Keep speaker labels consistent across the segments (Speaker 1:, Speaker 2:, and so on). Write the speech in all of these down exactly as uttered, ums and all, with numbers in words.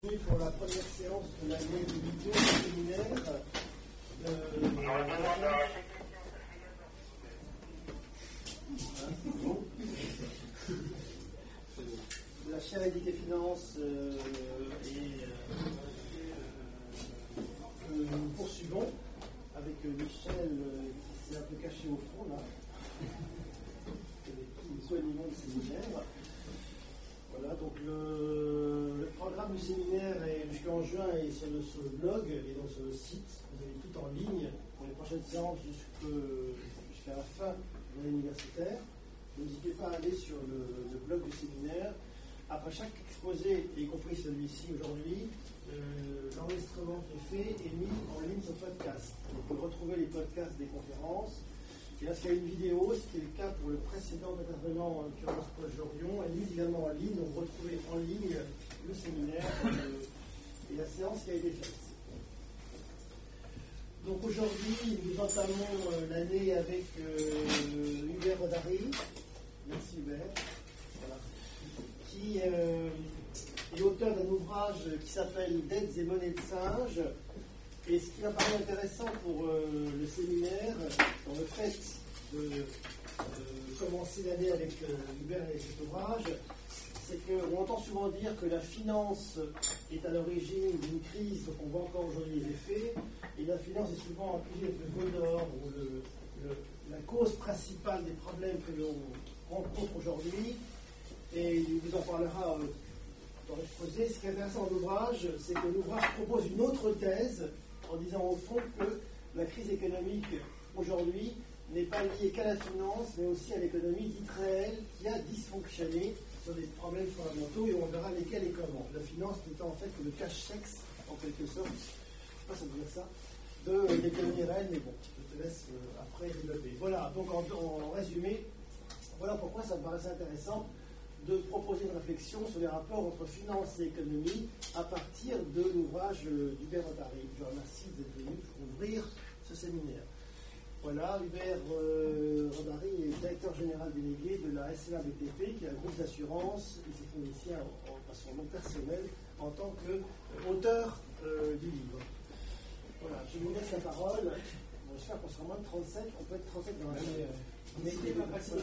Speaker 1: Pour la première séance de l'année du vidéo séminaire de, de la chaire Édité Finance euh, et euh, que nous poursuivons avec Michel euh, qui s'est un peu caché au fond là, qui soit élément de séminaire. Voilà, donc le, le programme du séminaire est jusqu'en juin et sur le, sur le blog et donc sur le site. Vous avez tout en ligne pour les prochaines séances jusqu'à la fin de l'année universitaire. N'hésitez pas à aller sur le, le blog du séminaire. Après chaque exposé, y compris celui-ci aujourd'hui, euh, l'enregistrement qui est fait est mis en ligne sur podcast. Vous pouvez retrouver les podcasts des conférences. Et lorsqu'il y a une vidéo, ce qui est le cas pour le précédent intervenant, en l'occurrence Paul Jorion, elle est mise également en ligne, donc vous retrouvez en ligne le séminaire euh, et la séance qui a été faite. Donc aujourd'hui, nous entamons euh, l'année avec euh, Hubert Rodari, merci Hubert, voilà, qui euh, est auteur d'un ouvrage qui s'appelle Dettes et monnaies de singe. Et ce qui m'a paru intéressant pour euh, le séminaire, dans le fait de euh, commencer l'année avec euh, Hubert et cet ouvrage, c'est qu'on entend souvent dire que la finance est à l'origine d'une crise dont on voit encore aujourd'hui les effets, et la finance est souvent accusée d'être le veau d'or ou le, le, la cause principale des problèmes que l'on rencontre aujourd'hui. Et il vous en parlera euh, dans l'exposé. Ce qui est intéressant dans l'ouvrage, c'est que l'ouvrage propose une autre thèse, en disant au fond que la crise économique aujourd'hui n'est pas liée qu'à la finance, mais aussi à l'économie dite réelle qui a dysfonctionné sur des problèmes fondamentaux, et on verra lesquels et comment. La finance n'étant en fait que le cache-sexe, en quelque sorte, je ne sais pas si on peut dire ça, de l'économie réelle, mais bon, je te laisse euh, après développer. Voilà, donc en, en résumé, voilà pourquoi ça me paraissait intéressant de proposer une réflexion sur les rapports entre finance et économie à partir de l'ouvrage d'Hubert Rodari. Je vous remercie d'être venu pour ouvrir ce séminaire. Voilà, Hubert euh, Rodari est directeur général délégué de la S L A B T P, qui est un groupe d'assurance. Il s'exprime ici en, en, à son nom personnel en tant qu'auteur euh, du livre. Voilà, je vous laisse la parole. Bon, j'espère qu'on sera moins de trente-sept. On peut être trente-sept dans la journée. Mais il n'est pas facile.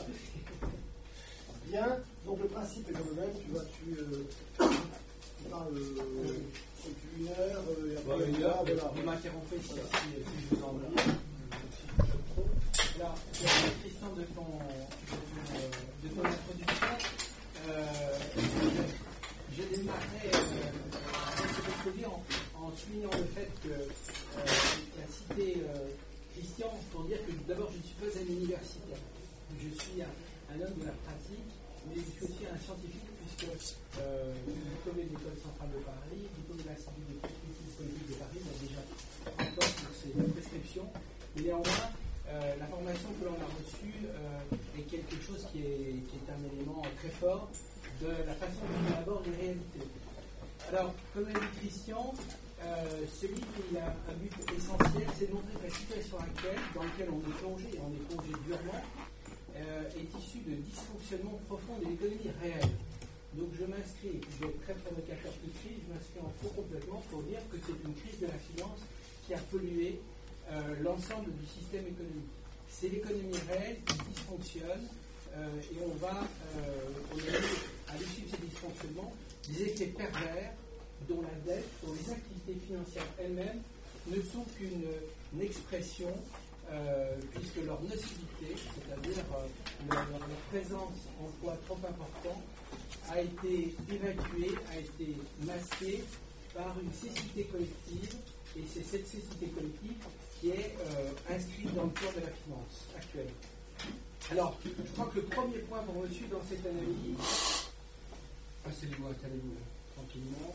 Speaker 1: Bien, donc le principe est comme le même, tu vois, tu, euh, tu parles euh, une heure, euh, et après
Speaker 2: bon, une heure,
Speaker 1: voilà.
Speaker 2: Vous m'interrompez si, voilà. si, si je vous en veux. Alors, Christian, de ton, de ton introduction, euh, je démarrais euh, cet exposé en, en soulignant le fait que euh, tu as cité euh, Christian pour dire que d'abord je ne suis pas un universitaire, je suis un, un homme de la pratique, mais je suis aussi un scientifique, puisque euh, diplômé de l'École centrale de Paris, diplômé de l'Institut de politique politique de Paris, il y a déjà encore sur ces prescriptions. Mais néanmoins, euh, la formation que l'on a reçue euh, est quelque chose qui est, qui est un élément très fort de la façon dont on aborde les réalités. Alors, comme l'a dit Christian, euh, ce livre il a un but essentiel, c'est de montrer que la situation actuelle, dans laquelle on est plongé, et on est plongé durement, Euh, est issu de dysfonctionnement profond de l'économie réelle. Donc je m'inscris, je vais être très provocateur tout de suite, je m'inscris en faux complètement pour dire que c'est une crise de la finance qui a pollué euh, l'ensemble du système économique. C'est l'économie réelle qui dysfonctionne euh, et on va, euh, on a eu, à l'issue de ces dysfonctionnements, des effets pervers dont la dette, dont les activités financières elles-mêmes ne sont qu'une une expression Euh, puisque leur nocivité, c'est-à-dire euh, leur, leur présence en poids trop important, a été évacuée, a été masquée par une cécité collective, et c'est cette cécité collective qui est euh, inscrite dans le plan de la finance actuelle. Alors, je crois que le premier point pour me suivre dans cette analyse, passez-vous, installez-vous tranquillement.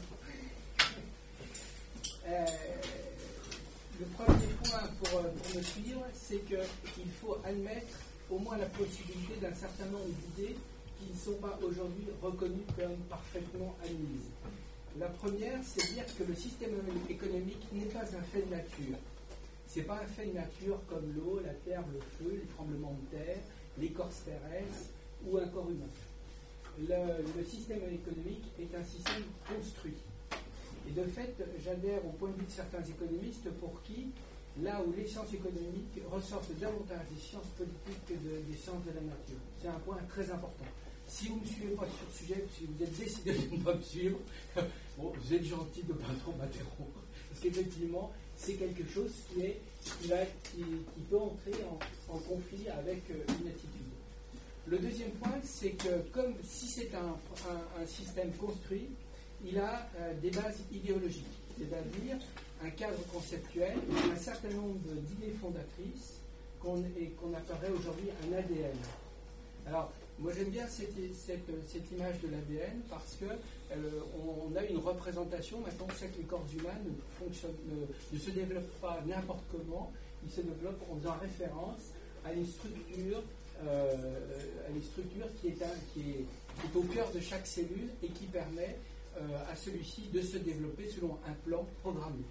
Speaker 2: Euh, Le premier point pour, pour me suivre, c'est qu'il faut admettre au moins la possibilité d'un certain nombre d'idées qui ne sont pas aujourd'hui reconnues comme parfaitement admises. La première, c'est dire que le système économique n'est pas un fait de nature. Ce n'est pas un fait de nature comme l'eau, la terre, le feu, les tremblements de terre, l'écorce terrestre ou un corps humain. Le, le système économique est un système construit. Et de fait, j'adhère au point de vue de certains économistes pour qui, là où les sciences économiques ressortent davantage des sciences politiques que de, des sciences de la nature. C'est un point très important. Si vous ne me suivez pas sur ce sujet, si vous êtes décidé de ne pas me suivre, bon, vous êtes gentil de ne pas trop m'interrompre. Parce qu'effectivement, c'est quelque chose qui, est, qui, va, qui, qui peut entrer en, en conflit avec une attitude. Le deuxième point, c'est que comme si c'est un, un, un système construit, il a euh, des bases idéologiques, c'est-à-dire un cadre conceptuel, un certain nombre d'idées fondatrices qu'on, et qu'on appellerait aujourd'hui un A D N. Alors, moi j'aime bien cette, cette, cette image de l'A D N parce que euh, on, on a une représentation. Maintenant, on sait que les corps humains ne, fonctionnent, ne, ne se développent pas n'importe comment, ils se développent en faisant référence à une structure, euh, à une structure qui, est un, qui, est, qui est au cœur de chaque cellule et qui permet euh, à celui-ci de se développer selon un plan programmé.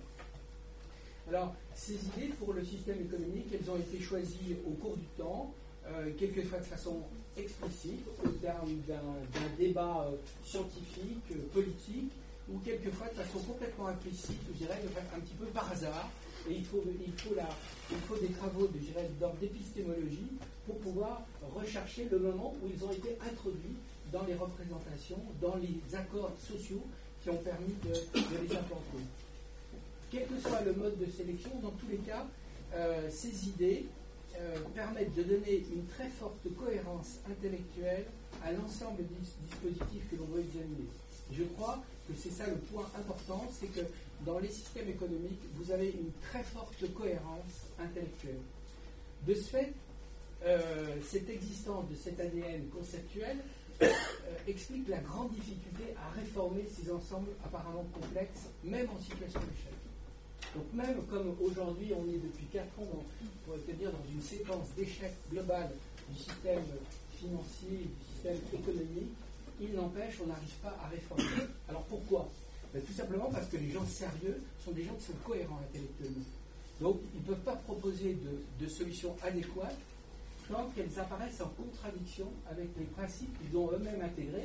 Speaker 2: Alors, ces idées pour le système économique, elles ont été choisies au cours du temps, euh, quelquefois de façon explicite, au terme d'un, d'un débat euh, scientifique, euh, politique, ou quelquefois de façon complètement implicite, je dirais, un petit peu par hasard. Et il faut, il faut, la, il faut des travaux, je dirais, d'ordre d'épistémologie pour pouvoir rechercher le moment où ils ont été introduits dans les représentations, dans les accords sociaux qui ont permis de, de les implanter. Quel que soit le mode de sélection, dans tous les cas, euh, ces idées euh, permettent de donner une très forte cohérence intellectuelle à l'ensemble des dispositifs que l'on veut examiner. Je crois que c'est ça le point important, c'est que dans les systèmes économiques, vous avez une très forte cohérence intellectuelle. De ce fait, euh, cette existence de cet A D N conceptuel euh, explique la grande difficulté à réformer ces ensembles apparemment complexes, même en situation d'échec. Donc même comme aujourd'hui on est depuis quatre ans, on pourrait te dire, dans une séquence d'échec global du système financier, du système économique, il n'empêche, on n'arrive pas à réformer. Alors pourquoi ? Ben, tout simplement parce que les gens sérieux sont des gens qui sont cohérents intellectuellement. Donc ils ne peuvent pas proposer de, de solutions adéquates tant qu'elles apparaissent en contradiction avec les principes qu'ils ont eux-mêmes intégrés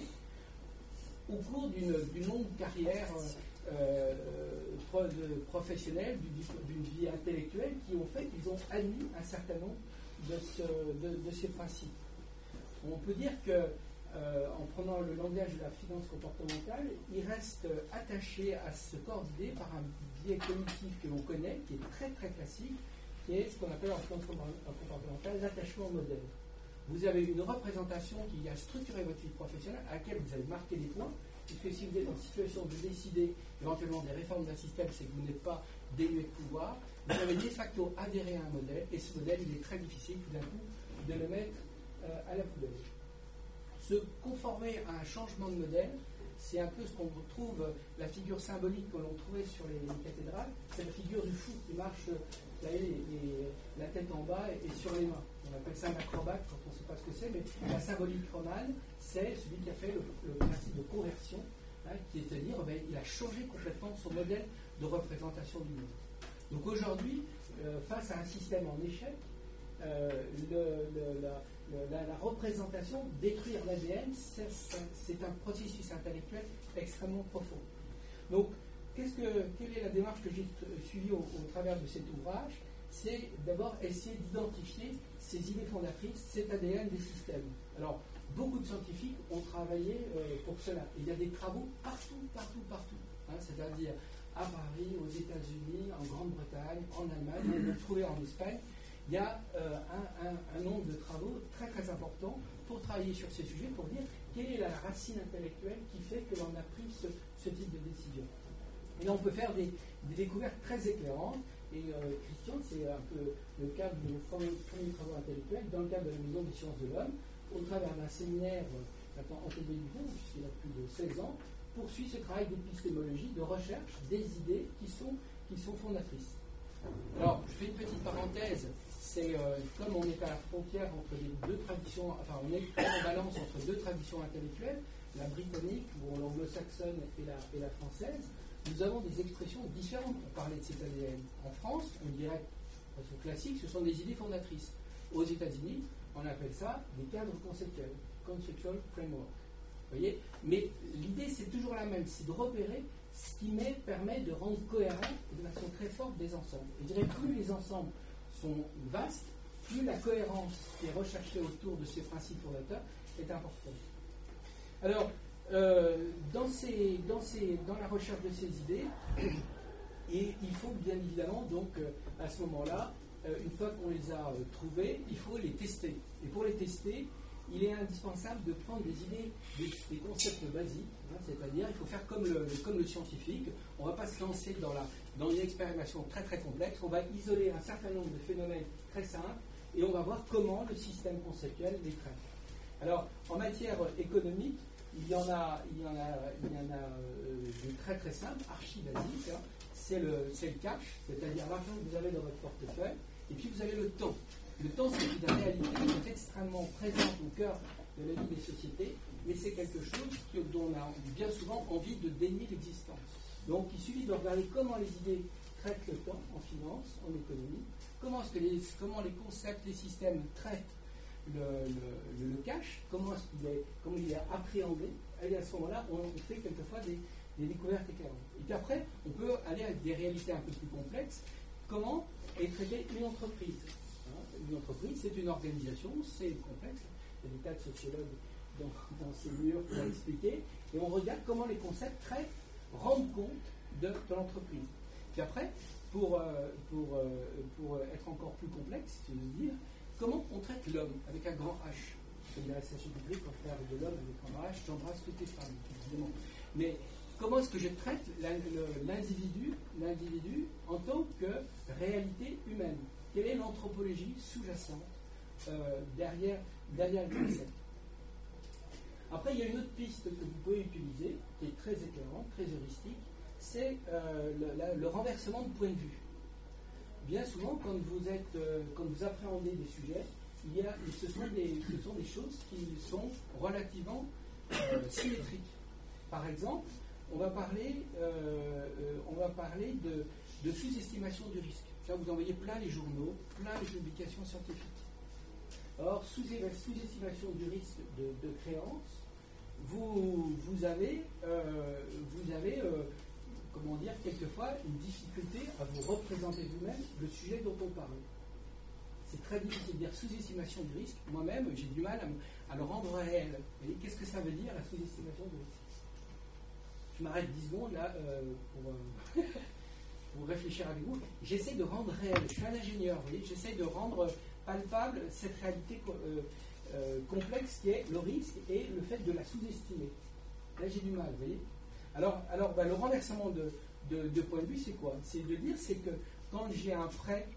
Speaker 2: au cours d'une, d'une longue carrière euh, pro, de, professionnelle, d'une vie intellectuelle, qui ont fait qu'ils ont admis un certain nombre de, ce, de, de ces principes. On peut dire que Euh, en prenant le langage de la finance comportementale, il reste attaché à ce corps d'idées par un biais cognitif que l'on connaît, qui est très très classique, qui est ce qu'on appelle en finance comportementale l'attachement au modèle. Vous avez une représentation qui a structuré votre vie professionnelle, à laquelle vous avez marqué des points, puisque si vous êtes en situation de décider éventuellement des réformes d'un système, c'est que vous n'êtes pas dénué de pouvoir, vous avez de facto adhéré à un modèle, et ce modèle, il est très difficile tout d'un coup de le mettre euh, à la poubelle. Se conformer à un changement de modèle, c'est un peu ce qu'on retrouve, la figure symbolique que l'on trouvait sur les, les cathédrales, c'est la figure du fou qui marche, vous savez, les, les, la tête en bas et, et sur les mains. On appelle ça un acrobate quand on ne sait pas ce que c'est, mais la symbolique romane, c'est celui qui a fait le, le principe de conversion, hein, qui est à dire, ben, il a changé complètement son modèle de représentation du monde. Donc aujourd'hui, euh, face à un système en échec, euh, le, le, la La, la représentation, détruire l'A D N, c'est, c'est un processus intellectuel extrêmement profond. Donc, qu'est-ce que, quelle est la démarche que j'ai suivie au, au travers de cet ouvrage ? C'est d'abord essayer d'identifier ces idées fondatrices, cet A D N des systèmes. Alors, beaucoup de scientifiques ont travaillé euh, pour cela. Et il y a des travaux partout, partout, partout. Hein, c'est-à-dire à Paris, aux États-Unis, en Grande-Bretagne, en Allemagne, on peut le trouver en Espagne. Il y a euh, un, un, un nombre de travaux très très importants pour travailler sur ces sujets, pour dire quelle est la racine intellectuelle qui fait que l'on a pris ce, ce type de décision. Et là, on peut faire des, des découvertes très éclairantes. Et euh, Christian, c'est un peu le cadre de nos premiers, premiers travaux intellectuels, dans le cadre de la Maison des sciences de l'homme, au travers d'un séminaire, maintenant en débutant, puisqu'il a plus de seize ans, poursuit ce travail d'épistémologie, de recherche des idées qui sont, qui sont fondatrices. Alors, je fais une petite parenthèse. C'est euh, comme on est à la frontière entre les deux traditions, enfin on est en balance entre deux traditions intellectuelles, la britannique ou l'anglo-saxonne et la, et la française, nous avons des expressions différentes pour parler de cet A D N. En France, on dirait, de façon classique, ce sont des idées fondatrices. Aux États-Unis, on appelle ça des cadres conceptuels, conceptual framework. Vous voyez ? Mais l'idée, c'est toujours la même, c'est de repérer ce qui met, permet de rendre cohérent de façon très forte des ensembles. Je dirais plus les ensembles sont vastes, plus la cohérence qui est recherchée autour de ces principes fondateurs est importante. Alors, euh, dans, ces, dans, ces, dans la recherche de ces idées, et il faut bien évidemment, donc, euh, à ce moment-là, euh, une fois qu'on les a euh, trouvées, il faut les tester. Et pour les tester, il est indispensable de prendre des idées, des, des concepts basiques, hein, c'est-à-dire il faut faire comme le, comme le scientifique. On ne va pas se lancer dans, la, dans une expérimentation très très complexe, on va isoler un certain nombre de phénomènes très simples et on va voir comment le système conceptuel les traite. Alors, en matière économique, il y en a, il y en a, il y en a euh, de très très simples, archi-basiques. Hein. C'est le, c'est le cash, c'est-à-dire l'argent que vous avez dans votre portefeuille, et puis vous avez le temps. Le temps, c'est une réalité qui est extrêmement présente au cœur de la vie des sociétés, mais c'est quelque chose qui, dont on a bien souvent envie de dénier l'existence. Donc, il suffit de regarder comment les idées traitent le temps en finance, en économie, comment, est-ce que les, comment les concepts, les systèmes traitent le, le, le cash, comment, est-ce qu'il est, comment il est appréhendé, et à ce moment-là, on fait quelquefois des, des découvertes éclairantes. Et puis après, on peut aller à des réalités un peu plus complexes. Comment est traitée une entreprise? Une entreprise, c'est une organisation, c'est complexe. Il y a des tas de sociologues dans, dans ces murs pour expliquer. Et on regarde comment les concepts traitent, rendent compte de, de l'entreprise. Puis après, pour, euh, pour, euh, pour être encore plus complexe, si je veux dire, comment on traite l'homme avec un grand H. Il y a la sachet public, quand je parle de l'homme avec un grand H, j'embrasse toutes les femmes, évidemment. Mais comment est-ce que je traite l'individu, l'individu en tant que réalité humaine? Quelle est l'anthropologie sous-jacente euh, derrière, derrière le concept? Après, il y a une autre piste que vous pouvez utiliser, qui est très éclairante, très heuristique, c'est euh, le, la, le renversement de point de vue. Bien souvent, quand vous, êtes, euh, quand vous appréhendez des sujets, il y a, ce, sont des, ce sont des choses qui sont relativement euh, symétriques. Par exemple, on va parler, euh, euh, on va parler de, de sous-estimation du risque. Là, vous envoyez plein les journaux, plein les publications scientifiques. Or, sous-estimation du risque de, de créance, vous, vous avez, euh, vous avez euh, comment dire, quelquefois une difficulté à vous représenter vous-même le sujet dont on parle. C'est très difficile de dire sous-estimation du risque. Moi-même, j'ai du mal à, à le rendre réel. Et qu'est-ce que ça veut dire, la sous-estimation du risque? Je m'arrête dix secondes là euh, pour... Euh, pour réfléchir avec vous, j'essaie de rendre réel, je suis un ingénieur, vous voyez, j'essaie de rendre palpable cette réalité euh, euh, complexe qui est le risque et le fait de la sous-estimer. Là, j'ai du mal, vous voyez. Alors, alors bah, le renversement de, de, de point de vue, c'est quoi? C'est de dire, c'est que quand j'ai un prêt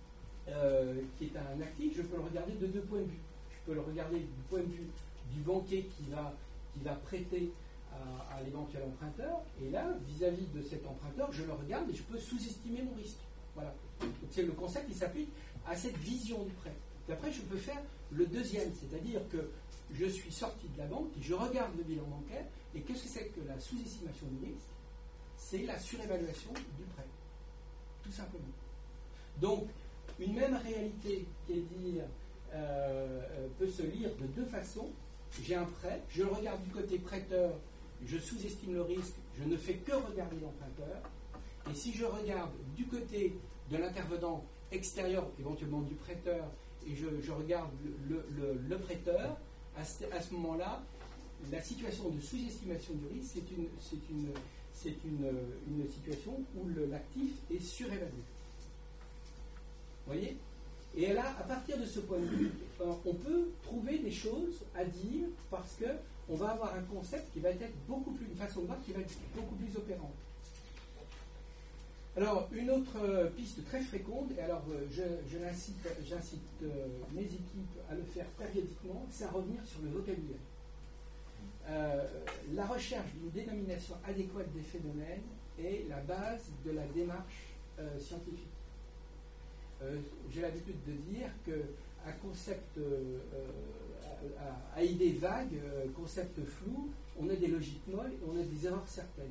Speaker 2: euh, qui est un actif, je peux le regarder de deux points de vue. Je peux le regarder du point de vue du banquier qui va, qui va prêter à, à l'éventuel emprunteur, et là, vis-à-vis de cet emprunteur, je le regarde et je peux sous-estimer mon risque. Voilà. Donc c'est le concept qui s'applique à cette vision du prêt. Et après, je peux faire le deuxième, c'est-à-dire que je suis sorti de la banque et je regarde le bilan bancaire, et qu'est-ce que c'est que la sous-estimation du risque? C'est la surévaluation du prêt. Tout simplement. Donc, une même réalité qui est dire, euh, peut se lire de deux façons. J'ai un prêt, je le regarde du côté prêteur, je sous-estime le risque, je ne fais que regarder l'emprunteur. Et si je regarde du côté de l'intervenant extérieur, éventuellement du prêteur, et je, je regarde le, le, le prêteur, à ce, à ce moment-là, la situation de sous-estimation du risque, c'est une, c'est une, c'est une, une situation où le, l'actif est surévalué. Vous voyez? Et là, à partir de ce point de vue, on peut trouver des choses à dire parce que on va avoir un concept qui va être beaucoup plus, une façon de voir qui va être beaucoup plus opérante. Alors, une autre piste très fréquente, et alors je, je l'incite, j'incite euh, mes équipes à le faire périodiquement, c'est à revenir sur le vocabulaire. Euh, la recherche d'une dénomination adéquate des phénomènes est la base de la démarche euh, scientifique. Euh, j'ai l'habitude de dire qu'un concept euh, à, à, à idée vague, euh, concept flou, on a des logiques molles et on a des erreurs certaines.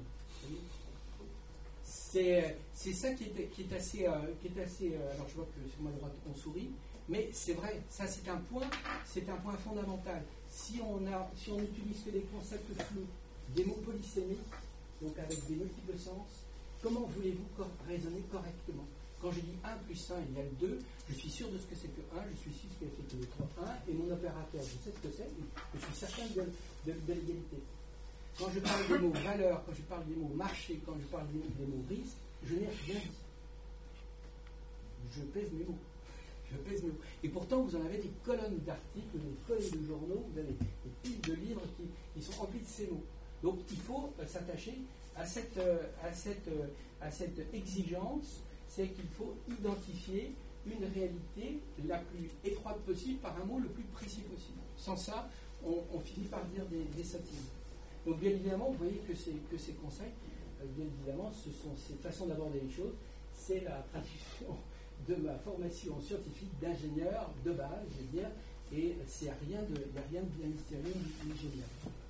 Speaker 2: C'est, c'est ça qui est, qui est assez, euh, qui est assez euh, alors je vois que sur ma droite on sourit, mais c'est vrai, ça c'est un point, c'est un point fondamental. Si on a, si on n'utilise que des concepts flous, des mots polysémiques, donc avec des multiples sens. Comment voulez-vous cor- raisonner correctement? Quand je dis un plus un égale deux, je suis sûr de ce que c'est que un, je suis sûr de ce que c'est que un, et mon opérateur, je sais ce que c'est, et je suis certain de, de, de l'égalité. Quand je parle des mots valeur, quand je parle des mots marché, quand je parle des, des mots risque, je n'ai rien dit. Je pèse mes mots. Je pèse mes mots. Et pourtant, vous en avez des colonnes d'articles, des feuilles de journaux, vous avez des piles de livres qui, qui sont remplis de ces mots. Donc, il faut euh, s'attacher à cette, euh, à, cette, euh, à cette exigence, c'est qu'il faut identifier une réalité la plus étroite possible par un mot le plus précis possible. Sans ça, on, on finit par dire des, des sottises. Donc, bien évidemment, vous voyez que ces, que ces conseils, euh, bien évidemment, ce sont ces façons d'aborder les choses, c'est la traduction de ma formation scientifique d'ingénieur de base, je veux dire, et c'est rien de, il n'y a rien de bien mystérieux ni génial.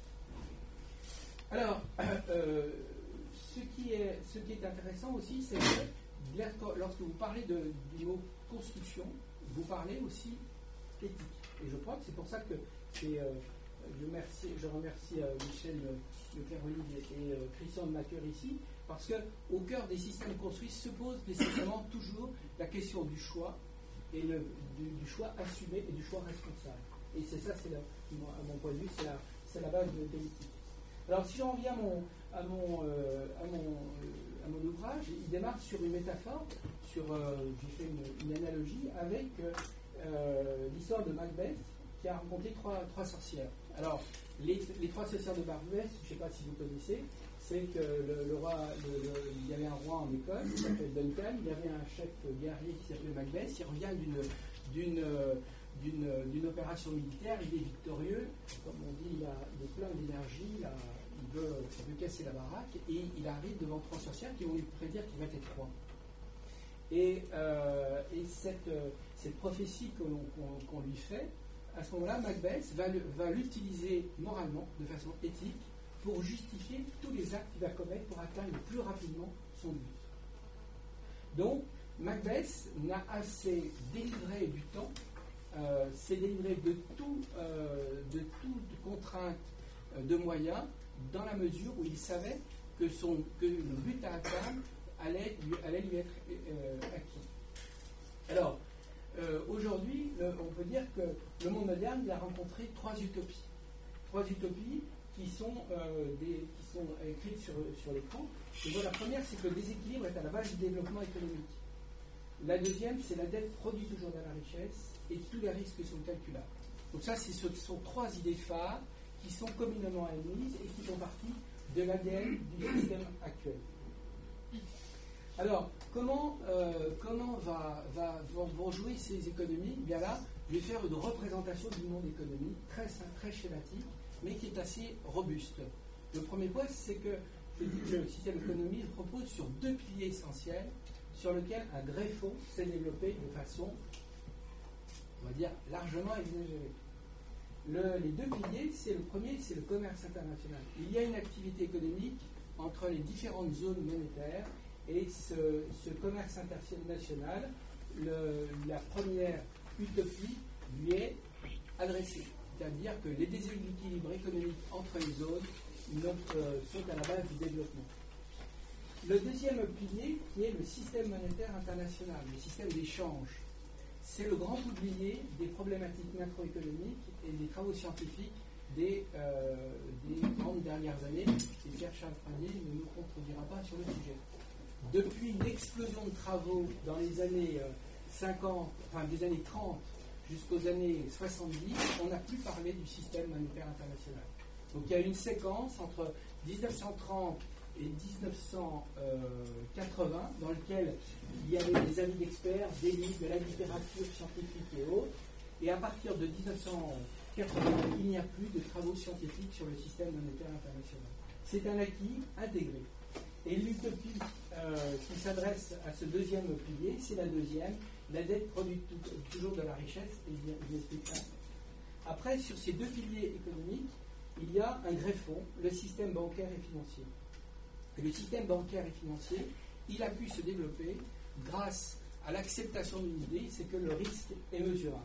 Speaker 2: Alors, euh, ce, qui est, ce qui est intéressant aussi, c'est que lorsque vous parlez de, du mot construction, vous parlez aussi éthique. Et je crois que c'est pour ça que c'est, euh, je, remercie, je remercie euh, Michel Leclerc-Olive et, et euh, Christian de Maqueur ici, parce qu'au cœur des systèmes construits se pose nécessairement toujours la question du choix, et le, du, du choix assumé et du choix responsable. Et c'est ça, c'est la, à mon point de vue, c'est la, c'est la base de, de l'éthique. Alors, si j'en reviens à mon, à mon, euh, à mon, euh, à mon ouvrage, il démarre sur une métaphore, sur, euh, j'ai fait une, une analogie avec euh, l'histoire de Macbeth, qui a rencontré trois, trois sorcières. Alors, les, les trois sorcières de Macbeth, je ne sais pas si vous connaissez, c'est que le, le roi, le, le, il y avait un roi en Écosse qui s'appelait Duncan, il y avait un chef guerrier qui s'appelait Macbeth, il revient d'une, d'une, d'une, d'une opération militaire, il est victorieux, comme on dit, il, a, il est plein d'énergie, il, a, il, veut, il veut casser la baraque, et il arrive devant trois sorcières qui vont lui prédire qu'il va être roi. Et, euh, et cette, cette prophétie que l'on, qu'on, qu'on lui fait, à ce moment-là, Macbeth va, le, va l'utiliser moralement, de façon éthique, pour justifier tous les actes qu'il va commettre pour atteindre le plus rapidement son but. Donc, Macbeth n'a assez délivré du temps, euh, s'est délivré de, tout, euh, de toute contrainte euh, de moyens, dans la mesure où il savait que, son, que le but à atteindre allait, lui, allait lui être euh, acquis. Alors, euh, aujourd'hui, le, on peut dire que le monde moderne il a rencontré trois utopies. Trois utopies qui sont, euh, des, qui sont écrites sur, sur l'écran. Et voilà, la première, c'est que le déséquilibre est à la base du développement économique. La deuxième, c'est la dette produit toujours de la richesse et tous les risques sont calculables. Donc ça, c'est, ce sont trois idées phares qui sont communément admises et qui font partie de l'A D N du système actuel. Alors, comment, euh, comment va, va, vont jouer ces économies? Bien là, je vais faire une représentation du monde économique très, très schématique, mais qui est assez robuste. Le premier point, c'est que je dis que le système économique repose sur deux piliers essentiels sur lesquels un greffon s'est développé de façon, on va dire, largement exagérée. Le, les deux piliers, c'est le premier, c'est le commerce international. Il y a une activité économique entre les différentes zones monétaires et ce, ce commerce international, le, la première utopie lui est adressée. C'est-à-dire que les déséquilibres économiques entre les zones euh, sont à la base du développement. Le deuxième pilier, qui est le système monétaire international, le système d'échange, c'est le grand oublié des problématiques macroéconomiques et des travaux scientifiques des, euh, des grandes dernières années. Et Pierre-Charles Pranier ne nous contredira pas sur le sujet. Depuis l'explosion de travaux dans les années cinquante, enfin des années trente, jusqu'aux années soixante-dix, on n'a plus parlé du système monétaire international. Donc il y a une séquence entre dix-neuf cent trente et dix-neuf cent quatre-vingts dans lequel il y avait des avis d'experts, des livres, de la littérature scientifique et autres. Et à partir de dix-neuf cent quatre-vingts, il n'y a plus de travaux scientifiques sur le système monétaire international. C'est un acquis intégré. Et l'utopie euh, qui s'adresse à ce deuxième pilier, c'est la deuxième. La dette produit tout, toujours de la richesse, et je l'explique ça. Après, sur ces deux piliers économiques, il y a un greffon, le système bancaire et financier. Et le système bancaire et financier, il a pu se développer grâce à l'acceptation d'une idée, c'est que le risque est mesurable.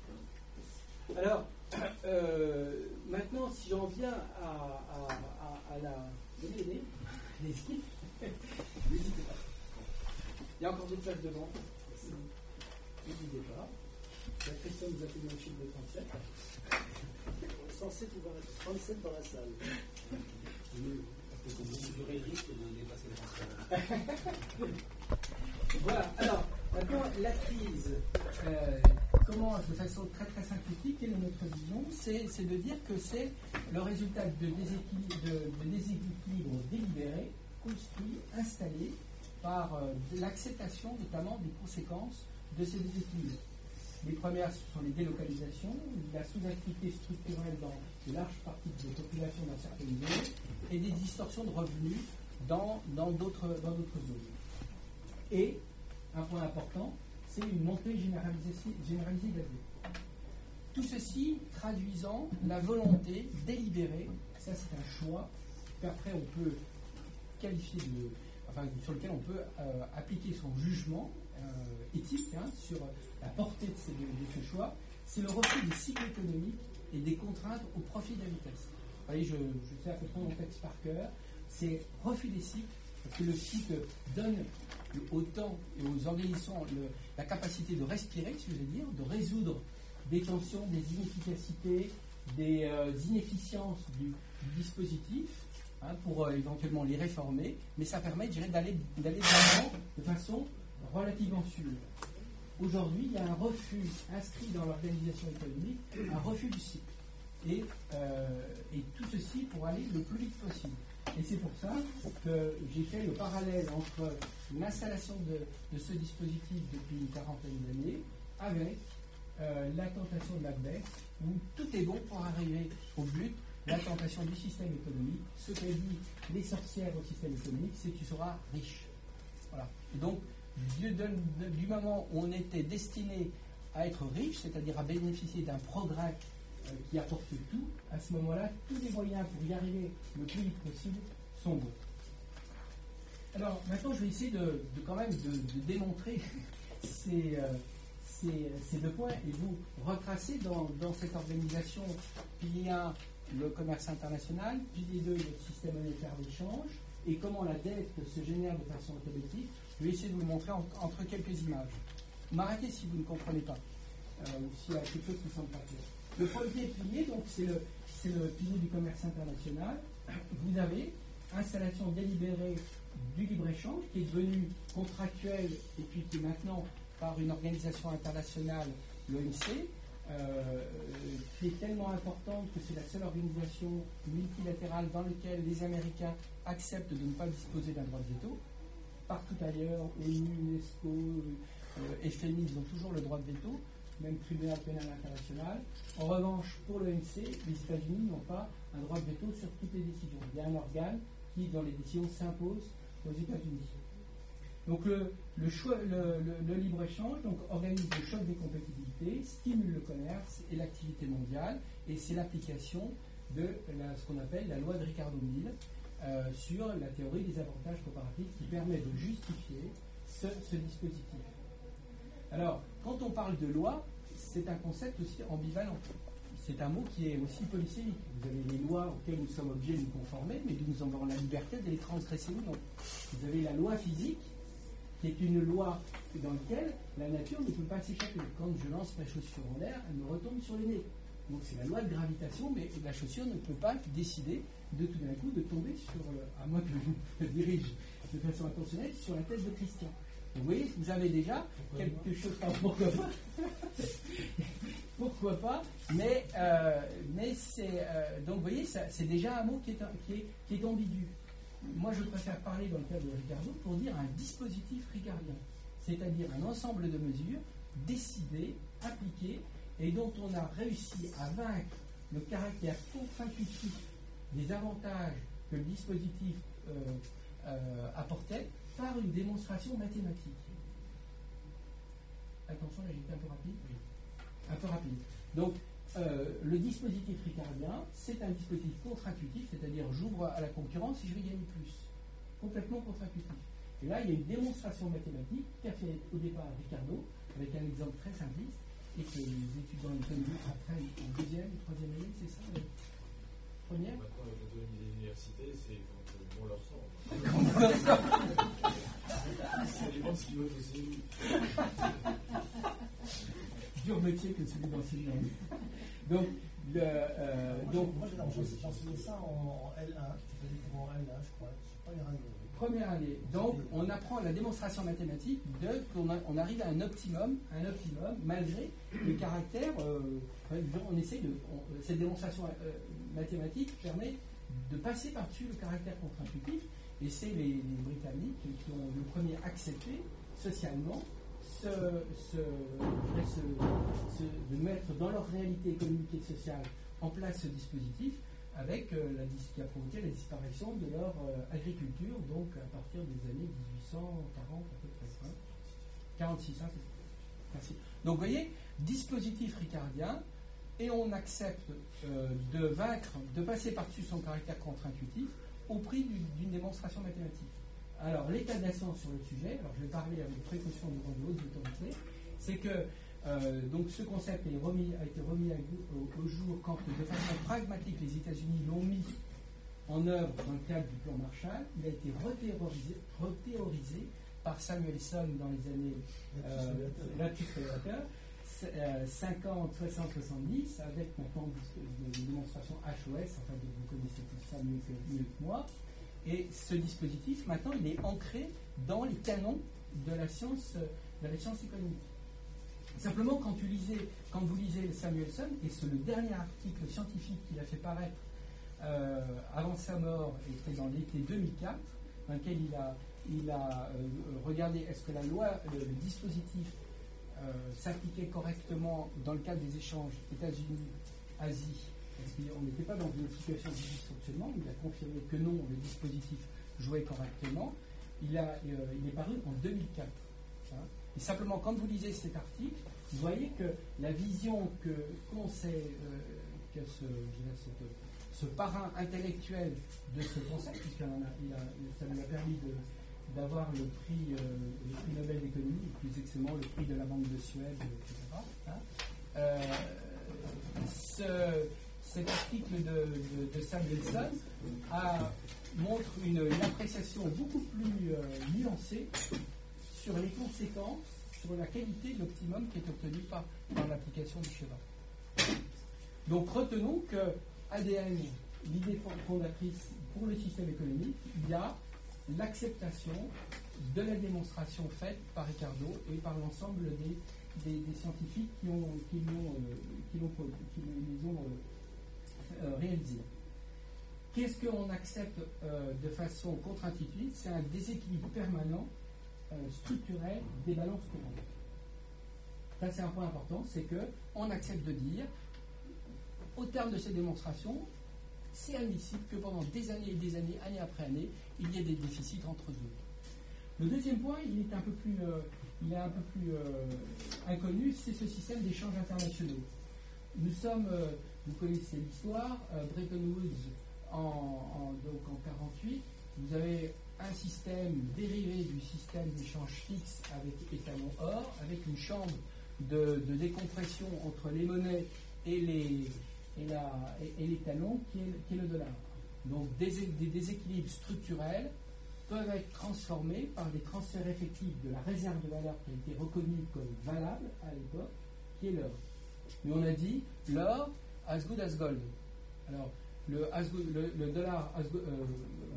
Speaker 2: Alors, euh, maintenant, si j'en viens à, à, à, à la... Allez-y. N'hésitez pas. Il y a encore d'autres places devant. N'hésitez pas. La Christian nous a fait le chiffre de trente-sept.
Speaker 1: censé pouvoir être trente-sept dans la salle.
Speaker 3: Oui, parce que comme vous aurez le risque de dépasser le trente-sept.
Speaker 2: Voilà, alors, maintenant, la crise, euh, comment, de façon très très synthétique, quelle est notre vision? C'est, c'est de dire que c'est le résultat de déséquilibres, de, de déséquilibres délibérés, construits, installés par euh, l'acceptation notamment des conséquences de ces déséquilibres. Les premières sont les délocalisations, la sous-activité structurelle dans de larges parties de la population dans certaines zones et des distorsions de revenus dans, dans, d'autres, dans d'autres zones. Et, un point important, c'est une montée généralisée, généralisée de la dette. Tout ceci traduisant la volonté délibérée, ça c'est un choix qu'après on peut qualifier de, enfin sur lequel on peut euh, appliquer son jugement euh, éthique hein, sur la portée de, ces, de, de ce choix, c'est le refus des cycles économiques et des contraintes au profit de la vitesse. Vous voyez, je, je sais à peu près mon texte par cœur, c'est refus des cycles, parce que le cycle donne au temps et aux organismes le, la capacité de respirer, si je veux dire, de résoudre des tensions, des inefficacités, des euh, inefficiences du, du dispositif, hein, pour euh, éventuellement les réformer, mais ça permet, je dirais, d'aller, d'aller de l'avant de façon relativement sûre. Aujourd'hui, il y a un refus inscrit dans l'organisation économique, un refus du cycle. Et, euh, et tout ceci pour aller le plus vite possible. Et c'est pour ça que j'ai fait le parallèle entre l'installation de, de ce dispositif depuis une quarantaine d'années avec euh, la tentation de Macbeth, où tout est bon pour arriver au but, la tentation du système économique. Ce qu'a dit les sorcières au système économique, c'est que tu seras riche. Voilà. Et donc, du, de, de, du moment où on était destiné à être riche, c'est-à-dire à bénéficier d'un progrès euh, qui apporte tout, à ce moment-là, tous les moyens pour y arriver le plus vite possible sont bons. Alors, maintenant, je vais essayer de, de quand même de, de démontrer ces, euh, ces, ces deux points et vous retracer dans, dans cette organisation pilier un, le commerce international, pilier deux, le système monétaire d'échange, et comment la dette se génère de façon automatique. Je vais essayer de vous le montrer en, entre quelques images. Vous m'arrêtez si vous ne comprenez pas, euh, ou s'il y a quelque chose qui ne semble pas clair. Le premier pilier, donc, c'est le, c'est le pilier du commerce international. Vous avez installation délibérée du libre-échange, qui est devenu contractuel et puis qui est maintenant, par une organisation internationale, l'O M C, euh, qui est tellement importante que c'est la seule organisation multilatérale dans laquelle les Américains acceptent de ne pas disposer d'un droit de veto. Partout ailleurs, ONU, UNESCO, euh, F M I, ils ont toujours le droit de veto, même tribunal pénal international. En revanche, pour l'O M C, les États-Unis n'ont pas un droit de veto sur toutes les décisions. Il y a un organe qui, dans les décisions, s'impose aux États-Unis. Donc le, le, choix, le, le, le libre-échange donc, organise le choc des compétitivités, stimule le commerce et l'activité mondiale, et c'est l'application de la, ce qu'on appelle la loi de Ricardo-Mill euh, sur la théorie des avantages comparatifs qui permet de justifier ce, ce dispositif. Alors, quand on parle de loi, c'est un concept aussi ambivalent. C'est un mot qui est aussi polysémique. Vous avez les lois auxquelles nous sommes obligés de nous conformer, mais nous avons la liberté de les transgresser ou non. Vous avez la loi physique, qui est une loi dans laquelle la nature ne peut pas s'échapper. Quand je lance ma chaussure en l'air, elle me retombe sur le nez. Donc c'est la loi de gravitation, mais la chaussure ne peut pas décider de tout d'un coup de tomber sur, à moins que je me dirige de façon intentionnelle, sur la tête de Christian. Vous voyez, vous avez déjà quelque chose, enfin, pourquoi pas, pourquoi pas, mais, euh, mais c'est, euh, donc vous voyez, ça, c'est déjà un mot qui est, qui, est, qui est ambigu. Moi, je préfère parler dans le cadre de Ricardo pour dire un dispositif ricardien, c'est-à-dire un ensemble de mesures décidées, appliquées, et dont on a réussi à vaincre le caractère contre-intuitif des avantages que le dispositif euh, euh, apportait par une démonstration mathématique. Attention, là j'étais un peu rapide. Un peu rapide. Donc, euh, le dispositif ricardien, c'est un dispositif contre-intuitif, c'est-à-dire j'ouvre à la concurrence et je vais gagner plus. Complètement contre-intuitif. Et là, il y a une démonstration mathématique qu'a fait au départ Ricardo, avec un exemple très simpliste, et que les étudiants ont connu après en deuxième, troisième année, c'est ça. première.
Speaker 4: Maintenant, avec l'autonomie des universités, c'est quand on leur sort. Ça dépend de ce qu'ils votent aussi.
Speaker 2: Dur métier que celui d'enseignant. Donc, le, euh,
Speaker 1: moi,
Speaker 2: donc,
Speaker 1: moi j'ai enseigné ça en L un, tu faisais des cours en L un, je crois, c'est première année.
Speaker 2: Première année. Donc, on apprend la démonstration mathématique de qu'on a- on arrive à un optimum, un optimum malgré le caractère. Euh, on essaie de. On, cette démonstration euh, mathématique permet de passer par-dessus le caractère contre-intuitif. Et c'est les, les Britanniques qui ont le premier accepté socialement ce, ce, ce, ce, de mettre dans leur réalité économique et sociale en place ce dispositif, avec euh, la, qui a provoqué la disparition de leur euh, agriculture, donc à partir des années dix-huit cent quarante à peu près. Hein. quarante-six, hein, c'est Merci. Donc vous voyez, dispositif ricardien, et on accepte euh, de vaincre, de passer par-dessus son caractère contre-intuitif au prix d'une, d'une démonstration mathématique. Alors, l'état de la science sur le sujet, alors je vais parler avec précaution devant de hautes autorités, c'est que Euh, donc ce concept est remis, a été remis à, au, au jour quand, de façon pragmatique, les États-Unis l'ont mis en œuvre dans le cadre du plan Marshall. Il a été rethéorisé, rethéorisé par Samuelson dans les années vingt-huit fédérateurs, cinquante, soixante, soixante-dix, avec maintenant des démonstrations H O S, enfin vous connaissez tout ça mieux que, mieux que moi. Et ce dispositif, maintenant, il est ancré dans les canons de la science, de la science économique. Simplement, quand, tu lisais, quand vous lisez Samuelson, et c'est le dernier article scientifique qu'il a fait paraître euh, avant sa mort, était dans l'été deux mille quatre, dans lequel il a, il a euh, regardé est-ce que la loi, le, le dispositif euh, s'appliquait correctement dans le cadre des échanges États-Unis-Asie, parce qu'on n'était pas dans une situation de dysfonctionnement, il a confirmé que non, le dispositif jouait correctement. Il, a, euh, il est paru en deux mille quatre. Hein. Et simplement, quand vous lisez cet article, vous voyez que la vision que qu'ont ces, euh, que ce, je dirais, ce, ce parrain intellectuel de ce concept, puisqu'il a, il a, ça lui a permis de, d'avoir le prix, euh, le prix Nobel d'économie, ou plus exactement le prix de la Banque de Suède, et cetera. Hein. Euh, ce, cet article de, de, de Samuelson a, montre une, une appréciation beaucoup plus euh, nuancée sur les conséquences, sur la qualité de l'optimum qui est obtenu par, par l'application du schéma. Donc retenons que A D N, l'idée fondatrice pour le système économique, il y a l'acceptation de la démonstration faite par Ricardo et par l'ensemble des, des, des scientifiques qui, ont, qui, l'ont, euh, qui, l'ont, qui les ont euh, euh, réalisés. Qu'est-ce qu'on accepte euh, de façon contre-intuitive? C'est un déséquilibre permanent Euh, structurel des balances courantes. Ça, c'est un point important, c'est qu'on accepte de dire, au terme de ces démonstrations, c'est admissible que pendant des années et des années, année après année, il y ait des déficits entre deux. Le deuxième point, il est un peu plus, euh, il est un peu plus euh, inconnu, c'est ce système d'échanges internationaux. Nous sommes, euh, vous connaissez l'histoire, euh, Bretton Woods en, en, donc en quarante-huit, vous avez un système dérivé du système d'échange fixe avec étalon or, avec une chambre de, de décompression entre les monnaies et les, et la, et, et les talons qui est, qui est le dollar. Donc des, des déséquilibres structurels peuvent être transformés par des transferts effectifs de la réserve de valeur qui a été reconnue comme valable à l'époque, qui est l'or. Mais on a dit l'or as good as gold. Alors le, as good, le, le dollar as good, euh,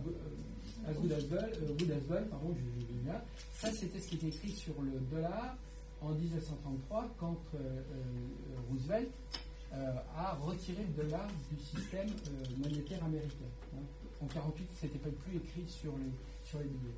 Speaker 2: As good as gold, euh, good as gold, pardon, je, je vais bien. Ça, c'était ce qui était écrit sur le dollar en dix-neuf cent trente-trois, quand euh, euh, Roosevelt euh, a retiré le dollar du système euh, monétaire américain. Hein. En quarante-huit, ce n'était pas plus écrit sur les, sur les billets.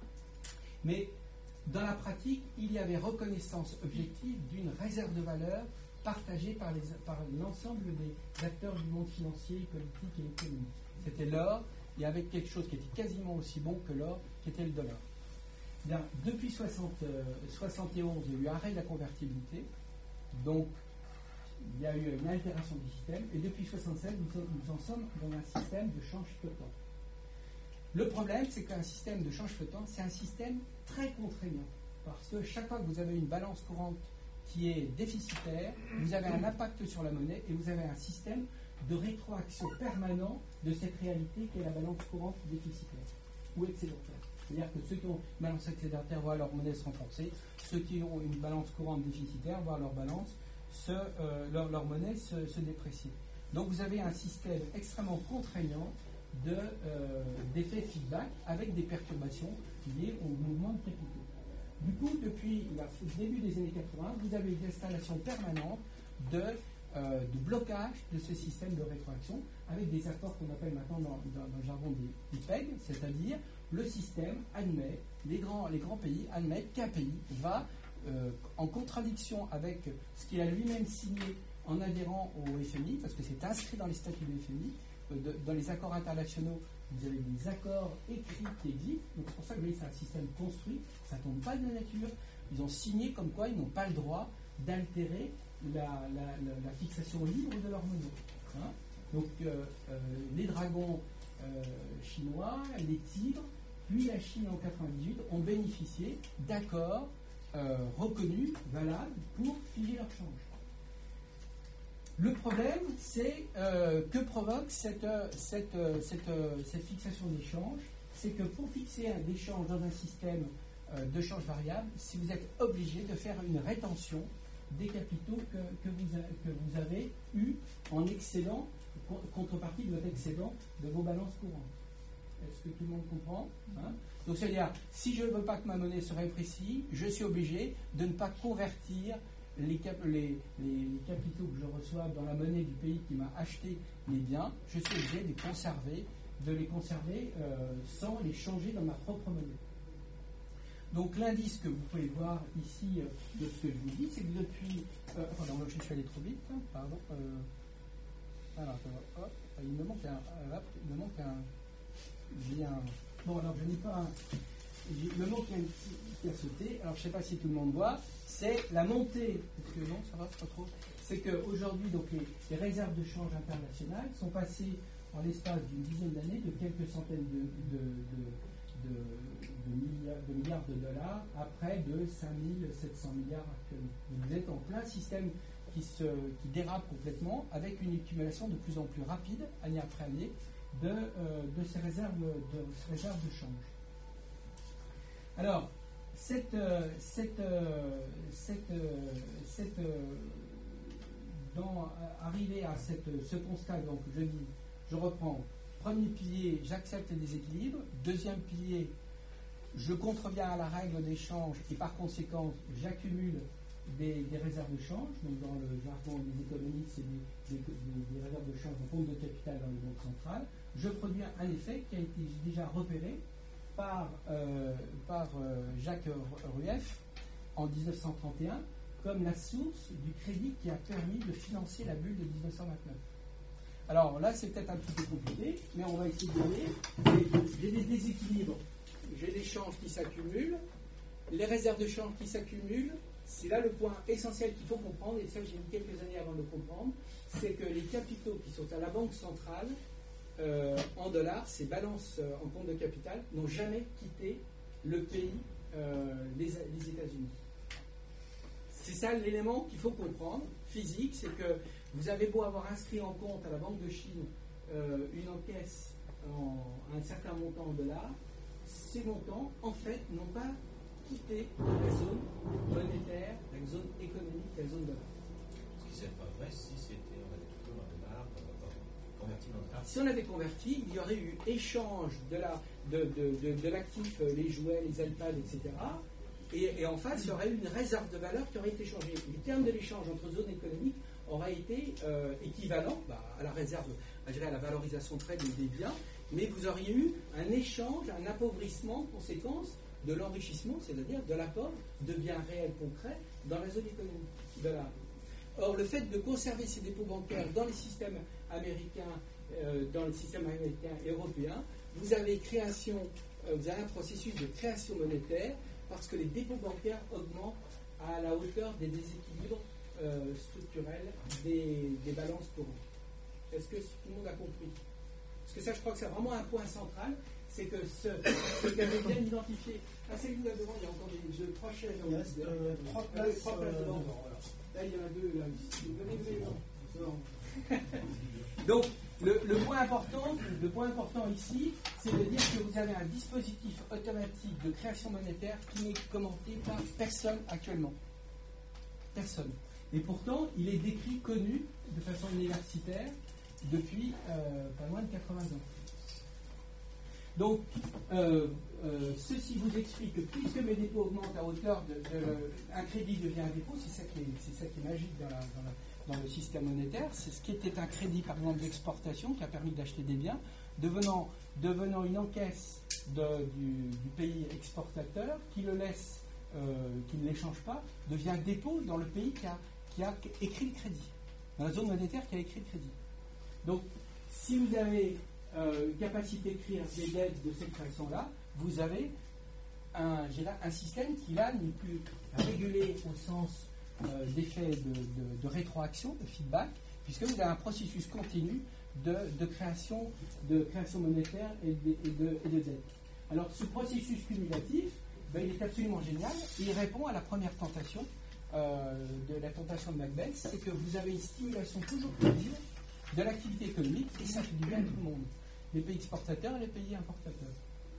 Speaker 2: Mais dans la pratique, il y avait reconnaissance objective d'une réserve de valeur partagée par, les, par l'ensemble des acteurs du monde financier, politique et économique. C'était l'or, et avec quelque chose qui était quasiment aussi bon que l'or, qui était le dollar. Bien, depuis soixante, euh, soixante et onze, il y a eu arrêt de la convertibilité, donc il y a eu une altération du système, et depuis soixante-sept, nous, nous en sommes dans un système de change flottant. Le problème, c'est qu'un système de change flottant, c'est un système très contraignant, parce que chaque fois que vous avez une balance courante qui est déficitaire, vous avez un impact sur la monnaie, et vous avez un système
Speaker 5: de rétroaction permanent de cette réalité qu'est la balance courante déficitaire ou excédentaire. C'est-à-dire que ceux qui ont une balance excédentaire voient leur monnaie se renforcer, ceux qui ont une balance courante déficitaire voient leur balance, se, euh, leur, leur monnaie se, se déprécier. Donc vous avez un système extrêmement contraignant de, euh, d'effet feedback avec des perturbations liées au mouvement de capitaux. Du coup, depuis le début des années quatre-vingts, vous avez une installation permanente de, euh, de blocage de ce système de rétroaction avec des accords qu'on appelle maintenant dans, dans, dans le jargon des, des P E G, c'est-à-dire le système admet, les grands, les grands pays admettent qu'un pays va, euh, en contradiction avec ce qu'il a lui-même signé en adhérant au F M I, parce que c'est inscrit dans les statuts du F M I, euh, de, dans les accords internationaux, vous avez des accords écrits qui existent, donc c'est pour ça que vous voyez, c'est un système construit, ça ne tombe pas de la nature, ils ont signé comme quoi ils n'ont pas le droit d'altérer la, la, la, la fixation libre de leur monnaie. Hein. Donc euh, euh, les dragons euh, chinois, les tigres, puis la Chine en quatre-vingt-dix-huit ont bénéficié d'accords euh, reconnus, valables, pour figer leur change. Le problème, c'est euh, que provoque cette, cette, cette, cette fixation d'échange, c'est que pour fixer un échange dans un système euh, de change variable, si vous êtes obligé de faire une rétention des capitaux que, que, vous, a, que vous avez eus en excédent, contrepartie de votre excédent de vos balances courantes. Est-ce que tout le monde comprend, hein? Donc c'est-à-dire, si je ne veux pas que ma monnaie se réprécie, je suis obligé de ne pas convertir Les, cap- les, les capitaux que je reçois dans la monnaie du pays qui m'a acheté les biens, je suis obligé de les conserver, de les conserver euh, sans les changer dans ma propre monnaie. Donc l'indice que vous pouvez voir ici euh, de ce que je vous dis, c'est que depuis... Euh, pardon, je suis allé trop vite, hein, pardon. Euh, alors, hop, il me manque un... Hop, il me manque un... J'ai un... Bon, alors je n'ai pas un... Il me manque un petit qui a sauté, alors je ne sais pas si tout le monde voit, c'est la montée, parce que non, ça va pas trop, c'est qu'aujourd'hui, donc les, les réserves de change internationales sont passées en l'espace d'une dizaine d'années de quelques centaines de, de, de, de, de, milliards, de milliards de dollars à près de cinq mille sept cents milliards actuellement. Donc vous êtes en plein système qui, se, qui dérape complètement avec une accumulation de plus en plus rapide, année après année, de, euh, de, ces, réserves, de ces réserves de change. Alors, cette, euh, cette, euh, cette, euh, cette, euh, dans, euh, arrivé à cette, ce constat, donc je dis, je reprends, premier pilier, j'accepte les déséquilibres, deuxième pilier, je contreviens à la règle d'échange et par conséquent, j'accumule des, des réserves de change, donc dans le jargon des économistes, c'est des, des, des, des réserves de change en compte de capital dans les banques centrales, je produis un effet qui a été déjà repéré par, euh, par euh, Jacques Rueff en dix-neuf cent trente et un comme la source du crédit qui a permis de financer la bulle de dix-neuf cent vingt-neuf. Alors là, c'est peut-être un petit peu compliqué, mais on va essayer de donner. J'ai des déséquilibres, j'ai des changes qui s'accumulent, les réserves de change qui s'accumulent. C'est là le point essentiel qu'il faut comprendre, et ça j'ai mis quelques années avant de le comprendre, c'est que les capitaux qui sont à la banque centrale, Euh, en dollars, ces balances euh, en compte de capital n'ont jamais quitté le pays, euh, les, les États-Unis. C'est ça l'élément qu'il faut comprendre, physique, c'est que vous avez beau avoir inscrit en compte à la Banque de Chine euh, une encaisse en un certain montant en dollars, ces montants, en fait, n'ont pas quitté la zone monétaire, la zone économique, la zone dollar.
Speaker 3: Ce qui ne serait pas vrai si c'était on avait toujours un dollar converti dans le dollar.
Speaker 5: Si on avait converti, il y aurait eu échange de, la, de, de, de, de l'actif, les jouets, les iPads, et cetera. Et, et en face, il y aurait eu une réserve de valeur qui aurait été échangée. Les termes de l'échange entre zones économiques auraient été euh, équivalents bah, à la réserve, à, à la valorisation trade des biens, mais vous auriez eu un échange, un appauvrissement, conséquence de l'enrichissement, c'est-à-dire de l'apport de biens réels concrets dans la zone économique de la. Or, le fait de conserver ces dépôts bancaires dans les systèmes américains, euh, dans le système américain et européen, vous avez création, euh, vous avez un processus de création monétaire parce que les dépôts bancaires augmentent à la hauteur des déséquilibres euh, structurels des, des balances courantes. Est-ce que tout le monde a compris? Parce que ça, je crois que c'est vraiment un point central, c'est que ce, ce qu'avait bien identifié. Ah, c'est vous là devant, il y a encore des jeux, trois chaises.
Speaker 1: Il reste euh, trois places.
Speaker 5: Trois places
Speaker 1: euh,
Speaker 5: devant. Là, il y en a deux, là. Venez, venez, venez. Donc, le, le, point important, le point important ici, c'est de dire que vous avez un dispositif automatique de création monétaire qui n'est commenté par personne actuellement. Personne. Et pourtant, il est décrit, connu, de façon universitaire, depuis euh, pas loin de quatre-vingts ans. Donc, euh, euh, ceci vous explique que puisque mes dépôts augmentent à hauteur de, de un crédit devient un dépôt, c'est ça qui est, c'est ça qui est magique dans, la, dans, la, dans le système monétaire. C'est ce qui était un crédit, par exemple, d'exportation qui a permis d'acheter des biens, devenant, devenant une encaisse de, du, du pays exportateur qui le laisse, euh, qui ne l'échange pas, devient dépôt dans le pays qui a, qui a écrit le crédit, dans la zone monétaire qui a écrit le crédit. Donc, si vous avez Euh, capacité d'écrire des dettes de cette façon-là, vous avez un, là, un système qui là n'est plus régulé au sens euh, d'effet de, de, de rétroaction, de feedback, puisque vous avez un processus continu de, de, création, de création monétaire et de, et de, et de dette. Alors ce processus cumulatif, ben, il est absolument génial et il répond à la première tentation, euh, de la tentation de Macbeth, c'est que vous avez une stimulation toujours plus vive de l'activité économique et ça fait du bien à tout le monde. Les pays exportateurs et les pays importateurs.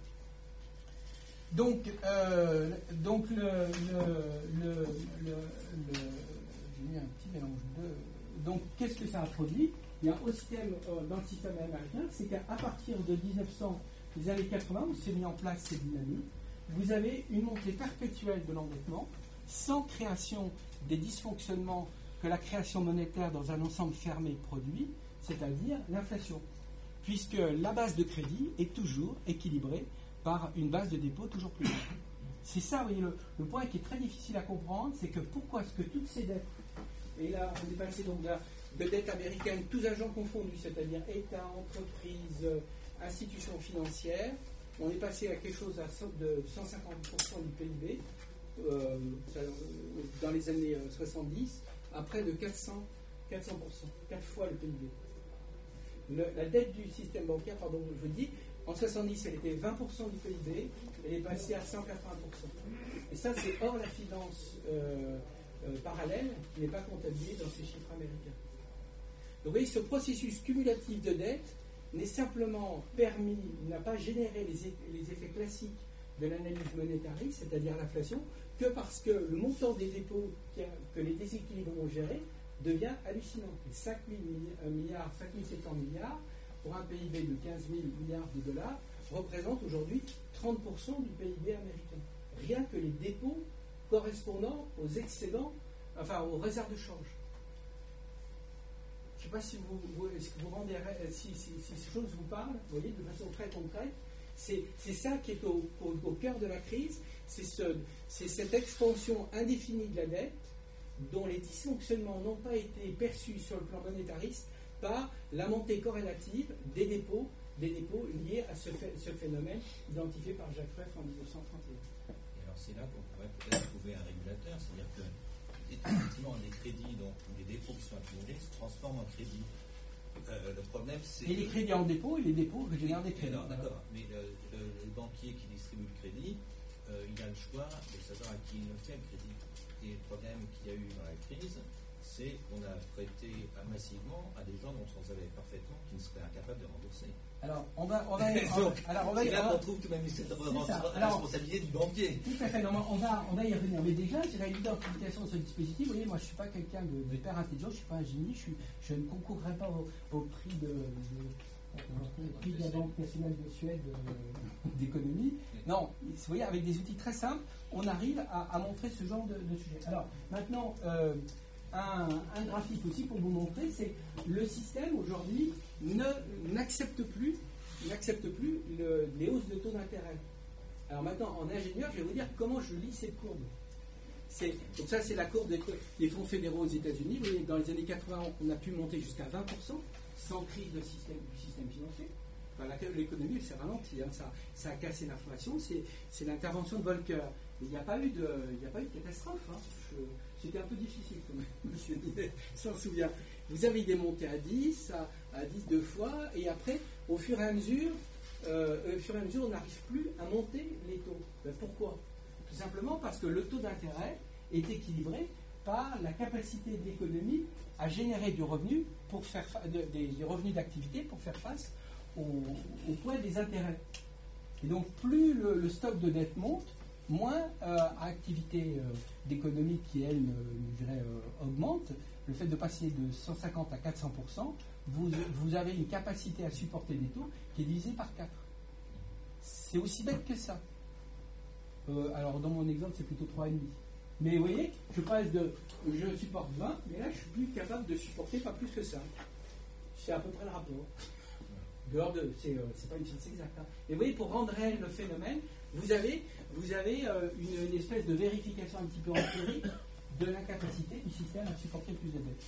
Speaker 5: Donc, euh, donc le, le, le, le, le j'ai mis un petit mélange de. Donc, qu'est-ce que ça a produit? Il y a un système, euh, dans le système américain, c'est qu'à partir de dix-neuf cents, les années quatre-vingts, où s'est mis en place cette dynamique, vous avez une montée perpétuelle de l'endettement, sans création des dysfonctionnements que la création monétaire dans un ensemble fermé produit, c'est-à-dire l'inflation. Puisque la base de crédit est toujours équilibrée par une base de dépôt toujours plus grande. C'est ça, vous voyez, le, le point qui est très difficile à comprendre, c'est que pourquoi est-ce que toutes ces dettes, et là on est passé donc de, de dettes américaines, tous agents confondus, c'est-à-dire État, entreprise, institutions financières, on est passé à quelque chose à de cent cinquante pour cent du P I B euh, dans les années soixante-dix, à près de quatre cents pour cent, quatre fois le P I B. Le, la dette du système bancaire, pardon, je vous dis, en soixante-dix, elle était vingt pour cent du P I B, elle est passée à cent quatre-vingts pour cent. Et ça, c'est hors la finance euh, euh, parallèle, qui n'est pas comptabilisée dans ces chiffres américains. Donc vous voyez, ce processus cumulatif de dette n'est simplement permis, n'a pas généré les, les effets classiques de l'analyse monétariste, c'est-à-dire l'inflation, que parce que le montant des dépôts qui a, que les déséquilibres ont gérés devient hallucinant. cinq mille milliards, cinq mille sept cents milliards, pour un P I B de quinze mille milliards de dollars, représente aujourd'hui trente pour cent du P I B américain. Rien que les dépôts correspondant aux excédents, enfin aux réserves de change. Je ne sais pas si vous, vous, est-ce que vous rendez, si, si, si ces choses vous parlent, vous voyez, de façon très concrète. C'est, c'est ça qui est au, au, au cœur de la crise, c'est, ce, c'est cette expansion indéfinie de la dette, dont les dysfonctionnements n'ont pas été perçus sur le plan monétariste par la montée corrélative des dépôts, des dépôts liés à ce, fait, ce phénomène identifié par Jacques Rueff en dix-neuf cent trente et un.
Speaker 6: Et alors c'est là qu'on pourrait peut-être trouver un régulateur, c'est-à-dire que effectivement les crédits, donc les dépôts qui sont accumulés, se transforment en crédits. Euh, le problème, c'est.
Speaker 5: Et les crédits en dépôt et les dépôts génèrent des crédits.
Speaker 6: Alors, d'accord, mais le, le, le banquier qui distribue le crédit, euh, il a le choix de savoir à qui il le fait le crédit. Et le problème qu'il y a eu dans la crise, c'est qu'on a prêté massivement à des gens dont on savait parfaitement qu'ils seraient incapables de rembourser.
Speaker 5: Alors, on va. On va, on, alors, on va
Speaker 6: c'est là qu'on trouve tout de même cette responsabilité du banquier.
Speaker 5: Tout à fait. Non, on, va, on va y revenir. Mais déjà, je dirais l'identification de ce dispositif. Vous voyez, moi, je ne suis pas quelqu'un de, de hyper intelligent, je ne suis pas un génie, je, suis, je ne concourrai pas au, au prix de. de le prix de la Banque nationale de Suède euh, d'économie. Non, vous voyez, avec des outils très simples, on arrive à, à montrer ce genre de, de sujet. Alors, maintenant, euh, un, un graphique aussi pour vous montrer, c'est le système aujourd'hui ne, n'accepte plus, n'accepte plus le, les hausses de taux d'intérêt. Alors maintenant, en ingénieur, je vais vous dire comment je lis cette courbe. C'est, donc ça, c'est la courbe des, des fonds fédéraux aux États-Unis. Vous voyez, dans les années quatre-vingts, on a pu monter jusqu'à vingt pour cent sans crise de système, du système financier. Enfin, l'économie s'est ralentie, hein, ça, ça a cassé l'inflation, c'est, c'est l'intervention de Volcker. Il n'y a pas eu de, il n'y a pas eu de catastrophe. Hein. Je, c'était un peu difficile quand même, monsieur Ninet, s'en souvient. Vous avez des montées à dix, à, à dix deux fois, et après, au fur et à mesure, euh, au fur et à mesure, on n'arrive plus à monter les taux. Ben, pourquoi ? Tout simplement parce que le taux d'intérêt est équilibré par la capacité de l'économie à générer du revenu pour faire fa- de- des, des revenus d'activité pour faire face au, au poids des intérêts. Et donc, plus le, le stock de dette monte, moins euh, activité euh, d'économie qui, elle, euh, je dirais, euh, augmente. Le fait de passer de cent cinquante à quatre cents pour cent, vous, vous avez une capacité à supporter des taux qui est divisée par quatre. C'est aussi bête que ça. Euh, alors, dans mon exemple, c'est plutôt trois virgule cinq. Mais vous voyez, je passe de je supporte vingt, mais là, je suis plus capable de supporter pas plus que ça. C'est à peu près le rapport. Dehors de, c'est, euh, c'est pas une science exacte. Hein. Et vous voyez, pour rendre réel le phénomène, vous avez, vous avez euh, une, une espèce de vérification un petit peu empirique de l'incapacité du système à supporter plus de dettes.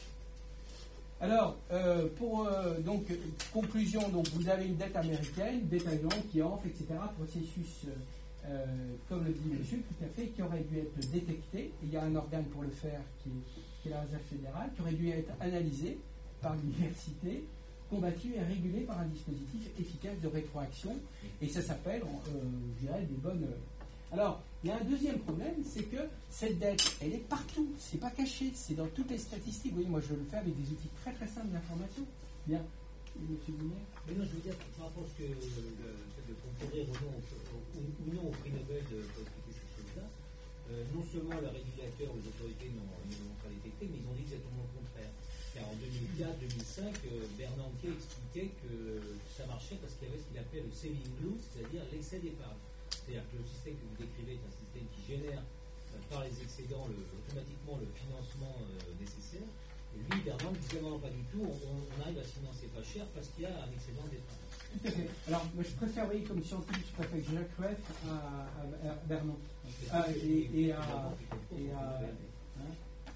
Speaker 5: Alors, euh, pour euh, donc conclusion, donc vous avez une dette américaine, dette allemande qui enfle, et cetera. Processus, euh, euh, comme le dit monsieur, tout à fait, qui aurait dû être détecté. Il y a un organe pour le faire qui est, qui est la Réserve fédérale, qui aurait dû être analysé par l'université, combattu et régulé par un dispositif efficace de rétroaction. Et ça s'appelle, euh, je dirais, des bonnes. Alors, il y a un deuxième problème, c'est que cette dette, elle est partout, c'est pas caché, c'est dans toutes les statistiques. Vous voyez, moi je le fais avec des outils très très simples d'information. Bien, monsieur Bounet.
Speaker 3: Mais non, je veux dire, par rapport à ce que le fait de concourir ou non, ou, ou non au prix Nobel de pour expliquer ces choses-là, euh, non seulement le régulateur ou les autorités n'ont, ne l'ont pas détecté, mais ils ont dit exactement le contraire. Car en deux mille quatre deux mille cinq, euh, Bernanke expliquait que ça marchait parce qu'il y avait ce qu'il appelait le saving glue, c'est-à-dire l'excès d'épargne. C'est-à-dire que le système que vous décrivez est un système qui génère euh, par les excédents le, automatiquement le financement euh, nécessaire. Et lui, Bernanke disait non, pas du tout, on, on arrive à se financer pas cher parce qu'il y a un excédent d'épargne.
Speaker 5: Tout à fait. Alors, moi je préfère, vous voyez, comme scientifique, je préfère Jacques Rueff à, à, à Bernanke. Ah, et, et à. Et à hein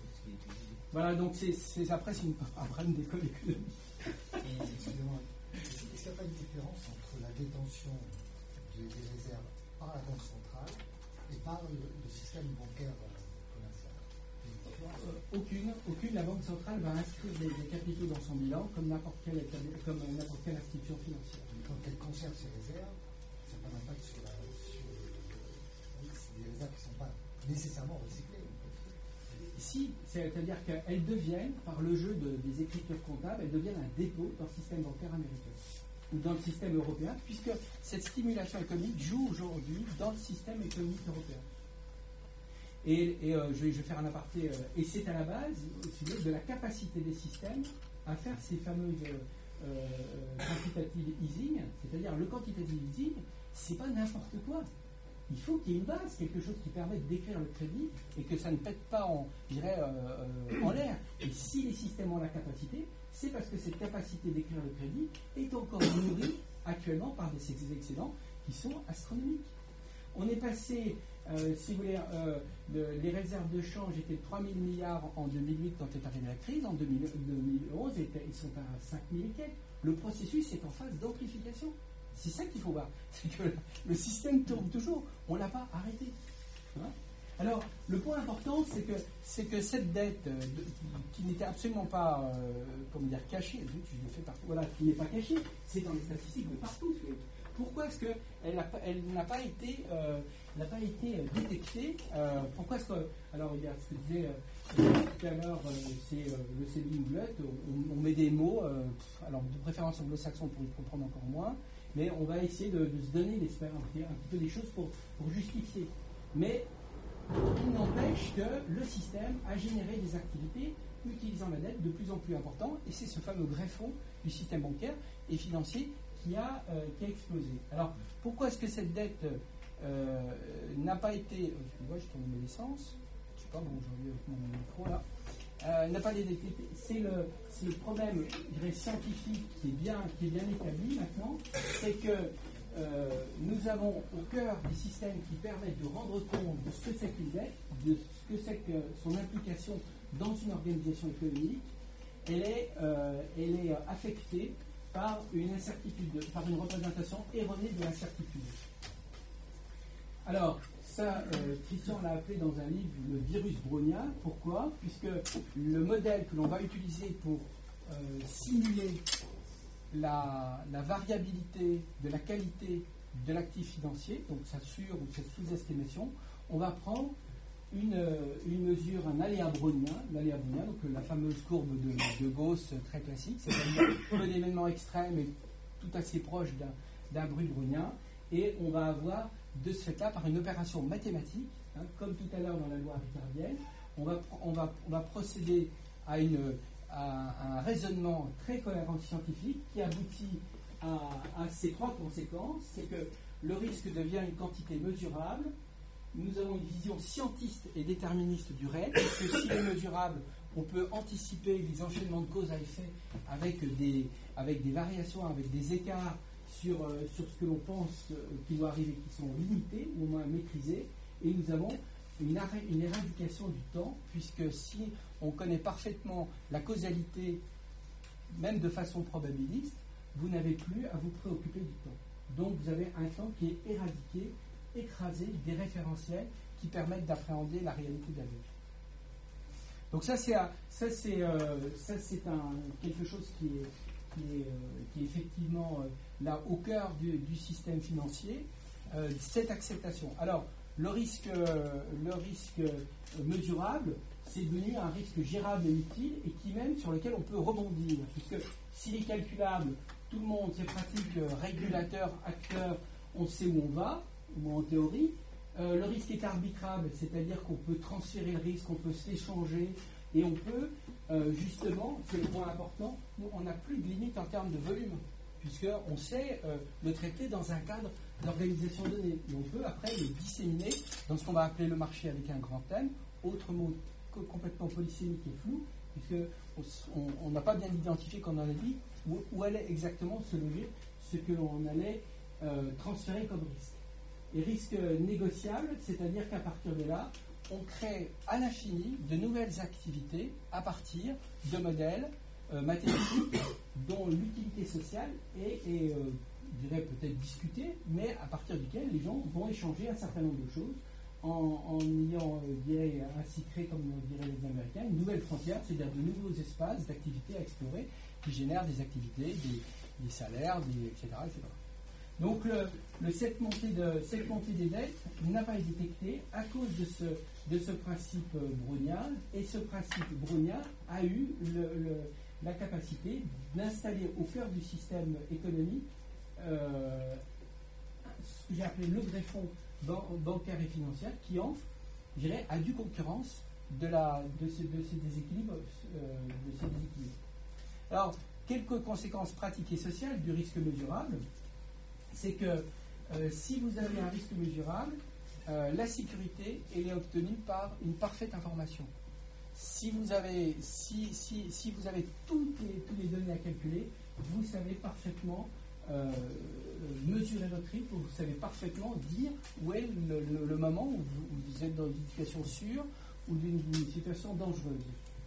Speaker 5: voilà, donc c'est, c'est, après, c'est une, un problème d'école économique.
Speaker 7: Excusez-moi, est-ce qu'il n'y a pas une différence entre la détention des, des réserves par la Banque centrale et par le, le système bancaire euh, commercial?
Speaker 5: Euh, aucune, aucune. La Banque centrale va inscrire des, des capitaux dans son bilan comme n'importe quelle, comme n'importe quelle institution financière.
Speaker 7: Mais quand elle conserve ses réserves, ça n'a pas d'impact sur la. Sur, euh, c'est des réserves qui ne sont pas nécessairement recyclées.
Speaker 5: Si, c'est-à-dire qu'elles deviennent, par le jeu de, des écritures comptables, elles deviennent un dépôt dans le système bancaire américain ou dans le système européen, puisque cette stimulation économique joue aujourd'hui dans le système économique européen. Et, et euh, je, vais, je vais faire un aparté, euh, et c'est à la base de la capacité des systèmes à faire ces fameuses euh, euh, quantitative easing, c'est-à-dire le quantitative easing, c'est pas n'importe quoi. Il faut qu'il y ait une base, quelque chose qui permette d'écrire le crédit et que ça ne pète pas en, je dirais, euh, euh, en l'air. Et si les systèmes ont la capacité, c'est parce que cette capacité d'écrire le crédit est encore nourrie actuellement par des excédents qui sont astronomiques. On est passé, euh, si vous voulez, euh, le, les réserves de change étaient de trois mille milliards en deux mille huit quand est arrivée la crise, en deux mille onze ils sont à cinq mille et quelques. Le processus est en phase d'amplification. C'est ça qu'il faut voir, c'est que le système tourne toujours, on ne l'a pas arrêté. Hein. Alors, le point important, c'est que, c'est que cette dette, euh, de, qui n'était absolument pas, euh, comment dire, cachée, je le fais partout, voilà, qui n'est pas cachée, c'est dans les statistiques de partout. Pourquoi est-ce qu'elle n'a elle n'a pas été, euh, n'a pas été détectée euh, Pourquoi est-ce que, alors il y a ce que disait euh, tout à l'heure, euh, c'est euh, le saving glue, on, on met des mots, euh, alors de préférence anglo-saxon pour y comprendre encore moins. Mais on va essayer de, de se donner un, un petit peu des choses pour, pour justifier. Mais il n'empêche que le système a généré des activités utilisant la dette de plus en plus importantes, et c'est ce fameux greffon du système bancaire et financier qui a, euh, qui a explosé. Alors, pourquoi est-ce que cette dette euh, n'a pas été... Euh, excusez-moi, je tourne mes essences. Je ne sais pas, bon, aujourd'hui avec mon micro là. Euh, n'a pas été, c'est le, c'est le problème, je dirais, scientifique qui est bien, qui est bien établi maintenant, c'est que euh, nous avons au cœur des systèmes qui permettent de rendre compte de ce que c'est qu'une dette, de ce que c'est que son implication dans une organisation économique. Elle est, euh, elle est affectée par une incertitude, par une représentation erronée de l'incertitude. Alors, ça, euh, Christian l'a appelé dans un livre le virus brownien. Pourquoi ? Puisque le modèle que l'on va utiliser pour euh, simuler la, la variabilité de la qualité de l'actif financier, donc sa sur- ou sa sous-estimation, on va prendre une, une mesure, un aléa brownien, l'aléa brownien, donc la fameuse courbe de, de Gauss très classique, c'est-à-dire peu d'événements extrêmes et tout assez proche d'un, d'un bruit brownien, et on va avoir de ce fait-là, par une opération mathématique, hein, comme tout à l'heure dans la loi ricardienne, on va, on va, on va procéder à, une, à un raisonnement très cohérent scientifique qui aboutit à, à ces trois conséquences. C'est que le risque devient une quantité mesurable. Nous avons une vision scientiste et déterministe du réel, parce que s'il est mesurable, on peut anticiper les enchaînements de cause à effet avec des, avec des variations, avec des écarts sur, euh, sur ce que l'on pense euh, qui doit arriver, qui sont limités, ou au moins maîtrisés, et nous avons une, arrêt, une éradication du temps, puisque si on connaît parfaitement la causalité, même de façon probabiliste, vous n'avez plus à vous préoccuper du temps. Donc vous avez un temps qui est éradiqué, écrasé, des référentiels qui permettent d'appréhender la réalité de la vie. Donc ça c'est, ça, c'est, euh, ça, c'est un, quelque chose qui est, qui est, euh, qui est effectivement euh, là au cœur du, du système financier, euh, cette acceptation. Alors le risque, euh, le risque euh, mesurable, c'est devenu un risque gérable et utile, et qui même sur lequel on peut rebondir, puisque s'il est calculable, tout le monde, c'est pratique, euh, régulateur, acteur, on sait où on va, ou en théorie. Euh, le risque est arbitrable, c'est-à-dire qu'on peut transférer le risque, on peut s'échanger, et on peut, euh, justement, c'est le point important, nous, on n'a plus de limite en termes de volume, puisqu'on sait euh, le traiter dans un cadre d'organisation donnée. Et on peut après le disséminer dans ce qu'on va appeler le marché avec un grand M, autre mot complètement polysémique et flou, puisqu'on n'a pas bien identifié, comme on a dit, où, où allait exactement se loger ce que l'on allait euh, transférer comme risque. Et risque négociable, c'est-à-dire qu'à partir de là, on crée à l'infini de nouvelles activités à partir de modèles euh, mathématiques dont l'utilité sociale est, est euh, je dirais peut-être discutée, mais à partir duquel les gens vont échanger un certain nombre de choses en, en ayant, euh, je dirais, ainsi créé, comme diraient les Américains, une nouvelle frontière, c'est-à-dire de nouveaux espaces d'activités à explorer qui génèrent des activités, des, des salaires, des, et cetera, et cetera. Donc le, le, cette, montée de, cette montée des dettes n'a pas été détectée à cause de ce, de ce principe brownien, et ce principe brownien a eu le, le, la capacité d'installer au cœur du système économique euh, ce que j'ai appelé le greffon ban- bancaire et financier qui entre, je dirais, à due concurrence de, la, de, ce, de ces déséquilibres. Euh, de ces déséquilibres. Alors, quelques conséquences pratiques et sociales du risque mesurable, c'est que euh, si vous avez un risque mesurable, euh, la sécurité elle est obtenue par une parfaite information. Si vous avez, si, si, si vous avez toutes les, toutes les données à calculer, vous savez parfaitement euh, mesurer votre risque, vous savez parfaitement dire où est le, le, le moment où vous, où vous êtes dans une situation sûre ou d'une, d'une situation dangereuse.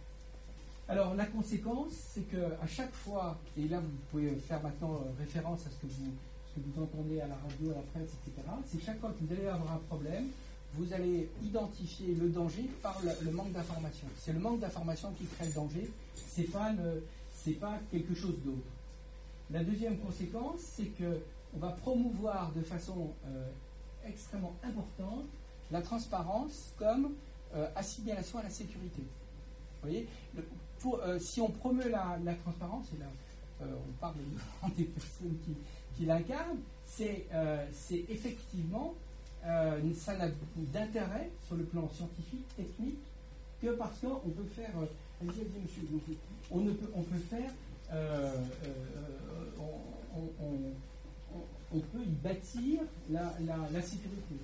Speaker 5: Alors la conséquence, c'est qu'à chaque fois, et là vous pouvez faire maintenant référence à ce que vous que vous entendez à la radio, à la presse, et cetera, c'est chaque fois que vous allez avoir un problème, vous allez identifier le danger par le, le manque d'information. C'est le manque d'information qui crée le danger, c'est pas le, c'est pas quelque chose d'autre. La deuxième conséquence, c'est que on va promouvoir de façon euh, extrêmement importante la transparence comme euh, assimilation à la sécurité. Vous voyez, le, pour, euh, si on promeut la, la transparence, et là euh, on parle des personnes qui qui l'incarne, c'est, euh, c'est effectivement, euh, ça n'a d'intérêt sur le plan scientifique, technique, que parce qu'on peut faire, euh, allez-y, allez-y, monsieur, donc, on, ne peut, on peut faire, euh, euh, on, on, on, on peut y bâtir la, la, la sécurité.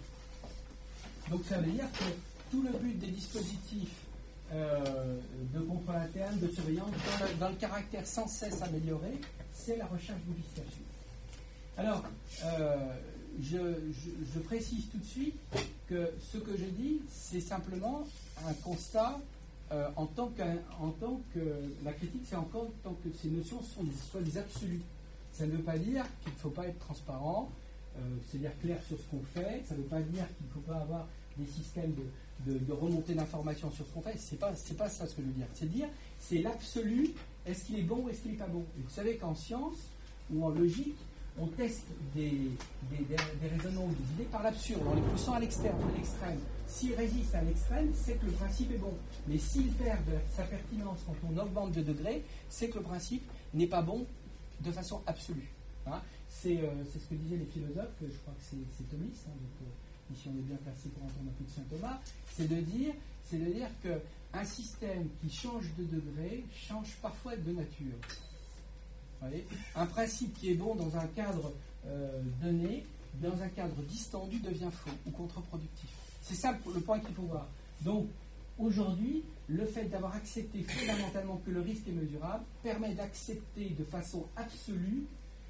Speaker 5: Donc ça veut dire que tout le but des dispositifs euh, de contrôle interne, de surveillance, dans le, dans le caractère sans cesse amélioré, c'est la recherche d'unification. Alors, euh, je, je, je précise tout de suite que ce que je dis, c'est simplement un constat euh, en, tant en tant que la critique, c'est encore en tant que ces notions sont des, soit des absolus. Ça ne veut pas dire qu'il ne faut pas être transparent, euh, c'est-à-dire clair sur ce qu'on fait. Ça ne veut pas dire qu'il ne faut pas avoir des systèmes de, de, de remontée d'informations sur ce qu'on fait. C'est pas, c'est pas ça ce que je veux dire. C'est dire, c'est l'absolu. Est-ce qu'il est bon ou est-ce qu'il n'est pas bon? Et vous savez qu'en science ou en logique, on teste des, des, des, des raisonnements ou des idées par l'absurde, en les poussant à l'extrême. À l'extrême. S'ils résistent à l'extrême, c'est que le principe est bon. Mais s'ils perdent sa pertinence quand on augmente de degrés, c'est que le principe n'est pas bon de façon absolue. Hein. C'est, euh, c'est ce que disaient les philosophes, je crois que c'est, c'est thomiste, hein, donc euh, ici on est bien placé pour entendre un peu de saint Thomas, c'est de dire, c'est de dire qu'un système qui change de degré change parfois de nature. Vous voyez, un principe qui est bon dans un cadre euh, donné, dans un cadre distendu, devient faux ou contre-productif. C'est ça le point qu'il faut voir. Donc, aujourd'hui, le fait d'avoir accepté fondamentalement que le risque est mesurable permet d'accepter de façon absolue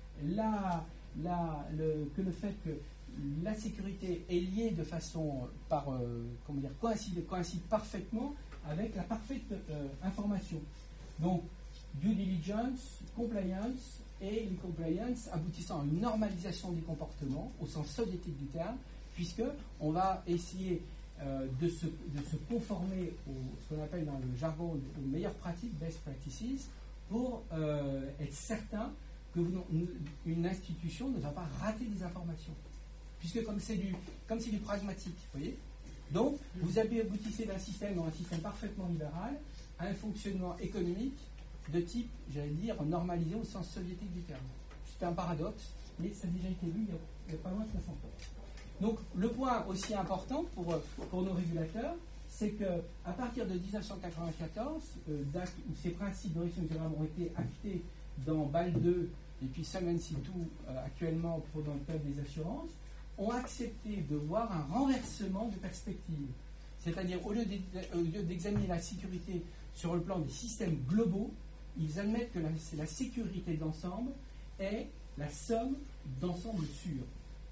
Speaker 5: la, la, le, que le fait que la sécurité est liée de façon par, euh, comment dire, coïncide, coïncide parfaitement avec la parfaite euh, information. Donc, due diligence, compliance et une compliance aboutissant à une normalisation des comportements au sens soviétique du terme, puisque on va essayer euh, de, se, de se conformer au ce qu'on appelle dans le jargon aux meilleures pratiques, best practices, pour euh, être certain que vous, une institution ne va pas rater des informations, puisque comme c'est du, comme c'est du pragmatique, vous voyez. Donc, vous aboutissez d'un système, dans un système parfaitement libéral, à un fonctionnement économique de type, j'allais dire, normalisé au sens soviétique du terme. C'est un paradoxe, mais ça a déjà été vu il y a, il y a pas loin de soixante ans. Donc, le point aussi important pour, pour nos régulateurs, c'est qu'à partir de dix-neuf cent quatre-vingt-quatorze, euh, où ces principes de risque mesurable ont été actés dans B A L deux et puis Solvency deux euh, actuellement pour dans le code des assurances, ont accepté de voir un renversement de perspective. C'est-à-dire, au lieu d'examiner la sécurité sur le plan des systèmes globaux, ils admettent que la, la sécurité d'ensemble est la somme d'ensemble sûrs.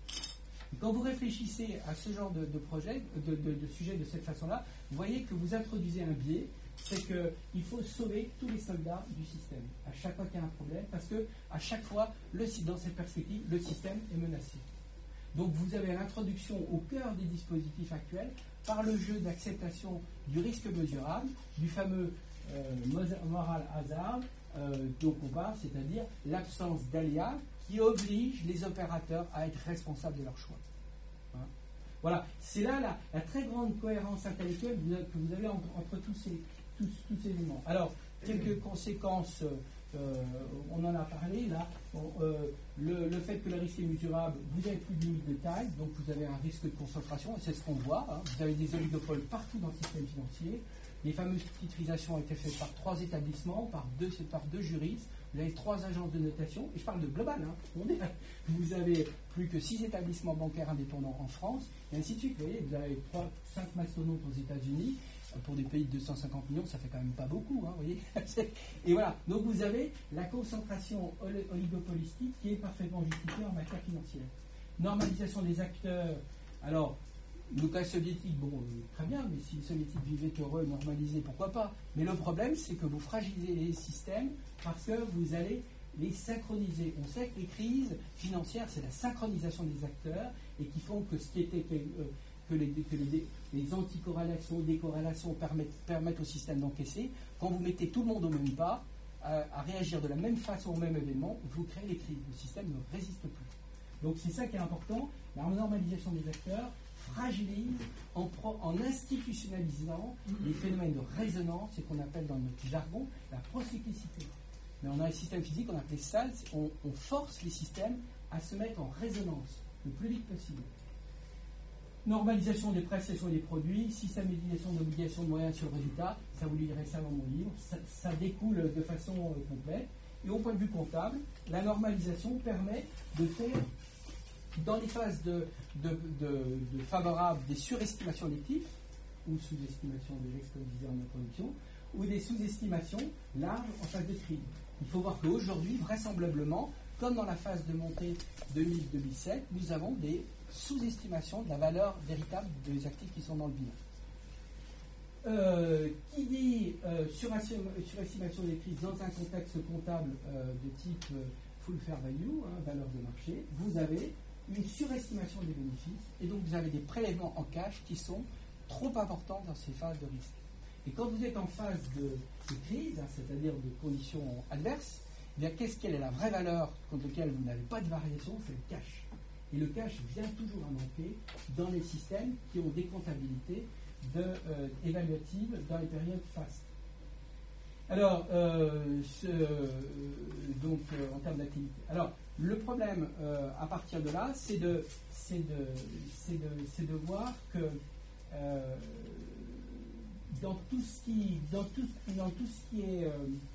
Speaker 5: Et quand vous réfléchissez à ce genre de, de projet, de, de, de sujet de cette façon-là, vous voyez que vous introduisez un biais, c'est qu'il faut sauver tous les soldats du système, à chaque fois qu'il y a un problème, parce que à chaque fois, le, dans cette perspective, le système est menacé. Donc vous avez l'introduction au cœur des dispositifs actuels par le jeu d'acceptation du risque mesurable, du fameux euh, moral hazard euh, dont on parle, c'est-à-dire l'absence d'aléas qui oblige les opérateurs à être responsables de leurs choix. Hein? Voilà, c'est là la, la très grande cohérence intellectuelle que vous avez entre, entre tous, ces, tous, tous ces éléments. Alors, quelques conséquences, euh, on en a parlé là. Bon, euh, le, le fait que le risque est mesurable, vous n'avez plus de limite de taille, donc vous avez un risque de concentration, et c'est ce qu'on voit. Hein. Vous avez des oligopoles partout dans le système financier. Les fameuses titrisations ont été faites par trois établissements, par deux, par deux juristes. Vous avez trois agences de notation, et je parle de global. Hein. On est, vous avez plus que six établissements bancaires indépendants en France, et ainsi de suite. Vous voyez, vous avez trois, cinq mastodontes aux États-Unis. Pour des pays de deux cent cinquante millions, ça fait quand même pas beaucoup. Hein, vous voyez. Et voilà. Donc vous avez la concentration oligopolistique qui est parfaitement justifiée en matière financière. Normalisation des acteurs. Alors, le cas soviétique, bon, euh, très bien, mais si les soviétiques vivaient heureux, normalisés, pourquoi pas. Mais le problème, c'est que vous fragilisez les systèmes parce que vous allez les synchroniser. On sait que les crises financières, c'est la synchronisation des acteurs et qui font que ce qui était euh, que les, que les, les anticorrélations, décorrélations permettent, permettent au système d'encaisser. Quand vous mettez tout le monde au même pas, à, à réagir de la même façon au même événement, vous créez les crises. Le système ne résiste plus. Donc c'est ça qui est important. La normalisation des acteurs fragilise en, pro, en institutionnalisant les phénomènes de résonance, c'est qu'on appelle dans notre jargon la procyclicité. Mais on a un système physique, on appelle ça, on, on force les systèmes à se mettre en résonance le plus vite possible. Normalisation des prestations et des produits, systématisation d'obligations de moyens sur le résultat, ça vous lirez ça dans mon livre, ça, ça découle de façon euh, complète. Et au point de vue comptable, la normalisation permet de faire, dans les phases de, de, de, de favorables, des surestimations électives, ou sous-estimations de l'explosion en production, ou des sous-estimations larges en phase de crise. Il faut voir qu'aujourd'hui, vraisemblablement, comme dans la phase de montée deux mille à deux mille sept, nous avons des sous-estimation de la valeur véritable des actifs qui sont dans le bilan. Euh, qui dit euh, surestimation des crises dans un contexte comptable euh, de type euh, full fair value, hein, valeur de marché, vous avez une surestimation des bénéfices et donc vous avez des prélèvements en cash qui sont trop importants dans ces phases de risque. Et quand vous êtes en phase de, de crise, hein, c'est-à-dire de conditions adverses, eh bien, qu'est-ce qu'elle est la vraie valeur contre laquelle vous n'avez pas de variation? C'est le cash. Et le cash vient toujours à manquer dans les systèmes qui ont des comptabilités de, euh, évaluatives dans les périodes fastes. Alors, euh, ce, euh, donc, euh, en termes d'activité. Alors, le problème euh, à partir de là, c'est de, c'est de, c'est de, c'est de voir que euh, dans tout ce qui, dans tout, dans tout ce qui est euh,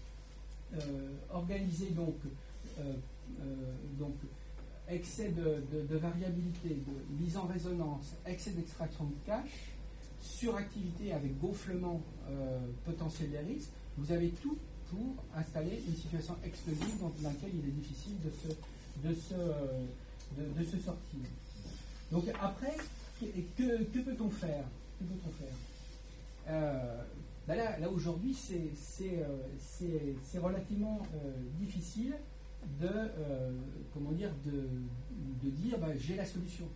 Speaker 5: euh, organisé, donc, euh, euh, donc excès de, de, de variabilité, de mise en résonance, excès d'extraction de cache, suractivité avec gonflement euh, potentiel des risques, vous avez tout pour installer une situation explosive dans laquelle il est difficile de se, de se, de, de se sortir. Donc après, que, que, que peut-on faire Que peut-on faire euh, ben là, là aujourd'hui, c'est, c'est, euh, c'est, c'est relativement euh, difficile de, euh, comment dire, de, de dire ben, j'ai la solution.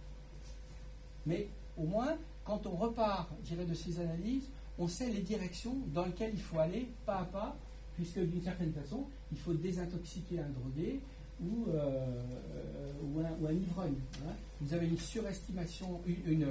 Speaker 5: Mais au moins, quand on repart, je dirais, de ces analyses, on sait les directions dans lesquelles il faut aller pas à pas, puisque d'une certaine façon, il faut désintoxiquer un drogué ou, euh, ou, un, ou un ivrogne. Hein. Vous avez une surestimation, une, une,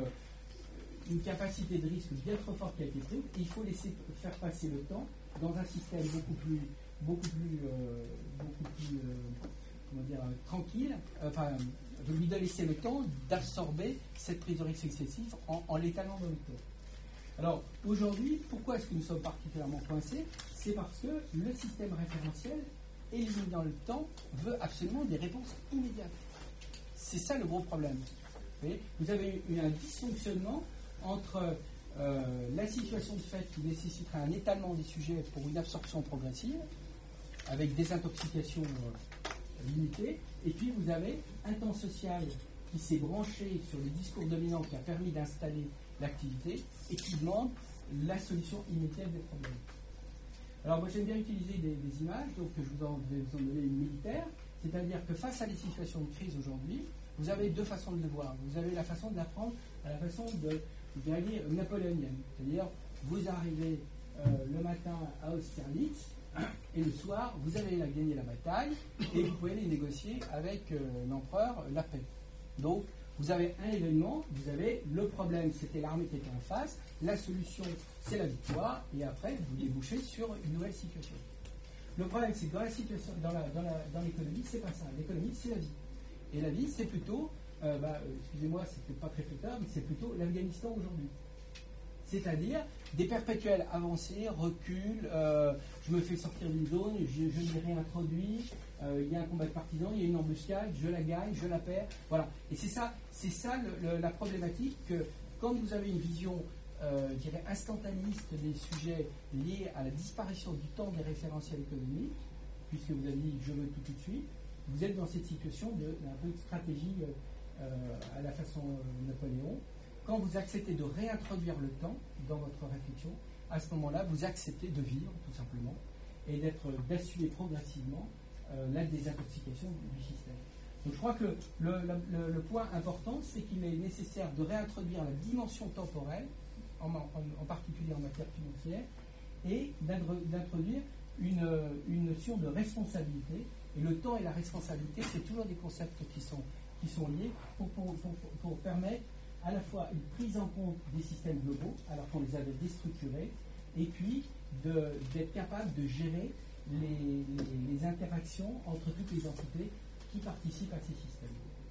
Speaker 5: une capacité de risque bien trop forte qui a été prise, et il faut laisser faire passer le temps dans un système beaucoup plus, beaucoup plus, euh, beaucoup plus euh, comment dire, euh, tranquille, euh, enfin, de lui laisser le temps d'absorber cette prise de risque excessive en, en l'étalant dans le temps. Alors, aujourd'hui, pourquoi est-ce que nous sommes particulièrement coincés? C'est parce que le système référentiel, éliminant le temps, veut absolument des réponses immédiates. C'est ça le gros problème. Vous voyez, vous avez eu un dysfonctionnement entre euh, la situation de fait qui nécessiterait un étalement des sujets pour une absorption progressive, avec des intoxications euh, limitées, et puis vous avez un temps social qui s'est branché sur le discours dominant qui a permis d'installer l'activité et qui demande la solution immédiate des problèmes. Alors moi j'aime bien utiliser des, des images, donc je vous en, vais vous en donner une militaire, c'est-à-dire que face à des situations de crise aujourd'hui, vous avez deux façons de le voir. Vous avez la façon de l'apprendre à la façon de, je dirais, napoléonienne, c'est-à-dire vous arrivez euh, le matin à Austerlitz et le soir vous allez la gagner la bataille et vous pouvez aller négocier avec euh, l'empereur la paix. Donc vous avez un événement, vous avez le problème, c'était l'armée qui était en face, la solution, c'est la victoire, et après, vous débouchez sur une nouvelle situation. Le problème, c'est que dans la situation, dans, la, dans, la, dans l'économie, c'est pas ça. L'économie, c'est la vie. Et la vie, c'est plutôt, euh, bah, euh, excusez-moi, c'est peut-être pas très flatteur, mais c'est plutôt l'Afghanistan aujourd'hui. C'est-à-dire des perpétuels avancées, reculs, euh, je me fais sortir d'une zone, je, je m'y réintroduis, euh, il y a un combat de partisans, il y a une embuscade, je la gagne, je la perds, voilà. Et c'est ça, c'est ça le, le, la problématique, que quand vous avez une vision, euh, je dirais, instantaniste des sujets liés à la disparition du temps des référentiels économiques, puisque vous avez dit je veux tout tout de suite, vous êtes dans cette situation de, d'un peu de stratégie euh, à la façon euh, Napoléon. Quand vous acceptez de réintroduire le temps dans votre réflexion, à ce moment-là, vous acceptez de vivre, tout simplement, et d'être, d'assumer progressivement euh, la désintoxication du système. Donc je crois que le, le, le point important, c'est qu'il est nécessaire de réintroduire la dimension temporelle, en, en, en particulier en matière financière, et d'introduire une, une notion de responsabilité. Et le temps et la responsabilité, c'est toujours des concepts qui sont, qui sont liés pour, pour, pour, pour permettre à la fois une prise en compte des systèmes globaux, alors qu'on les avait déstructurés, et puis de, d'être capable de gérer les, les, les interactions entre toutes les entités qui participent à ces systèmes.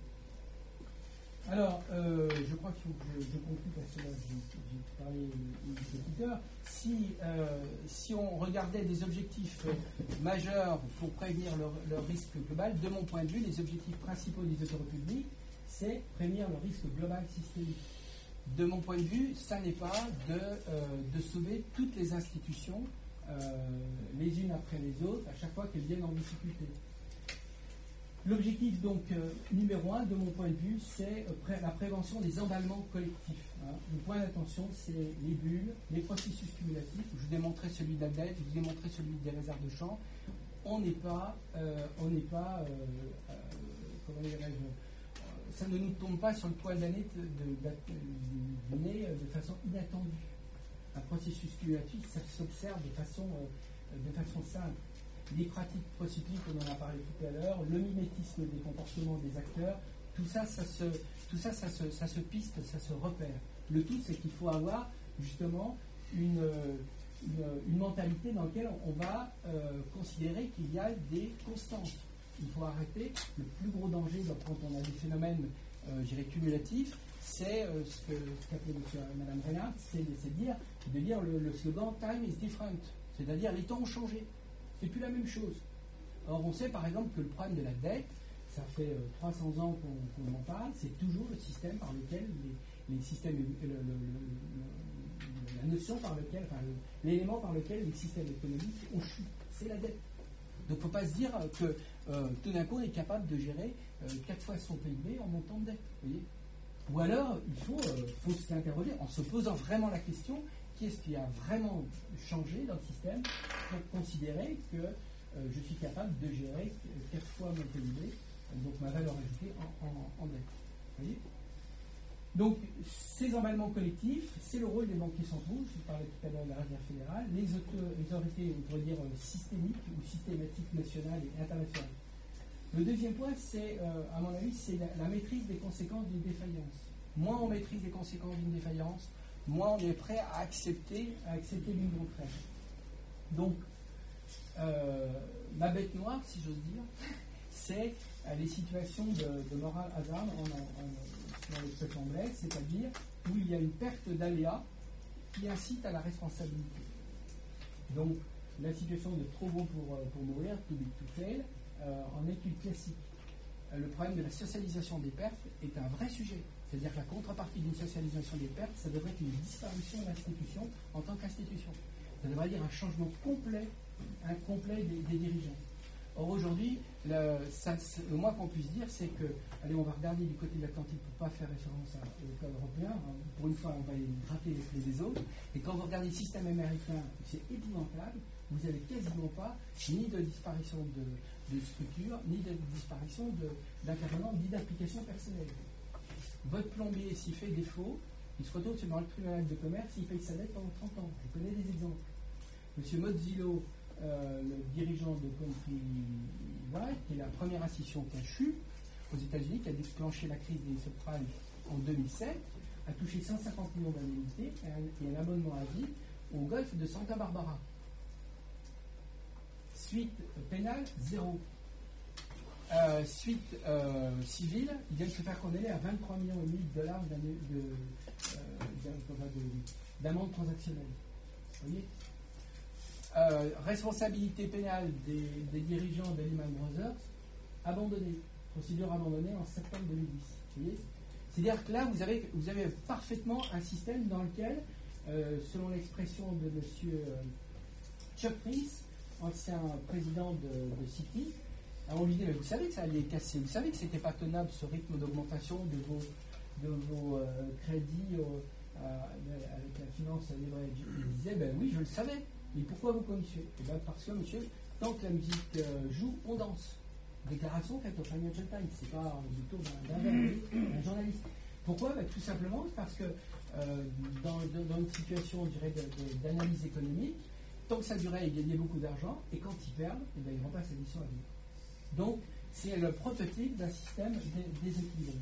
Speaker 5: Alors, euh, je crois qu'il faut que je, je conclue parce que là, j'ai, j'ai parlé une petite heure. Si, euh, si on regardait des objectifs euh, majeurs pour prévenir le, le risque global, de mon point de vue, les objectifs principaux des autorités publiques, c'est prévenir le risque global systémique. De mon point de vue, ça n'est pas de, euh, de sauver toutes les institutions, euh, les unes après les autres, à chaque fois qu'elles viennent en difficulté. L'objectif donc euh, numéro un, de mon point de vue, c'est euh, pré- la prévention des emballements collectifs. Hein. Le point d'attention, c'est les bulles, les processus cumulatifs. Je vous ai montré celui de la dette, je vous ai montré celui des réserves de champ. On n'est pas, euh, on n'est pas, euh, euh, comment dirais-je, ça ne nous tombe pas sur le poil d'un nez, de, de, de, de nez de façon inattendue. Un processus cumulatif, ça s'observe de façon, euh, de façon simple. les pratiques procycliques, on en a parlé tout à l'heure, le mimétisme des comportements des acteurs, tout ça, ça se, tout ça, ça se, ça se piste, ça se repère. Le tout, c'est qu'il faut avoir justement une, une, une mentalité dans laquelle on va euh, considérer qu'il y a des constantes. Il faut arrêter. Le plus gros danger quand on a des phénomènes, euh, je dirais, cumulatifs, c'est euh, ce que ce qu'appelait monsieur, Madame Reinhardt, c'est, c'est de dire, de dire le, le slogan « Time is different », c'est-à-dire les temps ont changé. C'est plus la même chose. Or, on sait par exemple que le problème de la dette, ça fait euh, trois cents ans qu'on, qu'on en parle, c'est toujours le système par lequel les, les systèmes, le, le, le, le, la notion par lequel, enfin, le, l'élément par lequel les systèmes économiques ont chuté, c'est la dette. Donc, il ne faut pas se dire que euh, tout d'un coup, on est capable de gérer euh, quatre fois son P I B en montant de dette. Vous voyez ? Ou alors, il faut, euh, faut s'interroger en se posant vraiment la question, qu'est-ce qui a vraiment changé dans le système pour considérer que euh, je suis capable de gérer quatre fois mon P I B, donc ma valeur ajoutée en, en, en dette. Vous voyez ? Donc, ces emballements collectifs, c'est le rôle des banquiers centraux, je parlais tout à l'heure de la Réserve fédérale, les, auto- les autorités, on pourrait dire, systémiques ou systématiques nationales et internationales. Le deuxième point, c'est, euh, à mon avis, c'est la, la maîtrise des conséquences d'une défaillance. Moins on maîtrise les conséquences d'une défaillance, moins on est prêt à accepter, à accepter l'une d'entre elles. Donc, euh, ma bête noire, si j'ose dire, c'est euh, les situations de, de moral hazard en, en, en, dans l'expression anglaise, c'est-à-dire où il y a une perte d'aléa qui incite à la responsabilité. Donc, la situation de trop bon pour, pour mourir, too big to fail, euh, en est une classique. Euh, le problème de la socialisation des pertes est un vrai sujet. C'est-à-dire que la contrepartie d'une socialisation des pertes, ça devrait être une disparition de l'institution en tant qu'institution. Ça devrait dire un changement complet, un complet des, des dirigeants. Or aujourd'hui, le, ça, le moins qu'on puisse dire, c'est que, allez, on va regarder du côté de l'Atlantique pour ne pas faire référence à, au code européen. Hein, pour une fois, on va aller gratter les clés des autres. Et quand vous regardez le système américain, c'est épouvantable. Vous n'avez quasiment pas ni de disparition de, de structure, ni de disparition de, d'intervenants, ni d'application personnelle. Votre plombier, s'il fait défaut, il se retrouve devant le tribunal de commerce, il paye sa dette pendant trente ans. Je connais des exemples. Monsieur Mozilo, euh, le dirigeant de Countrywide, qui est la première institution cachue aux États-Unis, qui a déclenché la crise des subprimes en deux mille sept, a touché cent cinquante millions d'indemnités et un, et un abonnement à vie au golfe de Santa Barbara. Suite pénale, zéro. Euh, suite euh, civile, il vient de se faire condamner à vingt-trois millions et demi de dollars de, de, euh, d'amende transactionnelle. Vous voyez ? Euh, responsabilité pénale des, des dirigeants de Lehman Brothers, abandonnée. Procédure abandonnée en septembre deux mille dix. Vous voyez ? C'est-à-dire que là, vous avez, vous avez parfaitement un système dans lequel, euh, selon l'expression de M. Chuck Prince, ancien président de, de Citi, on lui dit, mais vous savez que ça allait casser, vous savez que c'était pas tenable ce rythme d'augmentation de vos, de vos euh, crédits euh, avec la finance leverage. Il disait, ben oui, je le savais, mais pourquoi vous commissionnez ? Eh ben parce que, monsieur, tant que la musique euh, joue, on danse. Déclaration faite au Financial Times, c'est pas du tout d'un, d'un, d'un journaliste. Pourquoi ? Ben, tout simplement parce que euh, dans, dans une situation, je dirais, de, de, d'analyse économique, tant que ça durait, ils gagnaient beaucoup d'argent, et quand ils perdent, eh ben, ils repassent l'édition à vie. Donc, c'est le prototype d'un système dé- déséquilibré.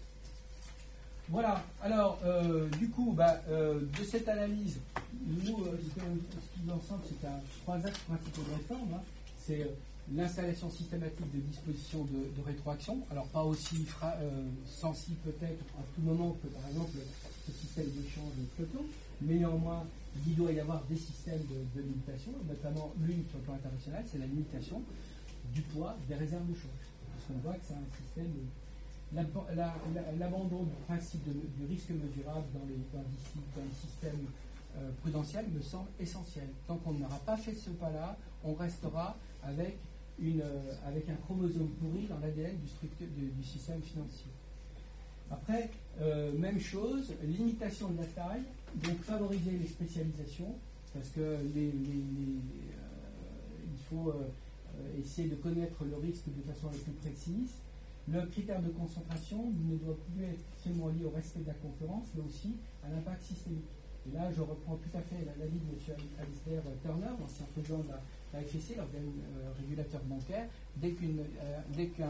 Speaker 5: Voilà. Alors, euh, du coup, bah, euh, de cette analyse, nous, euh, ce, que, ce qui nous ensemble, c'est un trois axes principaux de réforme. Hein. C'est euh, l'installation systématique de dispositions de, de rétroaction. Alors, pas aussi fra- euh, sensible peut-être à tout moment que, par exemple, ce système d'échange flottant, mais néanmoins, il doit y avoir des systèmes de, de limitation, notamment l'une sur le plan international, c'est la limitation du poids des réserves de change. Parce qu'on voit que c'est un système. La, la, la, l'abandon du principe de, du risque mesurable dans les, dans les, dans les systèmes euh, prudentiels me semble essentiel. Tant qu'on n'aura pas fait ce pas-là, on restera avec, une, euh, avec un chromosome pourri dans l'A D N du, structure, du, du système financier. Après, euh, même chose, limitation de la taille, donc favoriser les spécialisations, parce que les, les, les, euh, il faut. Euh, essayer de connaître le risque de façon la plus précise. Le critère de concentration ne doit plus être seulement lié au respect de la concurrence, mais aussi à l'impact systémique. Et là, je reprends tout à fait l'avis de M. Alistair Turner, l'ancien président de la, la F S C, l'organe euh, régulateur bancaire. Dès qu'une, euh, dès qu'un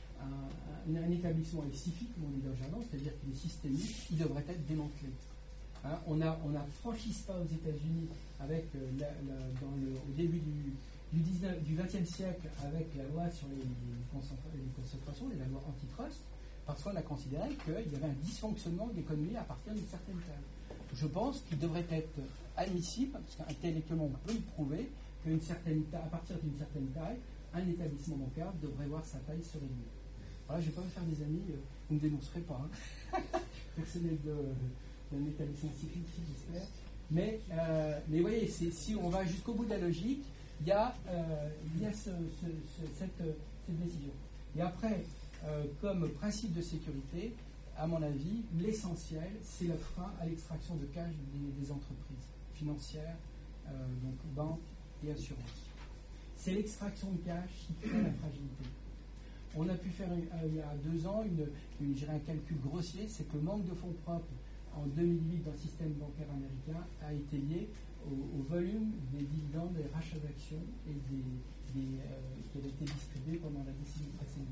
Speaker 5: un, un, un établissement est SIFI, comme on dit dans le jargon, c'est-à-dire qu'il est systémique, il devrait être démantelé. Hein, on a, on a franchi ce pas aux États-Unis avec euh, la, la, dans le, au début du, du, dix-neuvième, du vingtième siècle avec la loi sur les, les, concentra- les concentrations, la loi antitrust, parce qu'on a considéré qu'il y avait un dysfonctionnement de l'économie à partir d'une certaine taille. Je pense qu'il devrait être admissible, parce qu'intellectuellement on peut y prouver qu'une certaine taille, à partir d'une certaine taille, un établissement bancaire devrait voir sa taille se réduire. Voilà, je ne vais pas me faire des amis, euh, vous ne me dénoncerez pas. Hein. Personnel de, d'un établissement cyclique, j'espère. Mais, euh, mais vous voyez, c'est, si on va jusqu'au bout de la logique, il y a, euh, il y a ce, ce, ce, cette, cette décision. Et après, euh, comme principe de sécurité, à mon avis, l'essentiel, c'est le frein à l'extraction de cash des, des entreprises financières, euh, donc banques et assurances. C'est l'extraction de cash qui crée la fragilité. On a pu faire, euh, il y a deux ans, une, une, je dirais un calcul grossier, c'est que le manque de fonds propres en deux mille huit dans le système bancaire américain a été lié au, au volume des dividendes, des rachats d'actions et des, des, euh, qui avaient été distribués pendant la décennie précédente.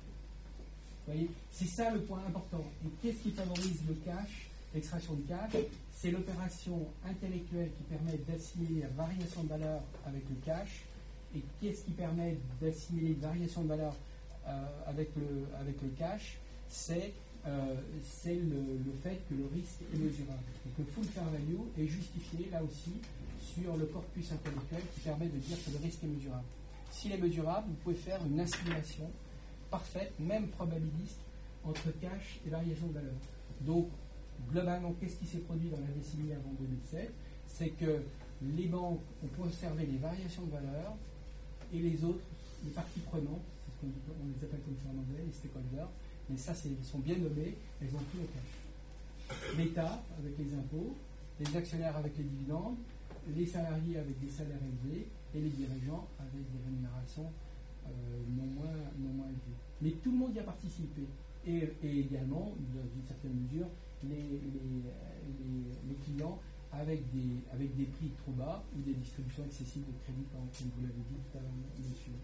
Speaker 5: Vous voyez, c'est ça le point important. Et qu'est-ce qui favorise le cash, l'extraction de cash? C'est l'opération intellectuelle qui permet d'assimiler la variation de valeur avec le cash. Et qu'est-ce qui permet d'assimiler une variation de valeur euh, avec, le, avec le cash? C'est, euh, c'est le, le fait que le risque est mesurable. Donc le full fair value est justifié là aussi sur le corpus intellectuel qui permet de dire que le risque est mesurable. S'il est mesurable, vous pouvez faire une assimilation parfaite, même probabiliste, entre cash et variation de valeur. Donc, globalement, qu'est-ce qui s'est produit dans la décennie avant deux mille sept? C'est que les banques ont conservé les variations de valeur et les autres, les parties prenantes, c'est ce qu'on dit, on les appelle comme ça en anglais, les stakeholders, mais ça, c'est, ils sont bien nommés, elles ont pris le cash. L'État avec les impôts, les actionnaires avec les dividendes, les salariés avec des salaires élevés et les dirigeants avec des rémunérations Euh, non, moins, non moins élevé. Mais tout le monde y a participé. Et, et également, d'une certaine mesure, les, les, les, les clients avec des, avec des prix trop bas ou des distributions excessives de crédit, comme, comme vous l'avez dit tout à l'heure, monsieur.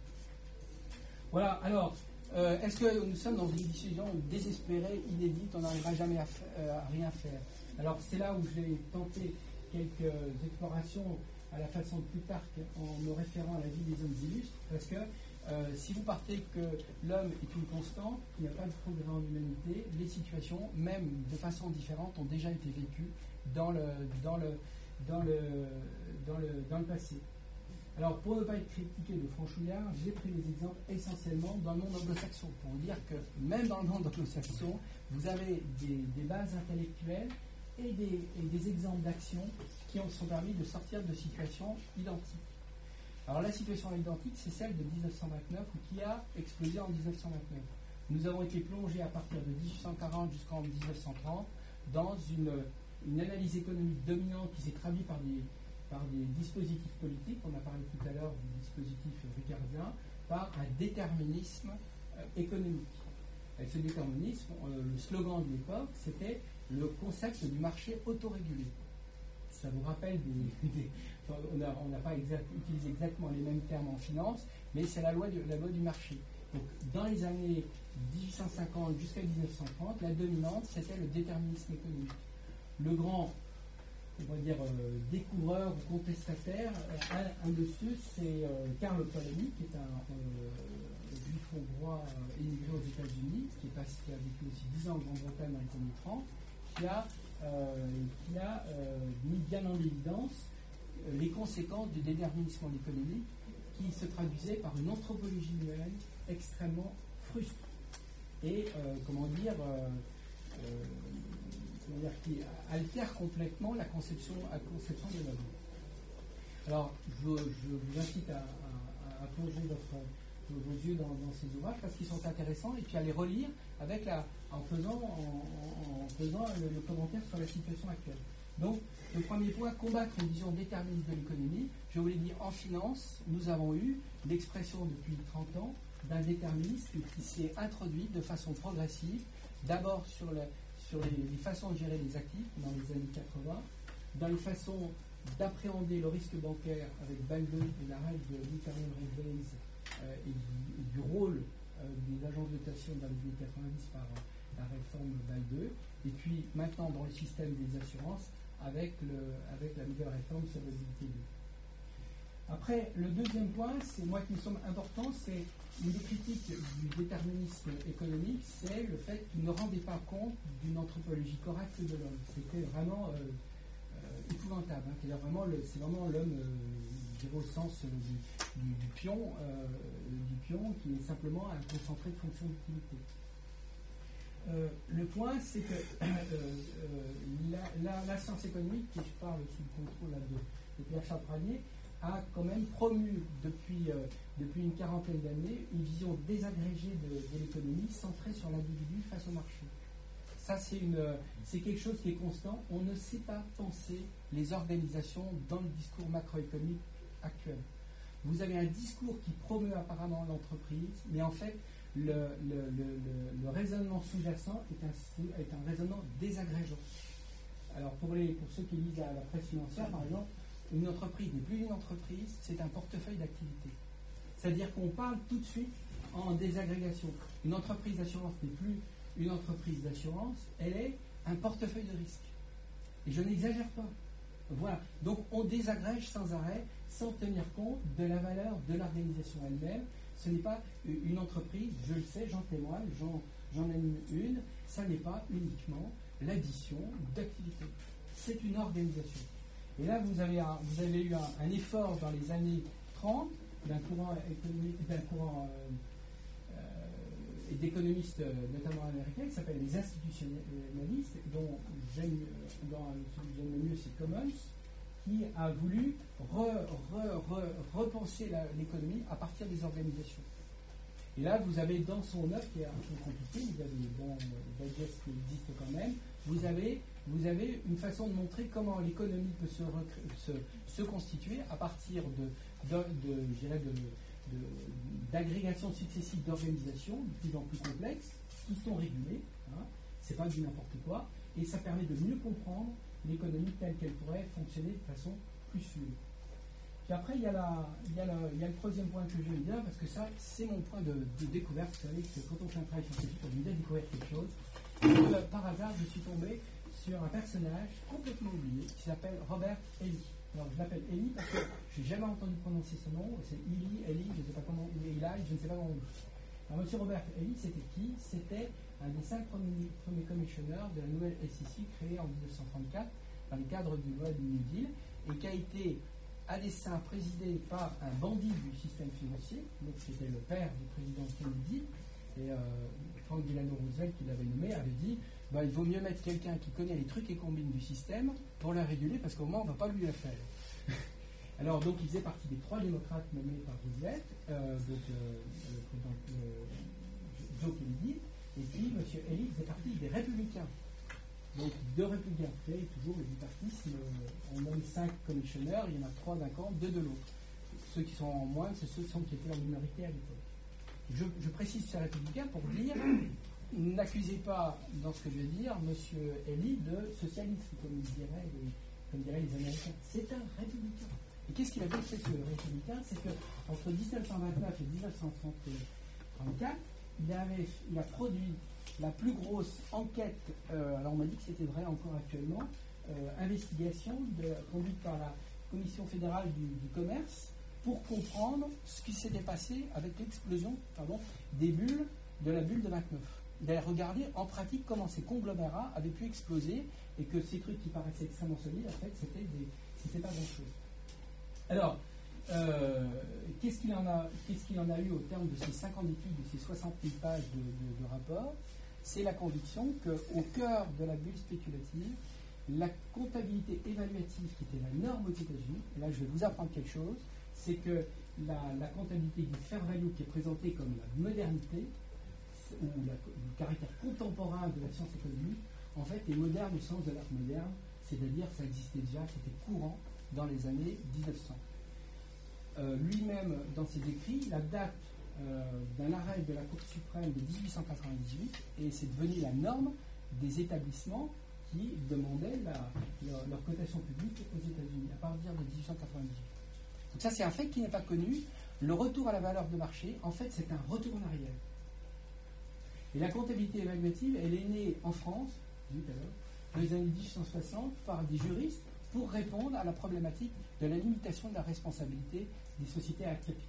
Speaker 5: Voilà, alors, euh, est-ce que nous sommes dans une décision désespérée, inédite, on n'arrivera jamais à, f- à rien faire? Alors, c'est là où j'ai tenté quelques explorations à la façon de Plutarque en me référant à la vie des hommes illustres, parce que Euh, si vous partez que l'homme est une constante, qu'il n'y a pas de progrès en humanité, les situations, même de façon différente, ont déjà été vécues dans le, dans le, dans le, dans le, dans le passé. Alors, pour ne pas être critiqué de franchouillard, j'ai pris des exemples essentiellement dans le monde anglo-saxon, pour vous dire que même dans le monde anglo-saxon, vous avez des, des bases intellectuelles et des, et des exemples d'actions qui ont sont permis de sortir de situations identiques. Alors la situation identique, c'est celle de dix-neuf cent vingt-neuf, ou qui a explosé en dix-neuf cent vingt-neuf. Nous avons été plongés à partir de dix-huit cent quarante jusqu'en dix-neuf cent trente dans une, une analyse économique dominante qui s'est traduite par des, par des dispositifs politiques, on a parlé tout à l'heure du dispositif ricardien, par un déterminisme euh, économique. Et ce déterminisme, euh, le slogan de l'époque, c'était le concept du marché autorégulé. Ça vous rappelle des... des on n'a on n'a pas exact, utilisé exactement les mêmes termes en finance, mais c'est la loi du, la loi du marché. Donc, dans les années dix-huit cent cinquante jusqu'à dix-neuf cent trente, la dominante, c'était le déterminisme économique. Le grand, on va dire, euh, découvreur ou contestataire, euh, un, un de ceux, c'est euh, Karl Ptolémée, qui est un euh, juif hongrois euh, émigré aux États-Unis, qui, est passé, qui a vécu aussi dix ans en Grande-Bretagne dans les années trente, qui a, euh, qui a euh, mis bien en évidence les conséquences du déterminisme en économie qui se traduisait par une anthropologie humaine extrêmement frustre et, euh, comment dire, euh, euh, comment dire, qui altère complètement la conception, la conception de l'homme. Alors, je, je vous incite à, à, à plonger votre, vos yeux dans, dans ces ouvrages parce qu'ils sont intéressants et puis à les relire avec la, en faisant, en, en faisant le, le commentaire sur la situation actuelle. Donc, le premier point, combattre une vision déterministe de l'économie. Je vous l'ai dit, en finance, nous avons eu l'expression depuis trente ans d'un déterminisme qui s'est introduit de façon progressive, d'abord sur, la, sur les, les façons de gérer les actifs dans les années quatre-vingts, dans les façons d'appréhender le risque bancaire avec Bâle deux et la règle de l'Italian Rate Base euh, et, du, et du rôle euh, des agences de notation dans les années quatre-vingt-dix par euh, la réforme Bâle deux, et puis maintenant dans le système des assurances avec, le, avec la nouvelle réforme sur Solvabilité deux. Après, le deuxième point, c'est moi qui me semble important, c'est une des critiques du déterminisme économique, c'est le fait qu'il ne rendait pas compte d'une anthropologie correcte de l'homme. C'était vraiment euh, euh, épouvantable. Hein. C'est vraiment, le, c'est vraiment l'homme, euh, au sens euh, du, du, du, pion, euh, du pion, qui est simplement un concentré de fonctions d'utilité. Euh, le point, c'est que euh, euh, la, la, la science économique, et je parle sous le contrôle là, de, de Pierre Charles Pradier, a quand même promu depuis, euh, depuis une quarantaine d'années une vision désagrégée de, de l'économie centrée sur l'individu face au marché. Ça, c'est, une, c'est quelque chose qui est constant. On ne sait pas penser les organisations dans le discours macroéconomique actuel. Vous avez un discours qui promeut apparemment l'entreprise, mais en fait, le, le, le, le, le raisonnement sous-jacent est un, est un raisonnement désagrégeant. Alors, pour, les, pour ceux qui lisent la, la presse financière, par exemple, une entreprise n'est plus une entreprise, c'est un portefeuille d'activité. C'est-à-dire qu'on parle tout de suite en désagrégation. Une entreprise d'assurance n'est plus une entreprise d'assurance, elle est un portefeuille de risque. Et je n'exagère pas. Voilà. Donc on désagrège sans arrêt, sans tenir compte de la valeur de l'organisation elle-même. Ce n'est pas une entreprise, je le sais, j'en témoigne, j'en, j'en anime une, ça n'est pas uniquement l'addition d'activités. C'est une organisation. Et là, vous avez, un, vous avez eu un, un effort dans les années trente d'un courant économique, d'un courant euh, euh, et d'économistes, notamment américains, qui s'appellent les institutionnalistes, dont j'aime, dont celui que j'aime le mieux, c'est Commons, qui a voulu re, re, re, repenser la, l'économie à partir des organisations. Et là, vous avez dans son œuvre, qui est un peu compliqué, vous avez des bons digest qui existent quand même, vous avez, vous avez une façon de montrer comment l'économie peut se, recré- se, se constituer à partir de, de, de, je dirais de, de, d'agrégations successives d'organisations de plus en plus complexes, qui sont régulées, hein, c'est pas du n'importe quoi, et ça permet de mieux comprendre l'économie telle qu'elle pourrait fonctionner de façon plus fluide. Puis après, il y, a la, il, y a la, il y a le troisième point que j'aime bien, parce que ça, c'est mon point de, de découverte. Vous savez que quand on fait un travail scientifique, on aime bien découvrir quelque chose. Et euh, par hasard, je suis tombé sur un personnage complètement oublié qui s'appelle Robert Ely. Alors, je l'appelle Ely parce que je n'ai jamais entendu prononcer son nom. C'est Ely, Ely, je ne sais pas comment, ou Eli, je ne sais pas comment on dit. Alors, M. Robert Ely, c'était qui? C'était un des cinq premiers, premiers commissionnaires de la nouvelle S E C créée en dix-neuf cent trente-quatre dans le cadre du loi du New Deal et qui a été à dessein présidé par un bandit du système financier, donc c'était le père du président Kennedy, et euh, Frank Delano Roosevelt, qui l'avait nommé, avait dit bah, il vaut mieux mettre quelqu'un qui connaît les trucs et combines du système pour la réguler, parce qu'au moins on ne va pas lui la faire. Alors, donc, il faisait partie des trois démocrates nommés par Roosevelt, euh, donc euh, le président euh, Joe Kennedy, et puis M. Ely faisait partie des républicains. Donc, deux républicains, vous savez, toujours le bipartisme, on nomme cinq commissionnaires, il y en a trois d'un camp, deux de l'autre. Ceux qui sont en moindre, c'est ceux qui étaient en minorité à l'époque. Je, je précise ces républicains pour dire, n'accusez pas, dans ce que je vais dire, M. Ely de socialisme, comme diraient les, comme diraient les Américains. C'est un républicain. Et qu'est-ce qu'il avait fait, ce républicain? C'est qu'entre dix-neuf cent vingt-neuf et dix-neuf cent trente-quatre, il, avait, il a produit la plus grosse enquête, euh, alors on m'a dit que c'était vrai encore actuellement, euh, investigation de, conduite par la Commission fédérale du, du commerce pour comprendre ce qui s'était passé avec l'explosion pardon, des bulles, de la bulle de vingt-neuf. Il a regardé en pratique comment ces conglomérats avaient pu exploser et que ces trucs qui paraissaient extrêmement solides, en fait, c'était, des, c'était pas grand-chose. Alors, Euh, qu'est-ce, qu'il en a, qu'est-ce qu'il en a eu au terme de ces cinquante études, de ces soixante mille pages de, de, de rapports? C'est la conviction qu'au cœur de la bulle spéculative, la comptabilité évaluative qui était la norme aux États-Unis, et là je vais vous apprendre quelque chose, c'est que la, la comptabilité du fair value qui est présentée comme la modernité, ou la, le caractère contemporain de la science économique, en fait est moderne au sens de l'art moderne, c'est-à-dire ça existait déjà, c'était courant dans les années dix-neuf cents. Euh, lui-même, dans ses écrits, la date euh, d'un arrêt de la Cour suprême de dix-huit cent quatre-vingt-dix-huit, et c'est devenu la norme des établissements qui demandaient la, leur, leur cotation publique aux États-Unis à partir de dix-huit cent quatre-vingt-dix-huit. Donc ça, c'est un fait qui n'est pas connu. Le retour à la valeur de marché, en fait, c'est un retour en arrière. Et la comptabilité évaluative, elle est née en France, vu tout à l'heure, dans les années dix-huit cent soixante, par des juristes pour répondre à la problématique de la limitation de la responsabilité des sociétés à capitaux.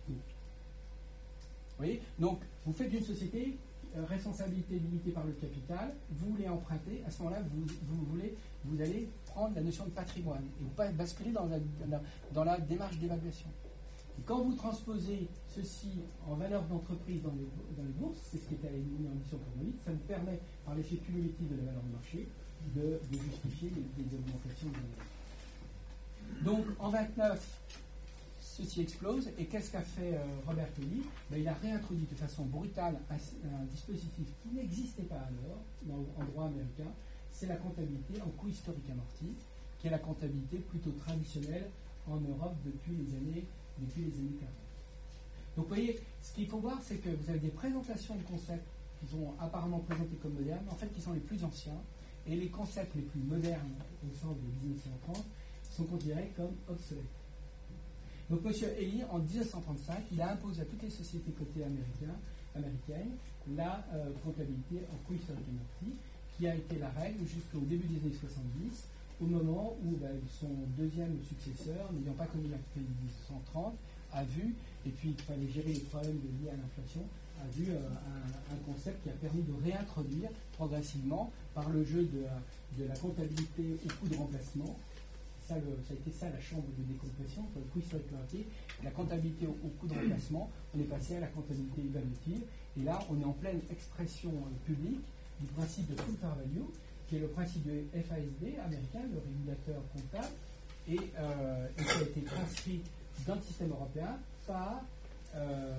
Speaker 5: Vous voyez? Donc, vous faites d'une société euh, responsabilité limitée par le capital, vous voulez emprunter, à ce moment-là, vous, vous, voulez, vous allez prendre la notion de patrimoine et vous basculer dans la, dans la, dans la démarche d'évaluation. Et quand vous transposez ceci en valeur d'entreprise dans les, dans les bourses, c'est ce qui était éliminé en mission pour ça vous permet, par l'effet cumulatif de la valeur de marché, de, de justifier les, les augmentations de valeur. Donc, en vingt-neuf, ceci explose, et qu'est-ce qu'a fait euh, Robert Kelly? Ben, il a réintroduit de façon brutale un, un dispositif qui n'existait pas alors, dans, en droit américain, c'est la comptabilité en coût historique amorti, qui est la comptabilité plutôt traditionnelle en Europe depuis les années, depuis les années quarante. Donc, vous voyez, ce qu'il faut voir, c'est que vous avez des présentations de concepts qui sont apparemment présentés comme modernes, en fait, qui sont les plus anciens, et les concepts les plus modernes, au sens de mille neuf cent trente, sont considérés comme obsolètes. Donc, M. Ely, en dix-neuf cent trente-cinq, il a imposé à toutes les sociétés cotées américaines la euh, comptabilité en coût historique amorti, qui a été la règle jusqu'au début des années soixante-dix, au moment où ben, son deuxième successeur, n'ayant pas connu la crise de dix-neuf cent trente, a vu, et puis il fallait gérer les problèmes liés à l'inflation, a vu euh, un, un concept qui a permis de réintroduire progressivement, par le jeu de la, de la comptabilité au coût de remplacement. Ça, le, ça a été ça la chambre de décompression, le coût historique amorti, la comptabilité au, au coût de remplacement, on est passé à la comptabilité évaluative, et là on est en pleine expression euh, publique du principe de full par value, qui est le principe de F A S B américain, le régulateur comptable, et, euh, et qui a été transcrit dans le système européen par euh,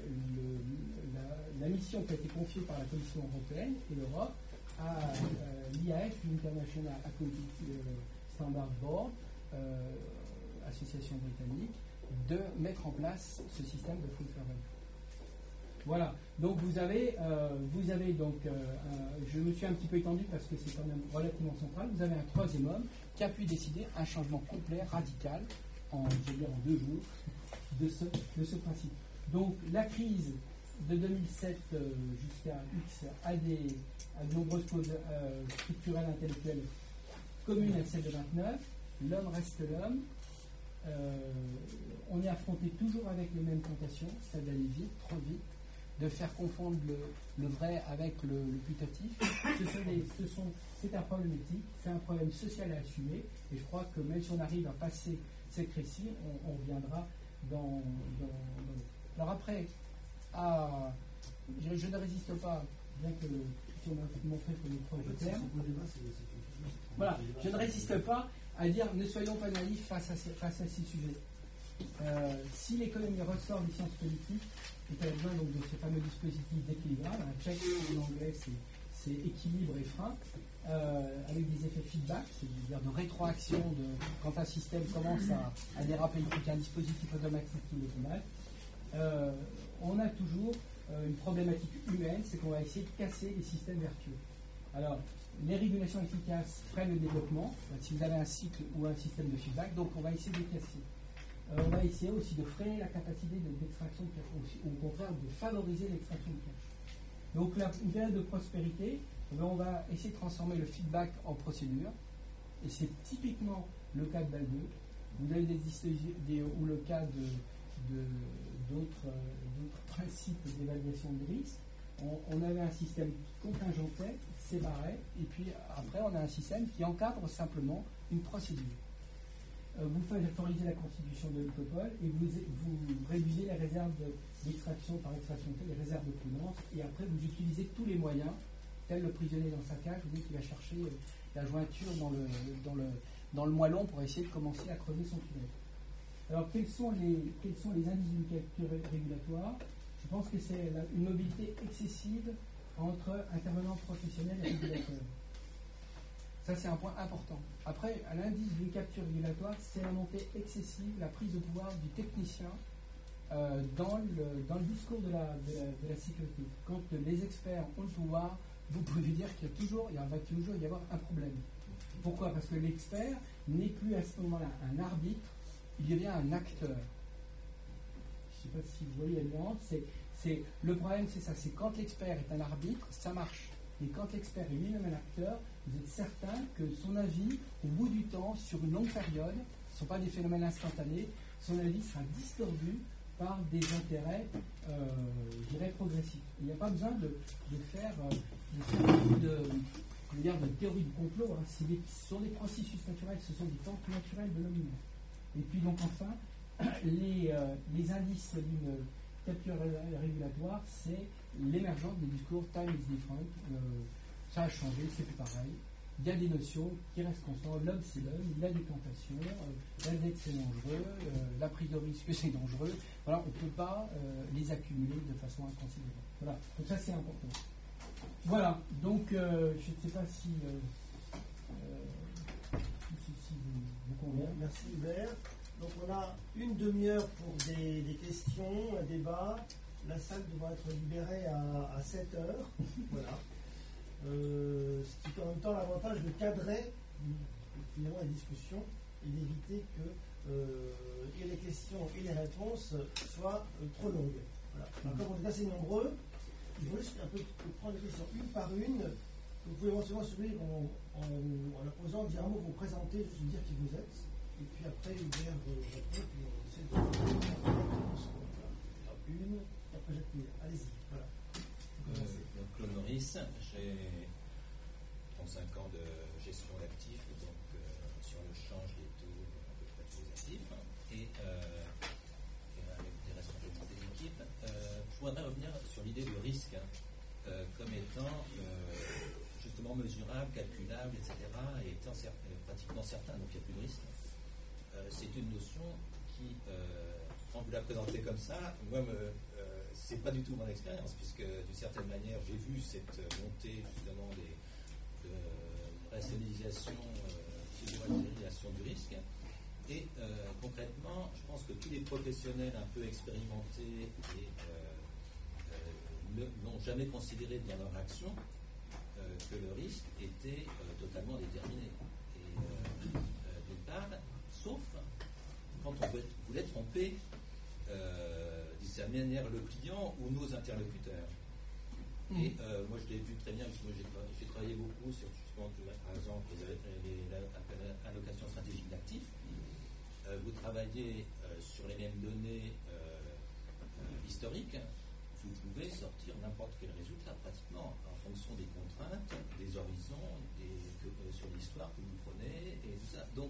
Speaker 5: le, la, la mission qui a été confiée par la Commission européenne et l'Europe à euh, l'I A F, l'International Accounting Standard Board, euh, association britannique, de mettre en place ce système de full fair value. Voilà. Donc vous avez, euh, vous avez donc, euh, un, je me suis un petit peu étendu parce que c'est quand même relativement central. Vous avez un troisième homme qui a pu décider un changement complet, radical, en, je veux dire, en deux jours, de ce, de ce principe. Donc la crise de deux mille sept euh, jusqu'à X a, des, a de nombreuses causes euh, structurelles, intellectuelles communes à celle de vingt-neuf. L'homme reste l'homme. Euh, on est affronté toujours avec les mêmes tentations, c'est d'aller vite, trop vite, de faire confondre le, le vrai avec le, le putatif. Ce sont les, ce sont, c'est un problème éthique, c'est un problème social à assumer, et je crois que même si on arrive à passer cette crise-ci, on, on reviendra dans, dans, dans... Alors après, à, je, je ne résiste pas, bien que si on m'a montré que le proche de terme, voilà, je ne résiste pas à dire ne soyons pas naïfs face à ces, face à ces sujets. Euh, si l'économie ressort des sciences politiques, et tu as besoin donc de ce fameux dispositif d'équilibrage, un check en anglais c'est équilibre et frein, euh, avec des effets feedback, c'est-à-dire de rétroaction de, quand un système commence à, à déraper, il faut qu'il y ait un dispositif automatique qui le combat. Euh, on a toujours euh, une problématique humaine, c'est qu'on va essayer de casser les systèmes vertueux. Alors, les régulations efficaces freinent le développement, si vous avez un cycle ou un système de feedback, donc on va essayer de les casser. Euh, on va essayer aussi de freiner la capacité d'extraction de cash, ou au contraire de favoriser l'extraction de cash. Donc, la, une période de prospérité, eh bien, on va essayer de transformer le feedback en procédure, et c'est typiquement le cas de B A L deux. Vous avez des, des, ou le cas de d'autres euh, principes d'évaluation de risque. On, on avait un système qui contingentait, séparait, et puis après on a un système qui encadre simplement une procédure. Euh, vous favorisez la constitution de l'autopoles et vous, vous réduisez les réserves d'extraction de, par extraction de les réserves de prudence, et après vous utilisez tous les moyens, tel le prisonnier dans sa cage, vous dites qu'il va chercher euh, la jointure dans le, dans, le, dans le moellon pour essayer de commencer à creuser son tunnel. Alors quels sont les, quels sont les indicateurs régulatoires? Je pense que c'est une mobilité excessive entre intervenants professionnels et régulateurs. Ça, c'est un point important. Après, à l'indice d'une capture régulatoire, c'est la montée excessive, la prise de pouvoir du technicien euh, dans, le, dans le discours de la, de, la, de la sécurité. Quand les experts ont le pouvoir, vous pouvez dire qu'il y a toujours, il y a, va toujours y avoir un problème. Pourquoi? Parce que l'expert n'est plus à ce moment-là un arbitre, il devient un acteur. Je ne sais pas si vous voyez la nuance. C'est, c'est, le problème, c'est ça, c'est quand l'expert est un arbitre, ça marche. Et quand l'expert est lui-même un acteur, vous êtes certain que son avis, au bout du temps, sur une longue période, ce ne sont pas des phénomènes instantanés, son avis sera distordu par des intérêts, euh, je dirais, progressifs. Il n'y a pas besoin de, de faire, euh, de, faire de, de, dire de théorie du complot. Hein. C'est des, ce sont des processus naturels, ce sont des temps naturels de l'homme humain. Et puis donc enfin, les, euh, les indices d'une capture régulatoire, c'est l'émergence des discours time is different. Euh, ça a changé, c'est plus pareil. Il y a des notions qui restent constantes. L'homme, c'est l'homme, il a des tentations, euh, la dette, c'est dangereux, euh, la prise de risque, c'est dangereux. Voilà, on ne peut pas euh, les accumuler de façon inconsidérée. Voilà, donc ça, c'est important. Voilà, donc euh, je ne sais pas si, euh, euh, si, si vous, vous convient.
Speaker 1: Merci Hubert. Donc on a une demi-heure pour des, des questions, un débat. La salle devra être libérée à, à sept heures. Voilà. Euh, ce qui en même temps l'avantage de cadrer finalement la discussion et d'éviter que euh, et les questions et les réponses soient euh, trop longues. Voilà. Alors, comme on est assez nombreux, il faut juste un peu prendre les questions une par une. Vous pouvez éventuellement sourire en, en, en la posant, dire un mot, vous présenter, juste dire qui vous êtes, et puis après Hubert euh, répond, puis on essaie de faire la réponse. Voilà. Une, après Jacques, allez-y. Voilà.
Speaker 6: Euh, donc Claude Maurice, j'ai trente-cinq ans de gestion d'actifs, donc euh, sur le change des taux, à peu près tous les actifs, et, euh, et avec des responsabilités d'équipe. Euh, je voudrais revenir sur l'idée de risque hein, euh, comme étant euh, justement mesurable, calculable, et cetera, et étant cer- pratiquement certain, donc il n'y a plus de risque. Euh, c'est une notion qui, euh, quand vous la présentez comme ça, moi, me, euh, c'est pas du tout mon expérience, puisque d'une certaine manière, j'ai vu cette montée justement des, de rationalisation, euh, de rationalisation du risque. Et euh, concrètement, je pense que tous les professionnels un peu expérimentés et euh, euh, ne, n'ont jamais considéré dans leur action euh, que le risque était euh, totalement déterminé. Et euh, euh, d'une part, sauf quand on voulait tromper euh, d'une certaine manière le client ou nos interlocuteurs. Mmh. Et euh, moi je l'ai vu très bien, parce que moi, j'ai, tra- j'ai travaillé beaucoup sur justement, par exemple, les, les, les allocations stratégiques d'actifs. Euh, vous travaillez euh, sur les mêmes données euh, euh, historiques, vous pouvez sortir n'importe quel résultat pratiquement en fonction des contraintes, des horizons, des, que, euh, sur l'histoire que vous prenez et tout ça. Donc,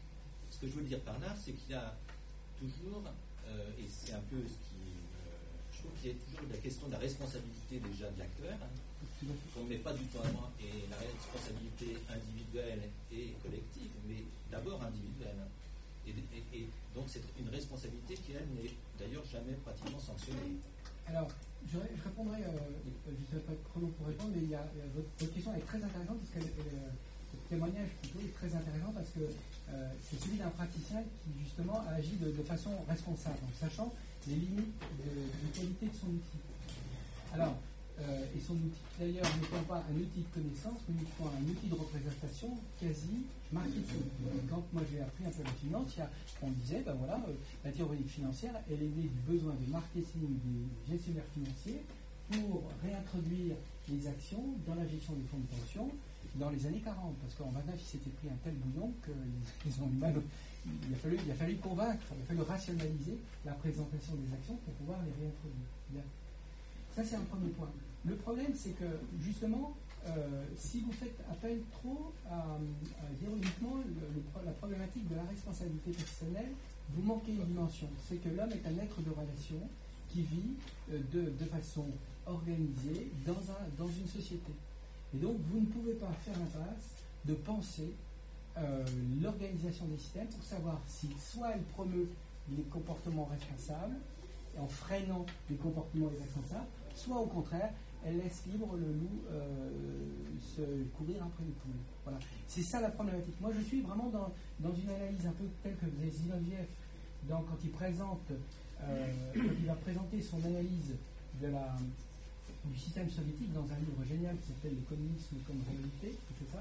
Speaker 6: ce que je veux dire par là, c'est qu'il y a toujours, euh, et c'est un peu ce qui, euh, je trouve qu'il y a toujours la question de la responsabilité déjà de l'acteur, hein, qu'on ne met pas du tout à moi, et la responsabilité individuelle et collective, mais d'abord individuelle. Et, et, et donc c'est une responsabilité qui, elle, n'est d'ailleurs jamais pratiquement sanctionnée.
Speaker 5: Alors, je, je répondrai, euh, je ne sais pas être trop long pour répondre, mais il y a, il y a votre, votre question est très intéressante, parce que euh, le témoignage plutôt est très intéressant, parce que euh, c'est celui d'un praticien qui, justement, a agi de, de façon responsable, en sachant les limites de, de qualité de son outil. Alors, euh, et son outil, d'ailleurs, n'étant pas un outil de connaissance, mais uniquement un outil de représentation quasi marketing. Quand moi j'ai appris un peu la finance, on disait, ben voilà, euh, la théorie financière, elle est née du besoin de marketing des gestionnaires financiers pour réintroduire les actions dans la gestion des fonds de pension dans les années quarante. Parce qu'en vingt-neuf, ils s'étaient pris un tel bouillon qu'ils ont eu mal. Il a, fallu, il a fallu convaincre, il a fallu rationaliser la présentation des actions pour pouvoir les réintroduire. Bien. Ça, c'est un premier point. Le problème, c'est que, justement, euh, si vous faites appel trop à, à dire uniquement le, le, la problématique de la responsabilité personnelle, vous manquez une dimension. C'est que l'homme est un être de relation qui vit euh, de, de façon organisée dans, un, dans une société. Et donc, vous ne pouvez pas faire l'impasse de penser euh, l'organisation des systèmes pour savoir si soit elle promeut les comportements responsables, en freinant les comportements irresponsables, soit au contraire, elle laisse libre le loup euh, se courir après les poules. Voilà. C'est ça la problématique. Moi, je suis vraiment dans, dans une analyse un peu telle que faisait Zinoviev quand il présente, euh, quand il va présenter son analyse de la, du système soviétique dans un livre génial qui s'appelle Le communisme comme réalité, c'est ça.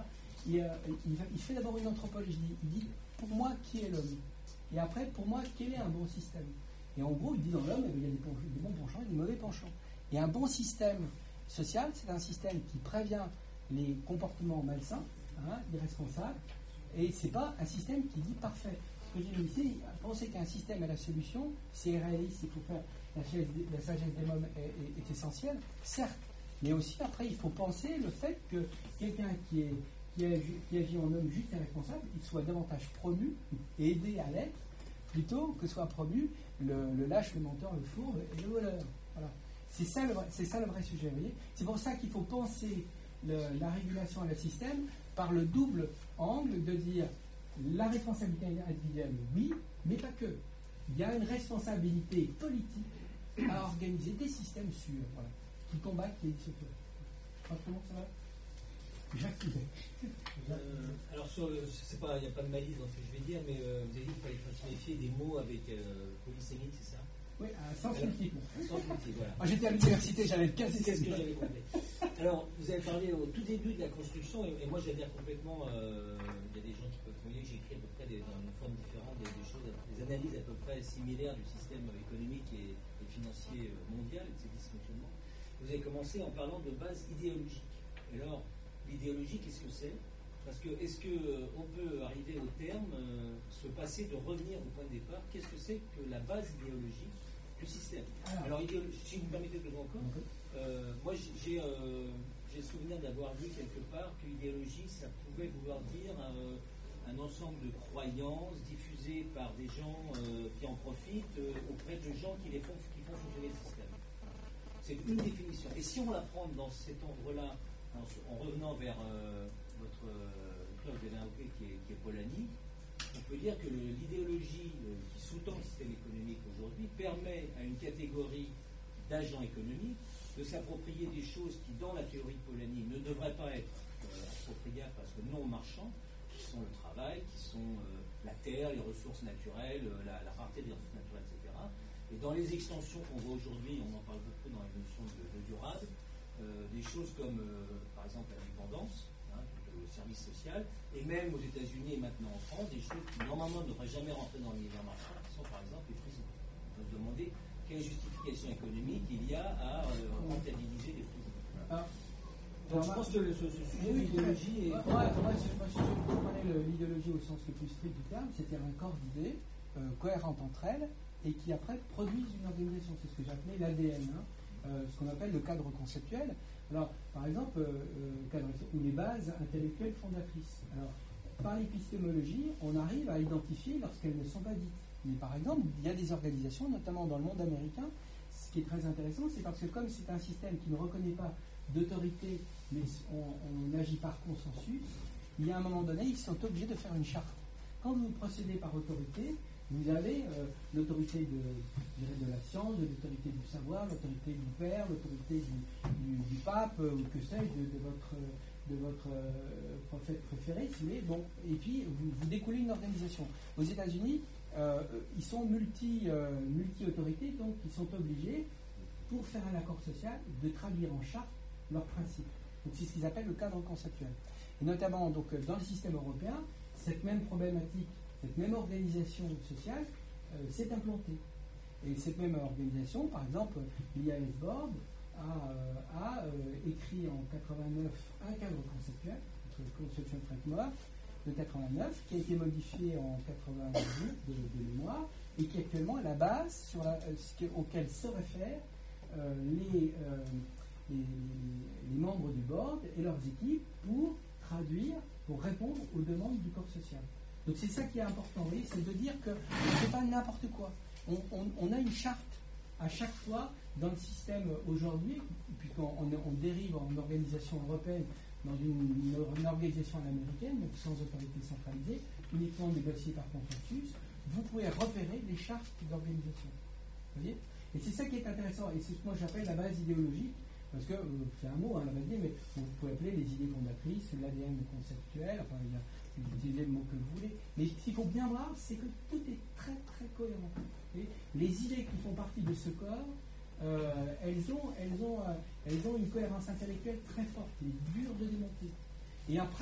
Speaker 5: il, euh, il, il fait d'abord une anthropologie. Il dit, pour moi, qui est l'homme? Et après, pour moi, quel est un bon système? Et en gros, il dit dans l'homme, il y a des, des bons penchants et des mauvais penchants. Et un bon système social, c'est un système qui prévient les comportements malsains, hein, irresponsables, et c'est pas un système qui dit parfait. Ce que j'ai dit ici, penser qu'un système est la solution, c'est réaliste, il faut faire la, chaise, la sagesse des mômes est, est, est essentielle, certes, mais aussi après il faut penser le fait que quelqu'un qui, est, qui, agit, qui agit en homme juste et responsable, il soit davantage promu et aidé à l'être, plutôt que soit promu le, le lâche, le menteur, le fourbe et le voleur. Voilà. C'est ça, le, c'est ça le vrai sujet, vous voyez. C'est pour ça qu'il faut penser le, la régulation et le système par le double angle de dire la responsabilité individuelle, oui, mais pas que. Il y a une responsabilité politique à organiser des systèmes sûrs, voilà, qui combattent les dysautories. Franchement, ça va? Jacques
Speaker 3: euh, Alors, sur le, c'est pas, il n'y a pas de malice dans ce que je vais dire, mais euh, vous avez dit qu'il fallait se méfier des mots avec euh, polysémite, c'est ça?
Speaker 5: Oui, à sens multiple.
Speaker 3: Sens multiple, voilà.
Speaker 5: Moi, j'étais à l'université, j'avais le quinze.
Speaker 3: C'est ce que j'avais compris. Alors, vous avez parlé au tout début de la construction, et, et moi j'adhère complètement. Euh, il y a des gens qui peuvent témoigner que j'écris à peu près des, dans une forme différente des, des choses, des analyses à peu près similaires du système économique et, et financier mondial et de ses dysfonctionnements. Vous avez commencé en parlant de base idéologique. Et alors, l'idéologie, qu'est-ce que c'est? Parce que est-ce qu'on peut arriver au terme, euh, se passer de revenir au point de départ? Qu'est-ce que c'est que la base idéologique du système? Alors, si vous me permettez de vous encore, euh, moi j'ai euh, j'ai souvenir d'avoir lu quelque part que l'idéologie, ça pouvait vouloir dire euh, un ensemble de croyances diffusées par des gens euh, qui en profitent euh, auprès de gens qui, les font, qui font fonctionner le système. C'est une définition. Et si on la prend dans cet ordre-là, en, en revenant vers euh, votre club de l'invoqué qui est, qui est Polanyi, on peut dire que le, l'idéologie euh, qui sous-tend le système économique aujourd'hui permet à une catégorie d'agents économiques de s'approprier des choses qui, dans la théorie de Polanyi, ne devraient pas être euh, appropriables parce que non marchands, qui sont le travail, qui sont euh, la terre, les ressources naturelles, euh, la, la rareté des ressources naturelles, et cetera. Et dans les extensions qu'on voit aujourd'hui, on en parle beaucoup dans les notions de, de durable, euh, des choses comme, euh, par exemple, la dépendance, hein, le service social, et même aux États-Unis et maintenant en France, des choses qui normalement ne devraient jamais rentrer dans l'univers marchand, qui sont par exemple les prisons. On peut se demander quelle justification économique il y a à euh, rentabiliser les prisons. Ah. Donc, je pense que le, ce, ce sujet oui, d'idéologie est.
Speaker 5: Moi, moi, si je comprenais l'idéologie au sens le plus strict du terme, c'était un corps d'idées euh, cohérentes entre elles et qui après produisent une organisation. C'est ce que j'appelais l'A D N, hein, euh, ce qu'on appelle le cadre conceptuel. Alors, par exemple, euh, cadre, ou les bases intellectuelles fondatrices. Alors, par l'épistémologie, on arrive à identifier lorsqu'elles ne sont pas dites. Mais par exemple, il y a des organisations, notamment dans le monde américain, ce qui est très intéressant, c'est parce que comme c'est un système qui ne reconnaît pas d'autorité, mais on, on agit par consensus, il y a un moment donné, ils sont obligés de faire une charte. Quand vous procédez par autorité, vous avez euh, l'autorité de, je dirais, de la science, l'autorité du savoir, l'autorité du père, l'autorité du, du, du pape, euh, ou que sais-je, de, de votre, de votre euh, prophète préféré, si vous voulez. Bon, et puis, vous, vous découlez une organisation. Aux États-Unis, Euh, ils sont multi, euh, multi-autorités, donc ils sont obligés, pour faire un accord social, de traduire en charte leurs principes. Donc c'est ce qu'ils appellent le cadre conceptuel. Et notamment donc, dans le système européen, cette même problématique, cette même organisation sociale euh, s'est implantée. Et cette même organisation, par exemple, l'I A S Board a, euh, a euh, écrit en quatre-vingt-neuf un cadre conceptuel, le Conceptual Framework, de quatre-vingt-neuf, qui a été modifié en quatre-vingt-dix de, de mémoire, et qui est actuellement à la base sur la, euh, auquel se réfèrent euh, les, euh, les, les membres du board et leurs équipes pour traduire, pour répondre aux demandes du corps social. Donc c'est ça qui est important, vous voyez, c'est de dire que ce n'est pas n'importe quoi. On, on, on a une charte à chaque fois dans le système aujourd'hui, puisqu'on on, on dérive en organisation européenne dans une, une, une organisation à l'américaine, donc sans autorité centralisée, uniquement négociée par consensus, vous pouvez repérer les chartes d'organisation. Vous voyez? Et c'est ça qui est intéressant, et c'est ce que moi j'appelle la base idéologique, parce que euh, c'est un mot, hein, la base idée, mais vous pouvez appeler les idées fondatrices, l'A D N conceptuel, enfin, il y a, vous utilisez le mot que vous voulez, mais ce qu'il faut bien voir, c'est que tout est très très cohérent. Et les idées qui font partie de ce corps, Euh, elles, ont, elles, ont, euh, elles ont une cohérence intellectuelle très forte, et dure de démonter. Et après,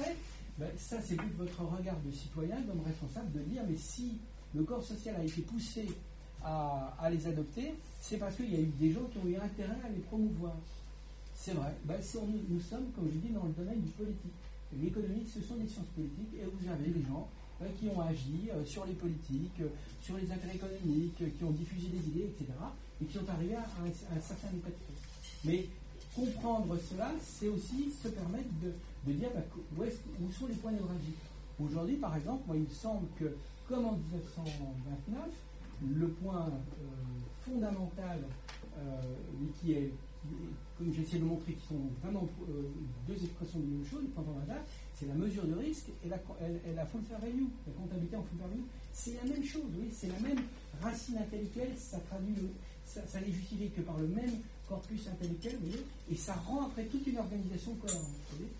Speaker 5: ben, ça c'est plus votre regard de citoyen, d'homme responsable, de dire mais si le corps social a été poussé à, à les adopter, c'est parce qu'il y a eu des gens qui ont eu intérêt à les promouvoir. C'est vrai, ben, c'est, nous, nous sommes, comme je dis, dans le domaine du politique. L'économie, ce sont des sciences politiques, et vous avez des gens euh, qui ont agi euh, sur les politiques, euh, sur les intérêts économiques, euh, qui ont diffusé des idées, et cetera, et qui sont arrivés à un, à un certain état de fait. Mais comprendre cela, c'est aussi se permettre de, de dire bah, où, est-ce, où sont les points névralgiques. Aujourd'hui, par exemple, moi, il me semble que, comme en dix-neuf cent vingt-neuf, le point euh, fondamental, euh, qui est, comme j'ai essayé de le montrer, qui sont vraiment euh, deux expressions de la même chose, le point fondamental, c'est la mesure de risque et la, et, et la full fair value, la comptabilité en full fair value. C'est la même chose, oui, c'est la même racine intellectuelle, ça traduit, le, ça, ça n'est justifié que par le même corpus intellectuel, vous voyez, et ça rend après toute une organisation cohérente. Vous voyez.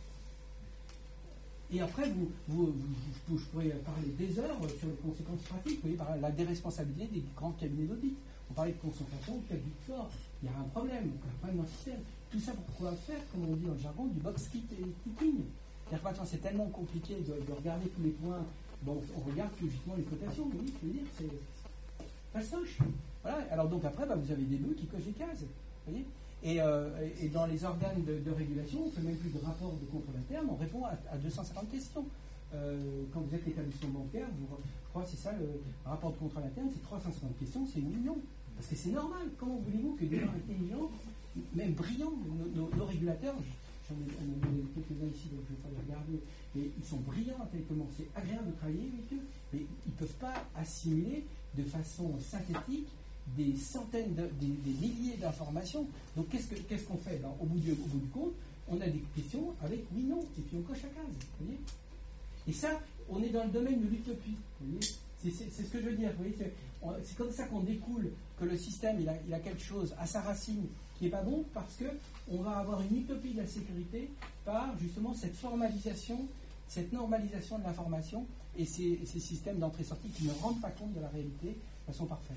Speaker 5: Et après, vous, vous, vous, je pourrais parler des heures sur les conséquences pratiques, vous voyez, par la déresponsabilité des grands cabinets d'audit. On parlait de concentration, de Big Four. Il y a un problème, un problème dans le système. Tout ça pour pouvoir faire, comme on dit dans le jargon, du box ticking. C'est-à-dire que maintenant, c'est tellement compliqué de, de regarder tous les points. Bon, on regarde que justement les cotations, vous voyez, je veux dire, c'est fastoche. Voilà. Alors donc après, bah, vous avez des bœufs qui cochent des cases. Vous voyez. Et, euh, et dans les organes de, de régulation, on ne fait même plus de rapport de contrôle interne, on répond à, à deux cent cinquante questions. Euh, quand vous êtes établissement bancaire, vous, je crois que c'est ça, le rapport de contrôle interne, c'est trois cent cinquante questions, c'est une million. Parce que c'est normal. Comment voulez-vous que des gens intelligents, même brillants, nos, nos, nos régulateurs, j'en ai, j'en ai quelques-uns ici, donc je ne vais pas les regarder, mais ils sont brillants intellectuellement, c'est agréable de travailler avec eux, mais ils ne peuvent pas assimiler de façon synthétique des centaines, de, des, des milliers d'informations. Donc qu'est-ce, que, qu'est-ce qu'on fait ben, au, bout du, au bout du compte, on a des questions avec oui, non, et puis on coche la case. Vous voyez. Et ça, on est dans le domaine de l'utopie. Vous voyez. C'est, c'est, c'est ce que je veux dire. Vous voyez. C'est, on, c'est comme ça qu'on découle que le système il a, il a quelque chose à sa racine qui n'est pas bon, parce qu'on va avoir une utopie de la sécurité par justement cette formalisation, cette normalisation de l'information et ces, ces systèmes d'entrée-sortie qui ne rendent pas compte de la réalité de façon parfaite.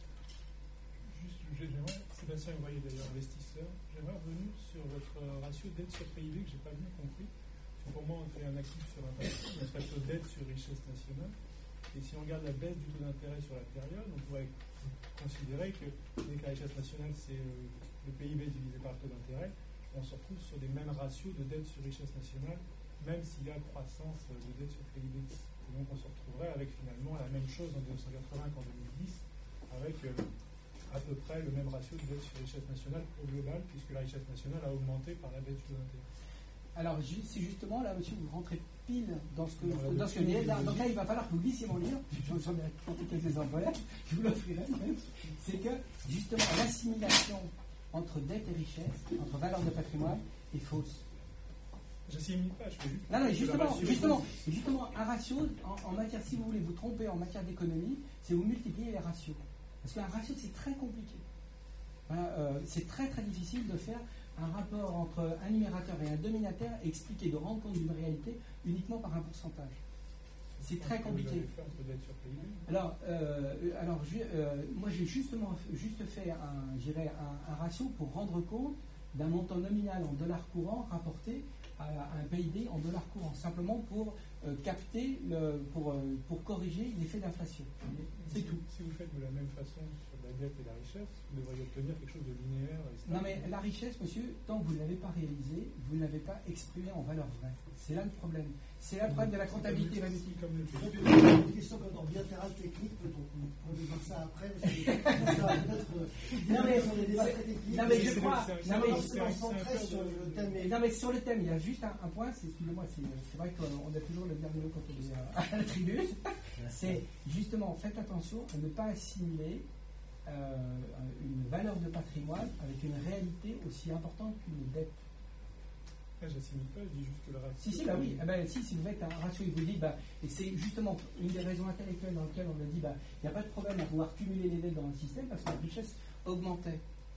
Speaker 8: J'aimerais, Sébastien Voyer d'ailleurs, investisseur, j'aimerais revenir sur votre ratio dette sur P I B que je n'ai pas bien compris. Pour moi, on fait un actif sur un passif, un ratio dette sur richesse nationale. Et si on regarde la baisse du taux d'intérêt sur la période, on pourrait considérer que dès que la richesse nationale, c'est le P I B divisé par le taux d'intérêt, on se retrouve sur des mêmes ratios de dette sur richesse nationale, même s'il y a croissance de dette sur P I B. Et donc on se retrouverait avec finalement la même chose en mille neuf cent quatre-vingts qu'en deux mille dix, avec euh, à peu près le même ratio de dette sur richesse nationale au global, puisque la richesse nationale a augmenté par la baisse du taux d'intérêt.
Speaker 5: Alors, c'est justement là, monsieur, vous rentrez pile dans ce que, dans ce que je dis. Donc là, il va falloir que vous lissiez mon livre. J'en ai compté quelques employeurs, je vous l'offrirai même. C'est que, justement, l'assimilation entre dette et richesse, entre valeur de patrimoine, est fausse.
Speaker 8: J'assimile pas, je fais juste.
Speaker 5: Non, non, justement, justement, justement, un ratio, en, en matière, si vous voulez vous tromper en matière d'économie, c'est vous multiplier les ratios. Parce qu'un ratio, c'est très compliqué. Voilà, euh, c'est très très difficile de faire un rapport entre un numérateur et un dénominateur et expliquer, de rendre compte d'une réalité uniquement par un pourcentage. C'est très compliqué. Alors, euh, alors je, euh, moi j'ai justement juste fait un, j'irais un, un ratio pour rendre compte d'un montant nominal en dollars courants rapporté à un P I B en dollars courants, simplement pour euh, capter, le, pour, euh, pour corriger l'effet d'inflation. C'est
Speaker 8: si
Speaker 5: tout.
Speaker 8: Si vous faites de la même façon sur la dette et la richesse, vous devriez obtenir quelque chose de linéaire. Et
Speaker 5: non mais la richesse, monsieur, tant que vous ne l'avez pas réalisée, vous ne l'avez pas exprimée en valeur vraie. C'est là le problème. C'est là le problème de la comptabilité évaluative.
Speaker 1: Une question encore bilatérale technique, peut-on pourrait voir ça après parce que ça peut-être.
Speaker 5: Non mais,
Speaker 1: sur les débats très techniques.
Speaker 5: non mais je crois. Non mais,
Speaker 1: sur le thème.
Speaker 5: non mais sur le thème, il y a juste un, un point. C'est, excusez-moi, c'est, c'est vrai qu'on a toujours le dernier mot quand on est à, à la tribune. C'est justement, faites attention à ne pas assimiler euh, une valeur de patrimoine avec une réalité aussi importante qu'une dette.
Speaker 8: Ah, j'assimile pas, je dis juste que le ratio.
Speaker 5: Si, si, bah oui, ah bah, si, si vous faites un ratio, il vous dit, bah, et c'est justement une des raisons intellectuelles dans lesquelles on a dit, bah, il n'y a pas de problème à pouvoir cumuler les dettes dans le système parce que la richesse augmentait.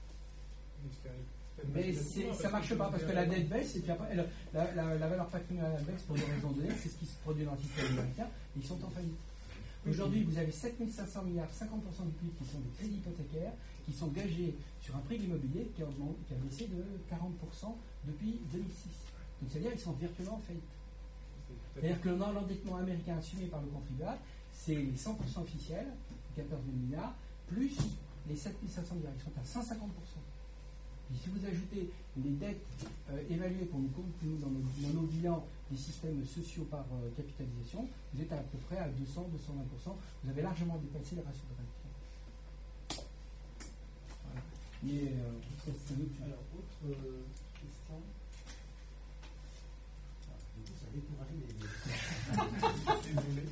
Speaker 5: Mais c'est, ça ne marche pas parce que la dette baisse et puis après, la, la, la, la valeur patrimoniale baisse pour des raisons données, c'est ce qui se produit dans le système américain, et ils sont en faillite. Aujourd'hui, vous avez sept mille cinq cents milliards, cinquante pour cent du P I B qui sont des crédits hypothécaires, qui sont gagés sur un prix de l'immobilier qui a, qui a baissé de quarante pour cent depuis deux mille six. Donc c'est-à-dire qu'ils sont virtuellement en faillite. C'est-à-dire que l'endettement américain assumé par le contribuable, c'est les cent pour cent officiels, quatorze mille milliards, plus les sept mille cinq cents milliards, ils sont à cent cinquante pour cent. Et si vous ajoutez les dettes euh, évaluées pour nous, nous dans, nos, dans nos bilans des systèmes sociaux par euh, capitalisation, vous êtes à peu près à deux cents à deux cent vingt pour cent. Vous avez largement dépassé les ratios de rente. Voilà. Et, euh, c'est un autre sujet.
Speaker 1: Alors, autre euh, question. Ah, du coup, ça a découragé les. Désolé.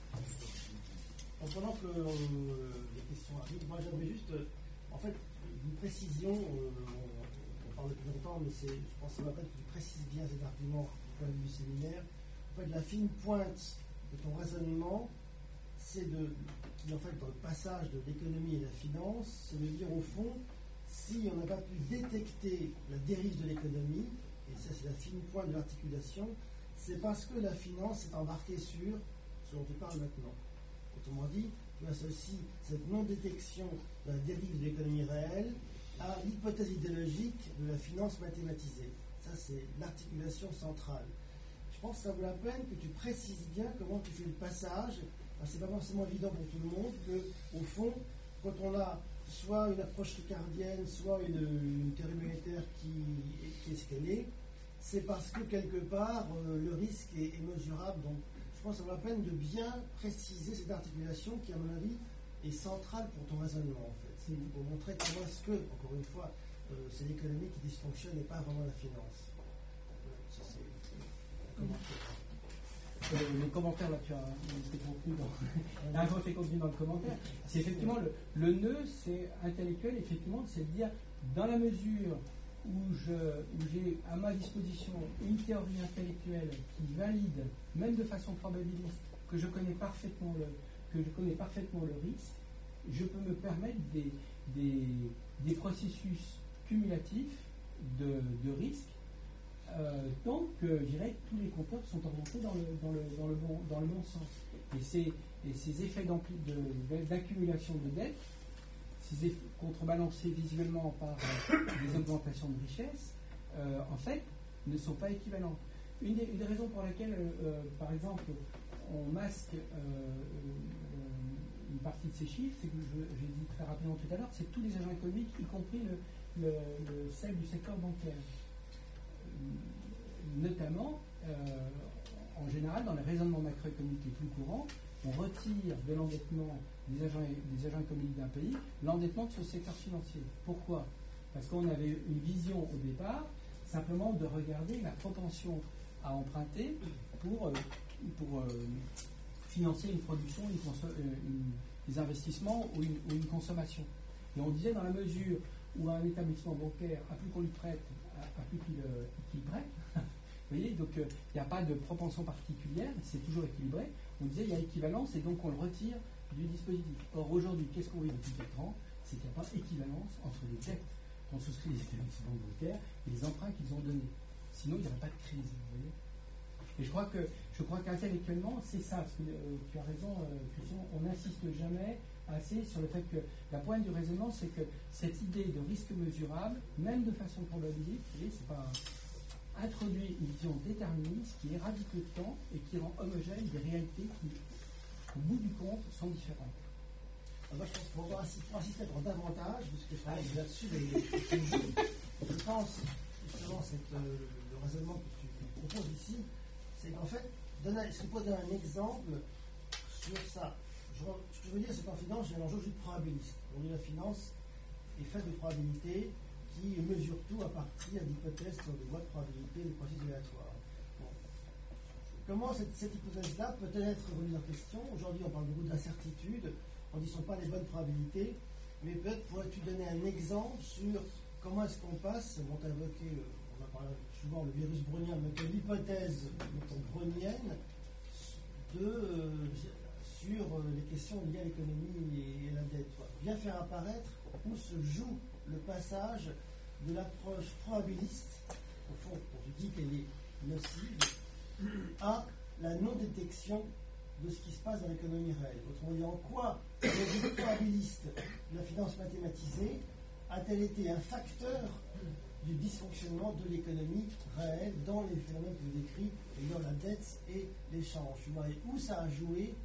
Speaker 1: Donc, pendant que euh, les questions arrivent, moi j'aimerais juste, euh, en fait, une précision. Euh, on, on parle depuis longtemps, mais c'est, je pense que ça va être que tu précises bien cet argument du point de vue séminaire. En fait, la fine pointe de ton raisonnement, c'est de, qui en fait, dans le passage de l'économie et de la finance, c'est de dire au fond, si on n'a pas pu détecter la dérive de l'économie, et ça c'est la fine pointe de l'articulation, c'est parce que la finance s'est embarquée sur ce dont tu parles maintenant. Autrement dit, tu associes cette non-détection de la dérive de l'économie réelle à l'hypothèse idéologique de la finance mathématisée. Ça, c'est l'articulation centrale. Je pense que ça vaut la peine que tu précises bien comment tu fais le passage. Ce n'est pas forcément évident pour tout le monde que, au fond, quand on a soit une approche ricardienne, soit une, une théorie monétaire qui, qui est ce qu'elle est, c'est parce que quelque part, euh, le risque est, est mesurable. Donc, je pense que ça vaut la peine de bien préciser cette articulation qui, à mon avis, est centrale pour ton raisonnement, en fait. C'est pour montrer comment est-ce que, encore une fois, euh, c'est l'économie qui dysfonctionne et pas vraiment la finance. Voilà, ça, c'est un commentaire.
Speaker 5: Euh, les commentaires, là, tu as été contenu dans, un été contenu dans le commentaire. C'est effectivement le, le nœud, c'est intellectuel, effectivement, c'est de dire, dans la mesure où, je, où j'ai à ma disposition une théorie intellectuelle qui valide, même de façon probabiliste, que je connais parfaitement le, que je connais parfaitement le risque, je peux me permettre des, des, des processus cumulatifs de, de risque, euh, tant que je dirais que tous les compteurs sont orientés dans le, dans le, dans le, bon, dans le bon sens. Et ces, et ces effets de, d'accumulation de dettes, ces effets contrebalancés visuellement par euh, des augmentations de richesse, euh, en fait, ne sont pas équivalents. Une des, une des raisons pour laquelle, euh, par exemple, on masque euh, euh, une partie de ces chiffres, c'est que je, j'ai dit très rapidement tout à l'heure, c'est tous les agents économiques, y compris le, le, le, celle du secteur bancaire. Euh, notamment, euh, en général, dans les raisonnements macroéconomiques les plus courants, on retire de l'endettement des agents, des agents économiques d'un pays l'endettement de ce secteur financier. Pourquoi ? Parce qu'on avait une vision au départ, simplement de regarder la propension à emprunter pour, pour euh, financer une production, une conso- une, des investissements ou une, ou une consommation. Et on disait, dans la mesure où un établissement bancaire, à plus qu'on lui prête, à plus qu'il, euh, qu'il prête, vous voyez, donc il euh, n'y a pas de propension particulière, c'est toujours équilibré. On disait il y a équivalence et donc on le retire du dispositif. Or aujourd'hui, qu'est-ce qu'on voit depuis quatre ans ? C'est qu'il n'y a pas d'équivalence entre les dettes qu'ont souscrit les établissements bancaires et les emprunts qu'ils ont donnés. Sinon, il n'y aurait pas de crise. Vous voyez. Et je crois que je crois qu'intellectuellement, c'est ça. Parce que, euh, tu as raison, euh, Christian, on n'insiste jamais assez sur le fait que la pointe du raisonnement, c'est que cette idée de risque mesurable, même de façon probabiliste, vous voyez, c'est pas introduit une vision déterministe qui éradique le temps et qui rend homogène des réalités qui, au bout du compte, sont différentes.
Speaker 1: Alors moi, je pense qu'on va insister encore davantage, parce que je pense là-dessus, les, les, je pense, justement, c'est euh, le raisonnement que tu, tu proposes ici, c'est qu'en fait, donner, est-ce que tu peux donner un exemple sur ça ? Je, ce que je veux dire, c'est qu'en finance, j'ai un enjeu juste probabiliste. On dit la finance est faite de probabilités qui mesure tout à partir d'hypothèses sur des lois de probabilité, des processus aléatoires. Bon. Comment cette, cette hypothèse-là peut-elle être remise en question ? Aujourd'hui, on parle beaucoup d'incertitudes, on dit que ce ne sont pas les bonnes probabilités, mais peut-être pourrais-tu donner un exemple sur comment est-ce qu'on passe, on a évoqué, on a parlé souvent le virus brownien, mais l'hypothèse mettons, brownienne de, euh, sur les questions liées à l'économie et, et la dette. Viens faire apparaître où se joue le passage de l'approche probabiliste, au fond, quand tu dis qu'elle est nocive, à la non-détection de ce qui se passe dans l'économie réelle. Autrement dit, en quoi la logique probabiliste de la finance mathématisée a-t-elle été un facteur du dysfonctionnement de l'économie réelle dans les phénomènes que vous décrivez, et dans la dette et l'échange. Et où ça a joué,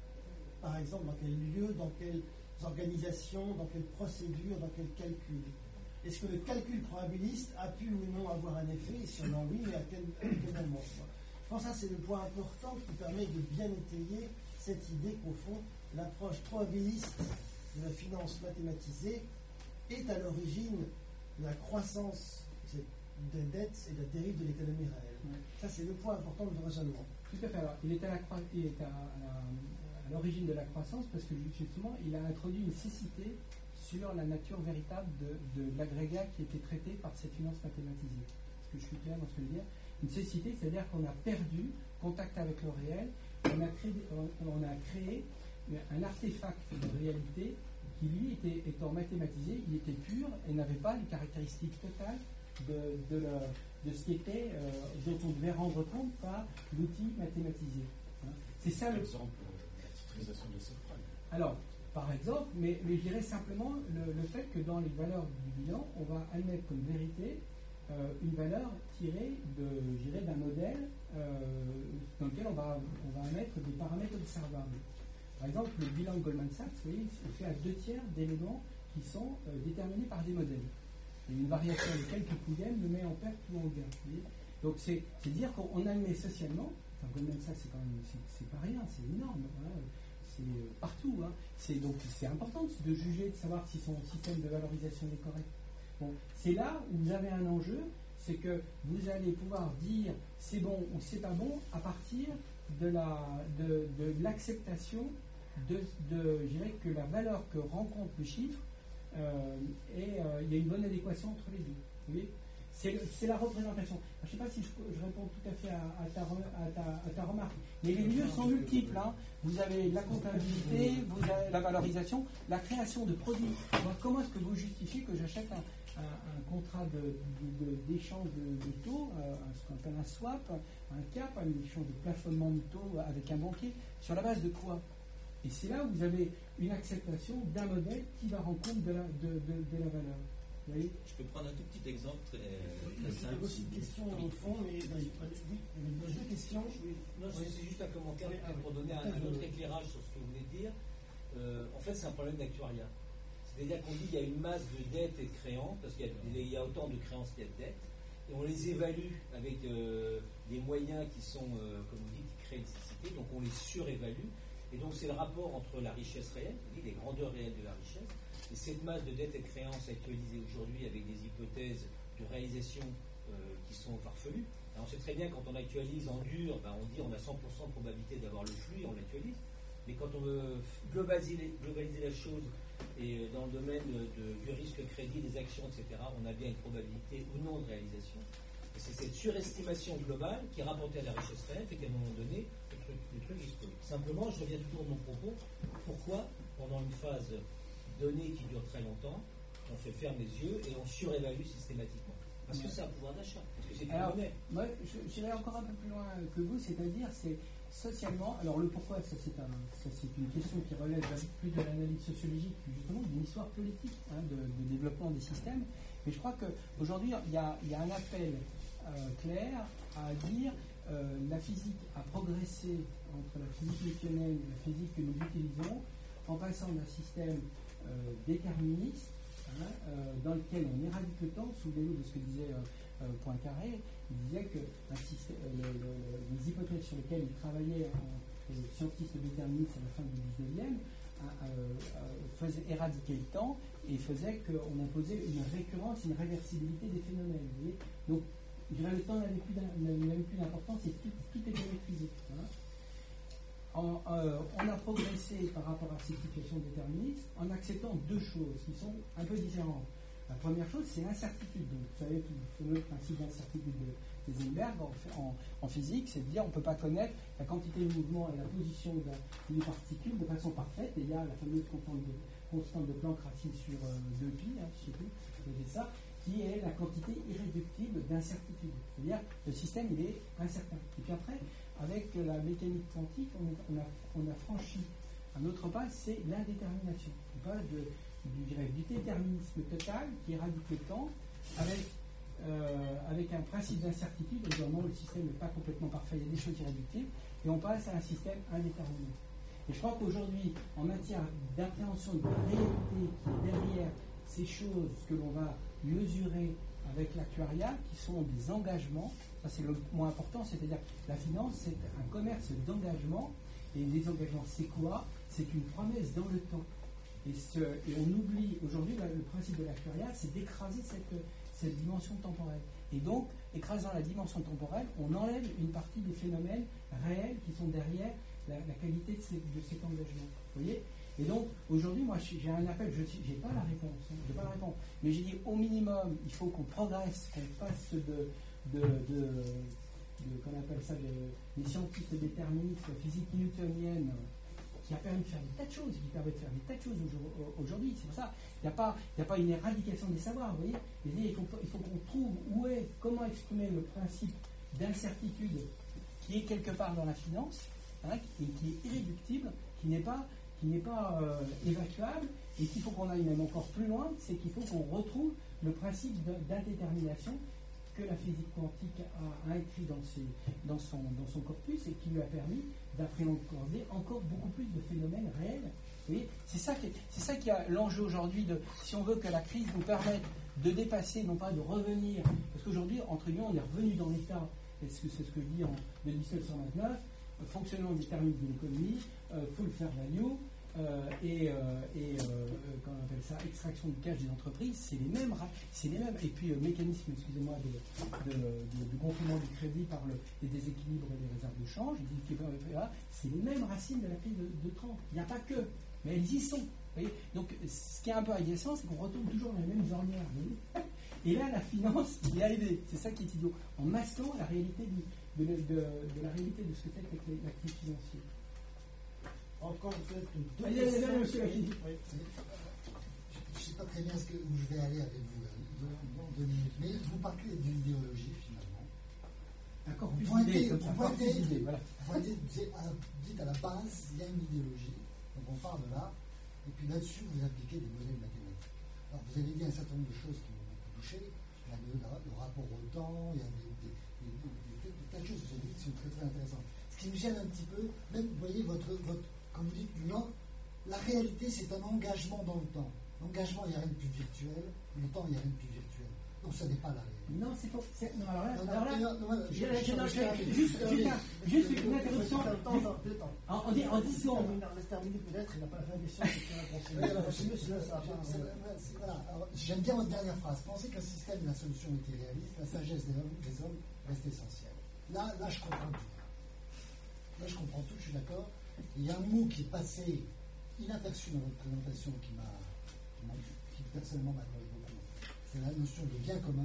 Speaker 1: par exemple, dans quel lieu, dans quelles organisations, dans quelles procédures, dans quel calcul. Est-ce que le calcul probabiliste a pu ou non avoir un effet? Et si on en oui, mais à quel, à quel moment? Je pense que ça, c'est le point important qui permet de bien étayer cette idée qu'au fond, l'approche probabiliste de la finance mathématisée est à l'origine de la croissance des dettes et de la dérive de l'économie réelle. Ouais. Ça, c'est le point important de raisonnement.
Speaker 5: Tout à fait. Alors, il est à, la, il est à, à, à l'origine de la croissance parce que justement, il a introduit une cécité sur la nature véritable de, de, de l'agrégat qui était traité par cette finance mathématisée. Est-ce que je suis clair dans ce que je veux dire? Une cécité, c'est-à-dire qu'on a perdu contact avec le réel, on a créé, on a créé un artefact de réalité qui, lui, était, étant mathématisé, il était pur et n'avait pas les caractéristiques totales de, de, la, de ce qui était, euh, dont on devait rendre compte par l'outil mathématisé. Hein. C'est ça le.
Speaker 4: Par exemple, la titrisation des subprimes.
Speaker 5: Alors, par exemple, mais, mais je dirais simplement le, le fait que dans les valeurs du bilan, on va admettre comme vérité euh, une valeur tirée de, je dirais, d'un modèle euh, dans lequel on va, on va admettre des paramètres observables. Par exemple, le bilan de Goldman Sachs, vous voyez, est fait à deux tiers d'éléments qui sont euh, déterminés par des modèles. Et une variation de quelques pouillèmes le met en perte ou en gain. Donc c'est, c'est dire qu'on admet socialement, enfin Goldman Sachs c'est quand même, c'est, c'est pas rien, c'est énorme, hein, c'est euh, partout. Hein. C'est, donc c'est important de juger, de savoir si son système de valorisation est correct. Bon, c'est là où vous avez un enjeu, c'est que vous allez pouvoir dire c'est bon ou c'est pas bon à partir de, la, de, de l'acceptation de, de, je dirais que la valeur que rencontre le chiffre, euh, et euh, il y a une bonne adéquation entre les deux. Vous voyez, c'est, le, c'est la représentation. Je ne sais pas si je, je réponds tout à fait à, à, ta, à, ta, à ta remarque, mais les lieux sont multiples. Hein. Vous avez la comptabilité, vous avez la valorisation, la création de produits. Alors, comment est-ce que vous justifiez que j'achète un, un, un contrat de, de, de, d'échange de, de taux, euh, ce qu'on appelle un swap, un cap, un échange de plafonnement de taux avec un banquier, sur la base de quoi? Et c'est là où vous avez une acceptation d'un modèle qui va rendre compte de la, de, de, de la valeur. Vous voyez?
Speaker 6: Je peux prendre un tout petit exemple très, très
Speaker 1: simple. Il y a aussi une question au fond, mais oui, il y a deux questions.
Speaker 3: Non, c'est juste un commentaire pour donner un, un autre éclairage sur ce que vous venez de dire. Euh, en fait, c'est un problème d'actuariat. C'est-à-dire qu'on dit qu'il y a une masse de dettes et de créances, parce qu'il y a, il y a autant de créances qu'il y a de dettes, et on les évalue avec euh, des moyens qui sont, euh, comme vous dites, qui créent une cécité, donc on les surévalue. Et donc c'est le rapport entre la richesse réelle, les grandeurs réelles de la richesse, et cette masse de dettes et de créances actualisées aujourd'hui avec des hypothèses de réalisation euh, qui sont farfelues. Alors on sait très bien quand on actualise en dur, ben on dit on a cent pour cent de probabilité d'avoir le flux, on l'actualise. Mais quand on veut globaliser, globaliser la chose, et dans le domaine de, du risque crédit, des actions, et cetera, on a bien une probabilité ou non de réalisation. Et c'est cette surestimation globale qui est rapportée à la richesse réelle, et qu'à un moment donné, le truc, le truc explose. Simplement, je reviens toujours de mon propos, pourquoi, pendant une phase donnée qui dure très longtemps, on fait fermer les yeux et on surévalue systématiquement? Parce que c'est un pouvoir d'achat, parce que c'est une
Speaker 5: alors,
Speaker 3: monnaie.
Speaker 5: Moi, j'irai encore un peu plus loin que vous, c'est-à-dire, c'est socialement, alors le pourquoi, ça c'est, un, ça c'est une question qui relève plus de l'analyse sociologique, justement, d'une histoire politique, hein, de, de développement des systèmes. Mais je crois qu'aujourd'hui, il y a, il y a un appel euh, clair à dire euh, la physique a progressé entre la physique newtonienne et la physique que nous utilisons, en passant d'un système euh, déterministe, hein, euh, dans lequel on éradique le temps, souvenez-vous de ce que disait euh, euh, Poincaré. Il disait que un système, le, le, les hypothèses sur lesquelles il travaillait en euh, scientiste déterministe à la fin du dix-neuvième hein, euh, euh, faisait éradiquer le temps et faisait qu'on imposait une récurrence, une réversibilité des phénomènes. Vous voyez. Donc, je dirais, le temps n'avait plus, n'avait plus d'importance et tout, tout était maîtrisé. Hein. En, euh, on a progressé par rapport à cette situation déterministe en acceptant deux choses qui sont un peu différentes. La première chose, c'est l'incertitude. Donc, vous savez, le fameux principe d'incertitude de Heisenberg en, en, en physique, c'est de dire qu'on ne peut pas connaître la quantité de mouvement et la position d'une particule de façon parfaite. Et il y a la fameuse constante de, constante de Planck racine sur euh, deux pi, hein, je ne sais plus, c'est ça, qui est la quantité irréductible d'incertitude. C'est-à-dire le système, il est incertain. Et puis après, avec la mécanique quantique, on, on, a, on a franchi un autre pas, c'est l'indétermination. On passe de Du, du déterminisme total qui éradique le temps avec euh, avec un principe d'incertitude, en disant non, le système n'est pas complètement parfait, il y a des choses irréductibles, et on passe à un système indéterminé. Et je crois qu'aujourd'hui, en matière d'appréhension de la réalité qui est derrière ces choses que l'on va mesurer avec l'actuariat, qui sont des engagements, ça c'est le moins important, c'est-à-dire la finance, c'est un commerce d'engagement, et les engagements, c'est quoi? C'est une promesse dans le temps. Et, ce, et on oublie, aujourd'hui, le principe de l'actuariat, c'est d'écraser cette, cette dimension temporelle. Et donc, écrasant la dimension temporelle, on enlève une partie des phénomènes réels qui sont derrière la, la qualité de, ces, de cet engagement. Vous voyez? Et donc, aujourd'hui, moi, j'ai un appel, je n'ai pas la réponse, hein, j'ai pas la réponse, mais j'ai dit, au minimum, il faut qu'on progresse, qu'on passe de, de, de, de qu'on appelle ça, de, des scientifiques déterministes, physique newtonienne, qui a permis de faire des tas de choses, qui permet de faire des tas de choses aujourd'hui. C'est pour ça, il n'y a pas, il n'y a pas une éradication des savoirs, vous voyez. Il faut, il faut qu'on trouve où est, comment exprimer le principe d'incertitude qui est quelque part dans la finance, hein, et qui est irréductible, qui n'est pas, qui n'est pas euh, évacuable, et qu'il faut qu'on aille même encore plus loin, c'est qu'il faut qu'on retrouve le principe d'indétermination que la physique quantique a, a écrit dans, ses, dans, son, dans son corpus et qui lui a permis d'appréhender encore beaucoup plus de phénomènes réels. C'est ça qui est, c'est ça qui a l'enjeu aujourd'hui, de, si on veut que la crise nous permette de dépasser, non pas de revenir, parce qu'aujourd'hui, entre guillemets, on est revenu dans l'état, et c'est ce que je dis en de dix-sept cent vingt-neuf, euh, fonctionnement déterministe de l'économie, euh, full fair value, euh, et, euh, et euh, comment on appelle ça, extraction du cash des entreprises, c'est les mêmes, c'est les mêmes, et puis euh, mécanisme, excusez-moi, de, de, de, de gonflement du crédit par le, les déséquilibres des réserves de change, c'est les mêmes racines de la crise de, de trente. Il n'y a pas que, mais elles y sont. Vous voyez. Donc, ce qui est un peu agaçant, c'est qu'on retrouve toujours dans les mêmes ornières. Et là, la finance y a aidé. C'est ça qui est idiot. En masquant la réalité du, de, de, de, de la réalité de ce que c'est que l'actif financier.
Speaker 1: Encore peut-être une deux
Speaker 5: Allez, allez, allez, monsieur Aki.
Speaker 7: Oui. Je ne sais pas très bien ce que, où je vais aller avec vous dans, dans deux minutes, mais vous parlez d'une idéologie finalement.
Speaker 5: Encore
Speaker 7: Vous
Speaker 5: plus
Speaker 7: pointez,
Speaker 5: d'idées, comme
Speaker 7: vous
Speaker 5: ça.
Speaker 7: pointez,
Speaker 5: Plus d'idées, voilà.
Speaker 7: vous pointez, dites à la base, il y a une idéologie, donc on part de là, et puis là-dessus vous appliquez des modèles mathématiques. Alors vous avez dit un certain nombre de choses qui m'ont beaucoup touché, il y a le, le rapport au temps, il y a des, des, des, des, des, des tas de choses que vous avez dit qui sont très très intéressantes. Ce qui me gêne un petit peu, même vous voyez votre, votre comme vous dites, non, la réalité c'est un engagement dans le temps. L'engagement, il n'y a rien de plus virtuel, le temps, il n'y a rien de plus virtuel. Donc ça n'est pas la réalité.
Speaker 5: Non, c'est pas. C'est, non, alors là,
Speaker 7: Non, non,
Speaker 5: alors là
Speaker 7: non, non, non,
Speaker 5: je-
Speaker 7: je-
Speaker 5: je-
Speaker 7: je-
Speaker 5: non,
Speaker 7: je-
Speaker 5: je-
Speaker 7: je-
Speaker 5: juste,
Speaker 7: je-
Speaker 5: juste, un- juste une interruption.
Speaker 1: Le temps, le temps.
Speaker 5: En, en, dix- en dix secondes.
Speaker 1: Laisse terminer peut-être, il n'a pas la fin des questions, c'est un conseil.
Speaker 7: Oui, alors,
Speaker 1: Continue,
Speaker 7: je-
Speaker 1: sinon ça va
Speaker 7: je-
Speaker 1: pas.
Speaker 7: c'est- voilà, c'est- voilà. Alors, j'aime bien votre dernière phrase. Pensez qu'un système, la solution était réaliste, la sagesse des hommes, des hommes reste essentielle. Là, là, je comprends tout. Là, je comprends tout, je suis d'accord. Il y a un mot qui est passé inaperçu dans votre présentation qui m'a, qui, m'a, qui personnellement m'accroche beaucoup. C'est la notion de bien commun.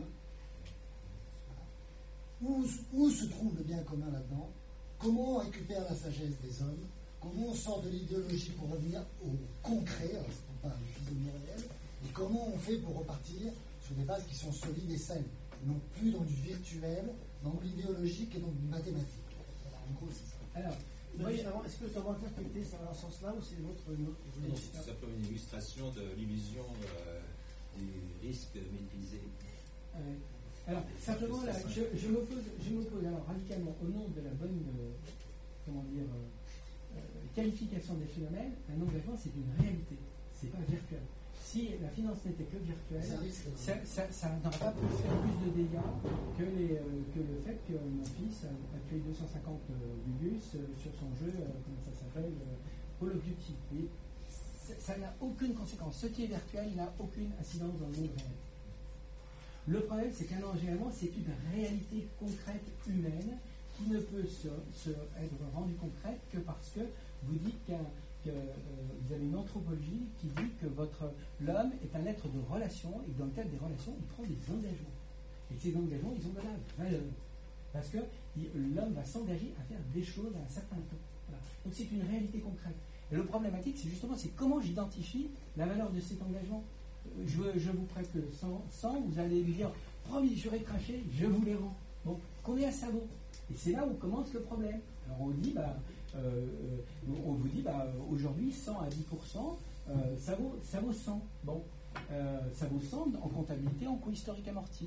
Speaker 7: Voilà. Où, où se trouve le bien commun là-dedans? Comment on récupère la sagesse des hommes? Comment on sort de l'idéologie pour revenir au concret, alors c'est pas un physiquement réel, et comment on fait pour repartir sur des bases qui sont solides et saines, et non plus dans du virtuel, dans de l'idéologique et dans du mathématique. Voilà, en gros, c'est ça.
Speaker 5: Alors,
Speaker 1: Mais
Speaker 5: oui,
Speaker 1: justement, est-ce que tu as interprété ça dans ce sens-là ou c'est votre autre
Speaker 6: Non, c'est tout simplement une illustration de l'illusion euh, du risque maîtrisé.
Speaker 5: euh, alors, simplement, là, je, je m'oppose, je m'oppose alors radicalement au nom de la bonne, euh, comment dire, euh, euh, qualification des phénomènes. Un engagement, c'est une réalité, c'est pas virtuel. Si la finance n'était que virtuelle,
Speaker 7: Ça risque,
Speaker 5: ça, ça, ça n'aurait pas pu faire plus de dégâts que, les, euh, que le fait que mon fils a, a tué deux cent cinquante euh, Gugus euh, sur son jeu, euh, comment ça s'appelle, euh, Call of Duty. Oui. Ça, ça n'a aucune conséquence. Ce qui est virtuel n'a aucune incidence dans le monde réel. Le problème, c'est qu'un engagement, c'est une réalité concrète humaine qui ne peut se, se être rendue concrète que parce que vous dites qu'un que euh, vous avez une anthropologie qui dit que votre l'homme est un être de relation et que dans le cadre des relations, il prend des engagements. Et que ces engagements, ils ont de la valeur. Parce que il, l'homme va s'engager à faire des choses à un certain temps. Voilà. Donc c'est une réalité concrète. Et le problématique, c'est justement c'est comment j'identifie la valeur de cet engagement. Euh, je, je vous prête cent, cent, vous allez me dire, promis, j'aurais craché, je vous les rends. Bon, combien ça vaut? Et c'est là où commence le problème. Alors on dit, bah, Euh, on vous dit bah, aujourd'hui cent à dix pour cent euh, ça, vaut, ça vaut cent. Bon, euh, ça vaut cent en comptabilité en coût historique amorti.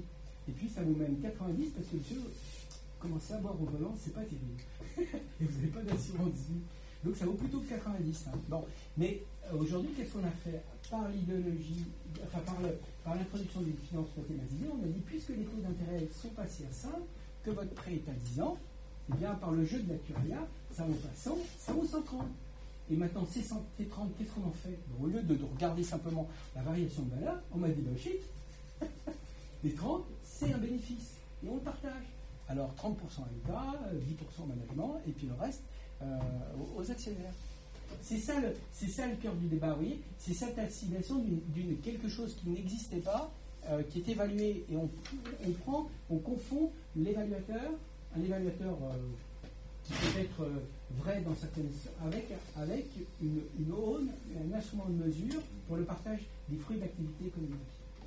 Speaker 5: Et puis ça vous mène quatre-vingt-dix parce que monsieur, commencez à boire au volant, c'est pas terrible. Et vous n'avez pas d'assurance vie. Donc ça vaut plutôt que quatre-vingt-dix. Hein. Bon. Mais euh, aujourd'hui, qu'est-ce qu'on a fait? Par l'idéologie, enfin par, le, par l'introduction des finances mathématisées, on a dit, puisque les taux d'intérêt sont passés à cinq, que votre prêt est à dix ans, eh bien par le jeu de la Curia, ça vaut pas cent, ça vaut cent trente. Et maintenant, ces cent trente, qu'est-ce qu'on en fait? Donc, au lieu de, de regarder simplement la variation de valeur, on m'a dit, bah shit, les trente, c'est un bénéfice. Et on le partage. Alors trente pour cent à l'État, dix pour cent au management, et puis le reste euh, aux, aux actionnaires. C'est ça, le, c'est ça le cœur du débat, vous voyez. C'est cette assimilation d'une, d'une quelque chose qui n'existait pas, euh, qui est évalué, et on, on prend, on confond l'évaluateur, un évaluateur euh, qui peut être euh, vrai dans certaines, avec, avec une, une aune, un instrument de mesure pour le partage des fruits d'activité économique.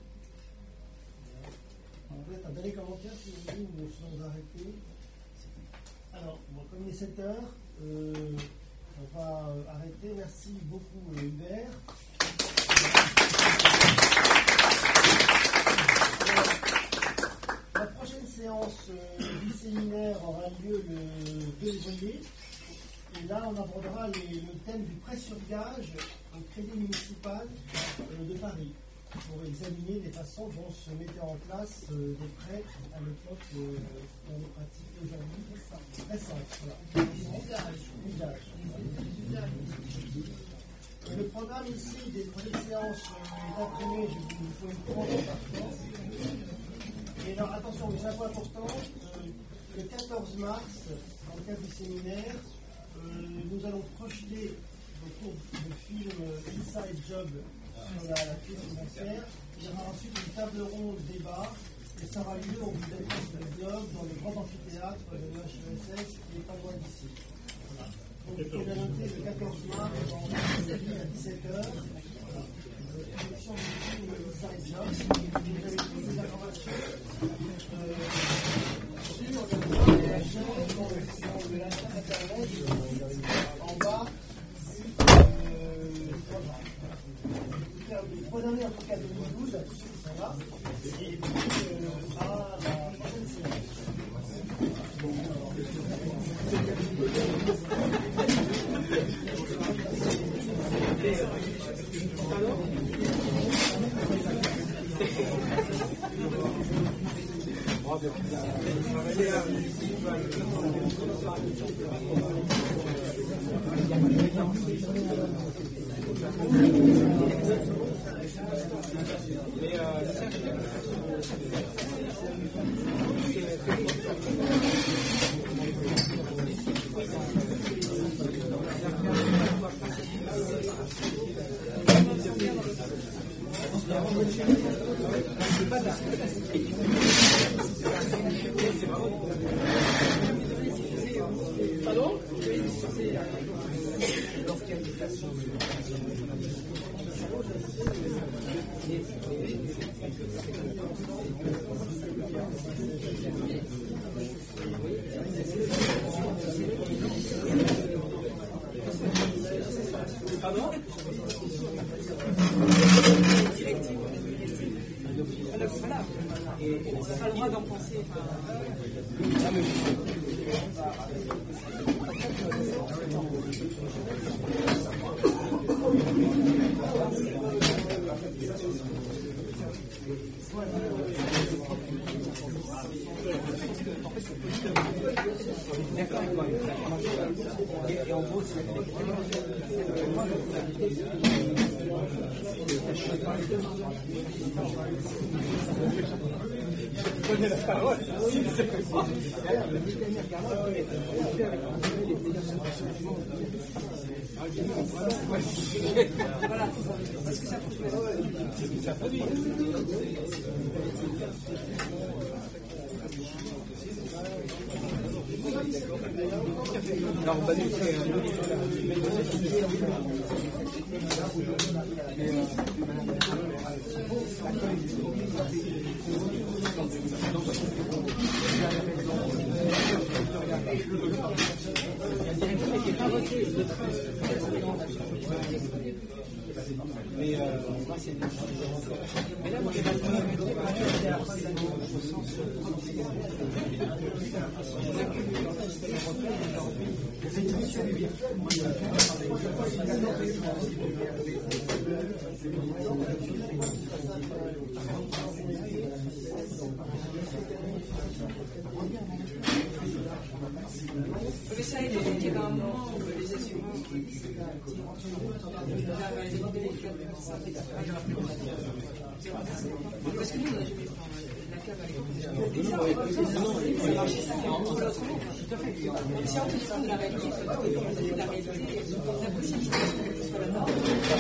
Speaker 1: Peut-être un dernier commentaire si vous voulez, ou sinon on va arrêter. Alors, bon, comme il est sept heures, euh, on va euh, arrêter. Merci beaucoup euh, Hubert. La prochaine séance euh, du séminaire aura lieu le deux février. Et là, on abordera les, le thème du prêt sur gage au crédit municipal euh, de Paris, pour examiner les façons dont se mettaient en place euh, des prêts à l'époque euh, dans les pratiques aujourd'hui très simples. Voilà. Le programme ici des premières séances est imprimé, je vous faut une prendre en partant. Et alors attention, une info importante, euh, le quatorze mars, dans le cadre du séminaire, euh, nous allons projeter au cours du film Inside Job sur la, la crise financière. Il y aura ensuite une table ronde débat et ça aura lieu au bout de Globe dans le grand amphithéâtre de l'E H E S S qui n'est pas loin d'ici. Voilà. Donc vous pouvez noter le quatorze mars à dix-sept heures. Voilà. Projection du film Inside Job. Vous avez toutes les informations euh, sur le site de la chaîne internet en bas du programme. Bonne année en tout cas deux mille douze à tous ceux qui sont là. Et puis euh, à la prochaine séance.
Speaker 2: Mais euh, pardon? Pardon? Alors voilà, et on n'a pas le droit d'en penser. Ah, mais... D'accord avec moi. Et en gros, c'est je connais la parole. Voilà, parce que ça fait ça produit. Non, pas du tout. Mais euh,
Speaker 5: c'est une mais là, moi, je vais pas à la fin de l'année au sens
Speaker 9: mais ça a été évoqué à un moment où les assurances parce que nous, on n'a jamais la cave à l'époque. Ça marchait ça, entre l'autre monde. Si on tenait compte de la réalité, il faut de la réalité, la possibilité que ce soit la norme.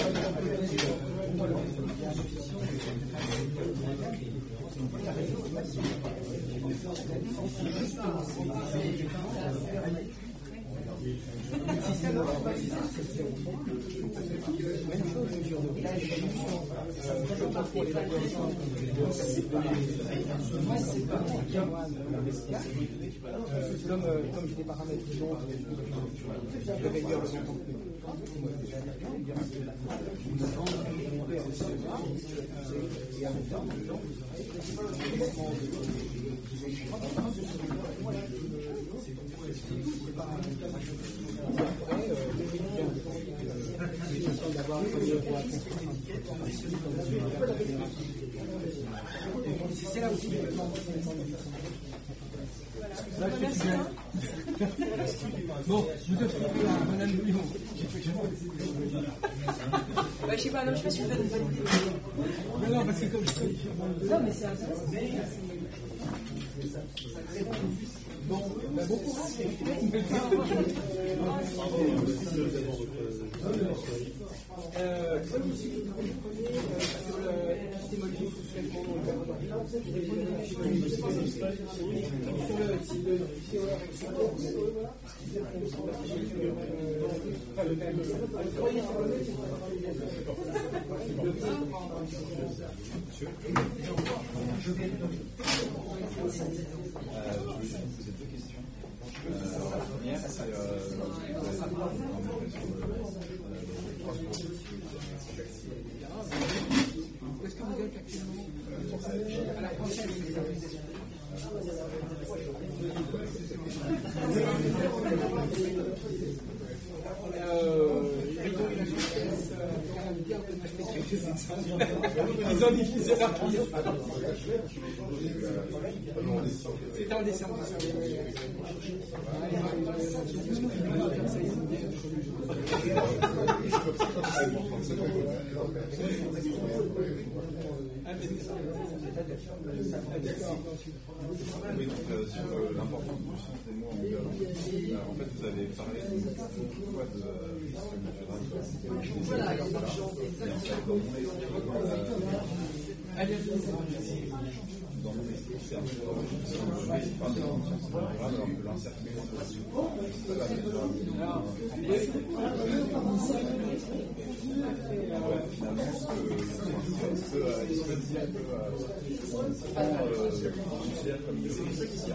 Speaker 5: Comme, comme j'ai des paramètres qui ont je vais réduire le montant de moi déjà dire que on perd aussi et en même temps c'est là aussi là, je suis bien. Bon, je te fais un bon ami.
Speaker 9: Bah, je sais pas, non, je sais pas si je vais nous valider.
Speaker 5: Non, non, parce que comme je suis.
Speaker 9: Non, mais c'est intéressant.
Speaker 5: Bon, bah, bon courage. Euh, comme je suis le premier sur l'épistémologie sous-traitement sur le type de
Speaker 10: Je voulais juste vous poser deux questions. Euh, la première, c'est euh,
Speaker 5: où est-ce que vous êtes actuellement à la française? Ils ont diffusé leur client. C'était en décembre.
Speaker 10: Oui, donc euh, sur euh, l'importance du sens des mots en biologie, euh, en fait vous avez parlé de quoi de risque naturel. Voilà, dans mon esprit, c'est un peu je parle de conscience morale, alors que l'incertitude finalement, est-ce que est-ce que dire que on prend considère comme une risque qui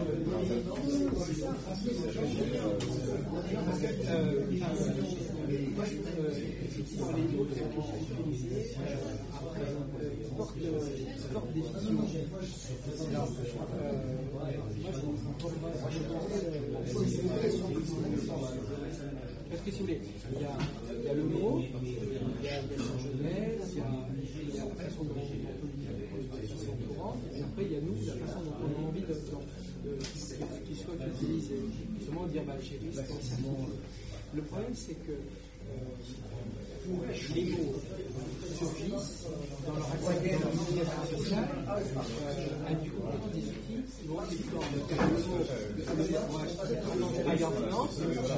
Speaker 5: parce que moi je effectivement les mots que j'ai utilisés portent des visions. Alors, parce que si vous voulez, il y a, il y a le mot, il y a la jeunesse, il y a, il y a la façon dont on est façon courante, et après il y a nous, la façon dont on a envie de, de, de qu'il soit utilisé. Justement, dire bah, j'ai vu, c'est forcément. Le problème, c'est que euh, les mots surgissent dans leur acceptation sociale, euh, du coup, des outils qui vont être ailleurs France.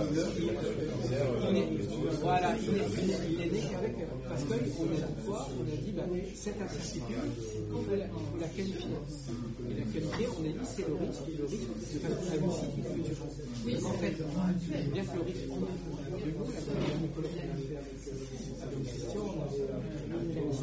Speaker 5: Voilà, il est né qu'avec, parce qu'on est à fois, on a dit, bah, cette incertitude, il faut la, il faut la qualifier. Et la qualifier, on a dit, c'est le risque, le risque, de façon agnostique, il faut. Oui, en fait, bien que le risque, de nous, la première colloque qu'on a fait avec Christian, on avait fait une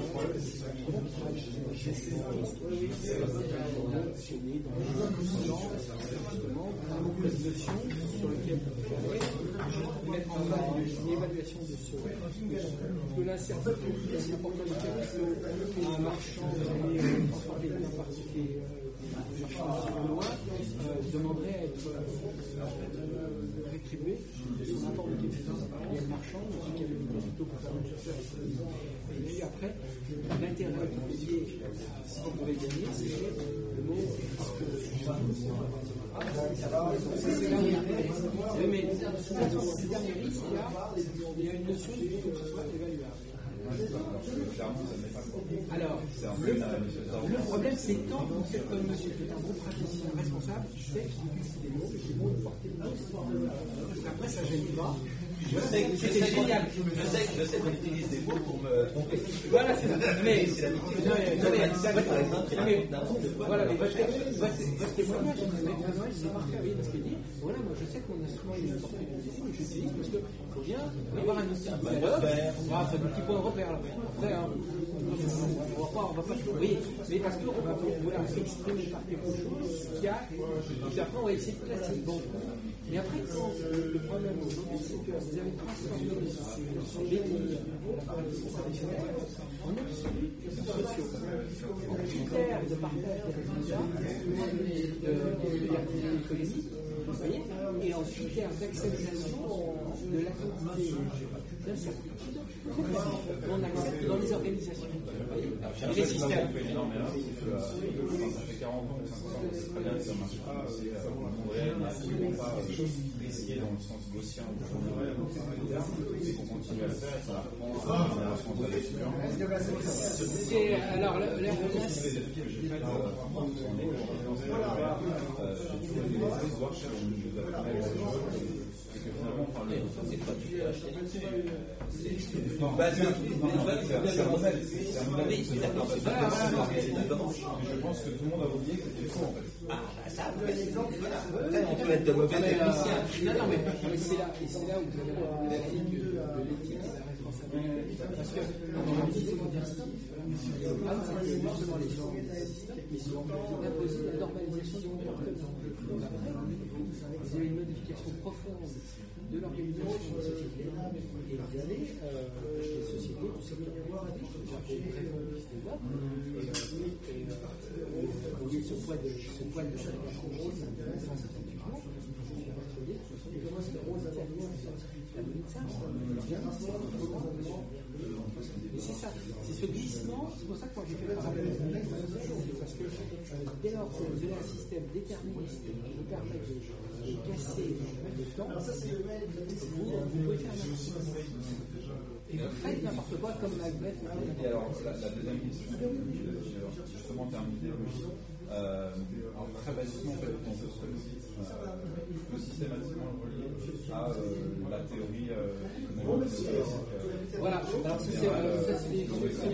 Speaker 5: notion sur lequel il fallait mettre en place une évaluation de ce de l'incertitude, c'est important de dire qu'un marchand allait transporter bien particulier marchands loin demanderait à être rétribué de son apport de capital. Il y a le marchand, celui qui avait le plutôt pour faire le chasseur et puis après, l'intérêt lié à ce qu'on pourrait gagner, c'est le mot ah, c'est dernier risque. Mais ces derniers risques, il y a une notion de que ce soit évaluable. Alors, le, le problème, c'est quand on sait comme monsieur qui est un gros praticien responsable, qui sait qu'il utilise des mots, et qui vont porter le mot, parce qu'après, ça ne gêne pas. Je sais que c'était génial.
Speaker 6: Je sais que je sais qu'on utilise des mots pour me tromper.
Speaker 5: Voilà, c'est ça. Mais
Speaker 6: c'est l'habitude. Par exemple,
Speaker 5: voilà, mais votre témoignage, c'est parfait, oui, parce qu'il dit, voilà, moi je sais que mon instrument il est porté de mission, et je l'utilise parce qu'il faut bien avoir un outil. Voilà, c'est un petit point de repère. Après, on va pas, on va pas tout. Oui, mais parce qu'on va vouloir s'exprimer par quelque chose qui a, et après on va essayer de placer le bon point. Mais après, quand le problème aujourd'hui, c'est que vous avez transformé son béni pour la partie traditionnelle en absolu sociaux. En critères de partage des résultats, de l'activité économique, vous voyez, et en critères d'acceptation de l'activité d'incertitude qu'on accepte dans les organisations. Et les systèmes.
Speaker 10: Ça fait quarante ans ou cinquante ans, c'est très bien que ça marche pas. C'est réel, absolument pas risqué dans le sens gaussien ou journal. Il faut continuer à le faire et ça apprend à la responsabilité.
Speaker 5: C'est alors là, là,
Speaker 10: j'ai fait en éco, j'ai toujours eu des espoirs sur le milieu de la et que finalement, enfin, le c'est pas du non, basé c'est un modèle, c'est un modèle, c'est d'accord, je pense que tout le monde a oublié que c'était faux en fait.
Speaker 6: Ah, ça, on peut être de mauvais techniciens.
Speaker 5: Non, non, mais c'est là, et c'est là où vous avez la l'éthique de l'éthique et la responsabilité. Parce que, on dit qu'il faut dire stop. Le problème, c'est que non seulement les gens disent stop, mais ils ont imposé la normalisation du comportement. Donc après, vous avez une modification profonde de l'organisation de la société, et vous avez euh, des sociétés du secteur privé, qui se développent, et vous voyez ce poids de ce poids de chaque chose, ça intéresse en certain typement, et comment c'est le rôle d'Italie, la médecin, et c'est ça, c'est ce glissement, c'est pour ça que quand j'ai fait le parallèle avec le texte, parce que dès lors que vous avez un système déterministe qui vous permet de de casser le temps, vous, vous pouvez faire n'importe quoi. Et vous faites n'importe quoi comme Macbeth.
Speaker 10: Et alors, la, la deuxième question, justement en termes d'idéologie, euh, alors très basiquement, en fait, on peut, euh, peut systématiquement le relier à euh, la théorie euh, économique. Euh,
Speaker 5: voilà, alors ça c'est euh, ça c'est les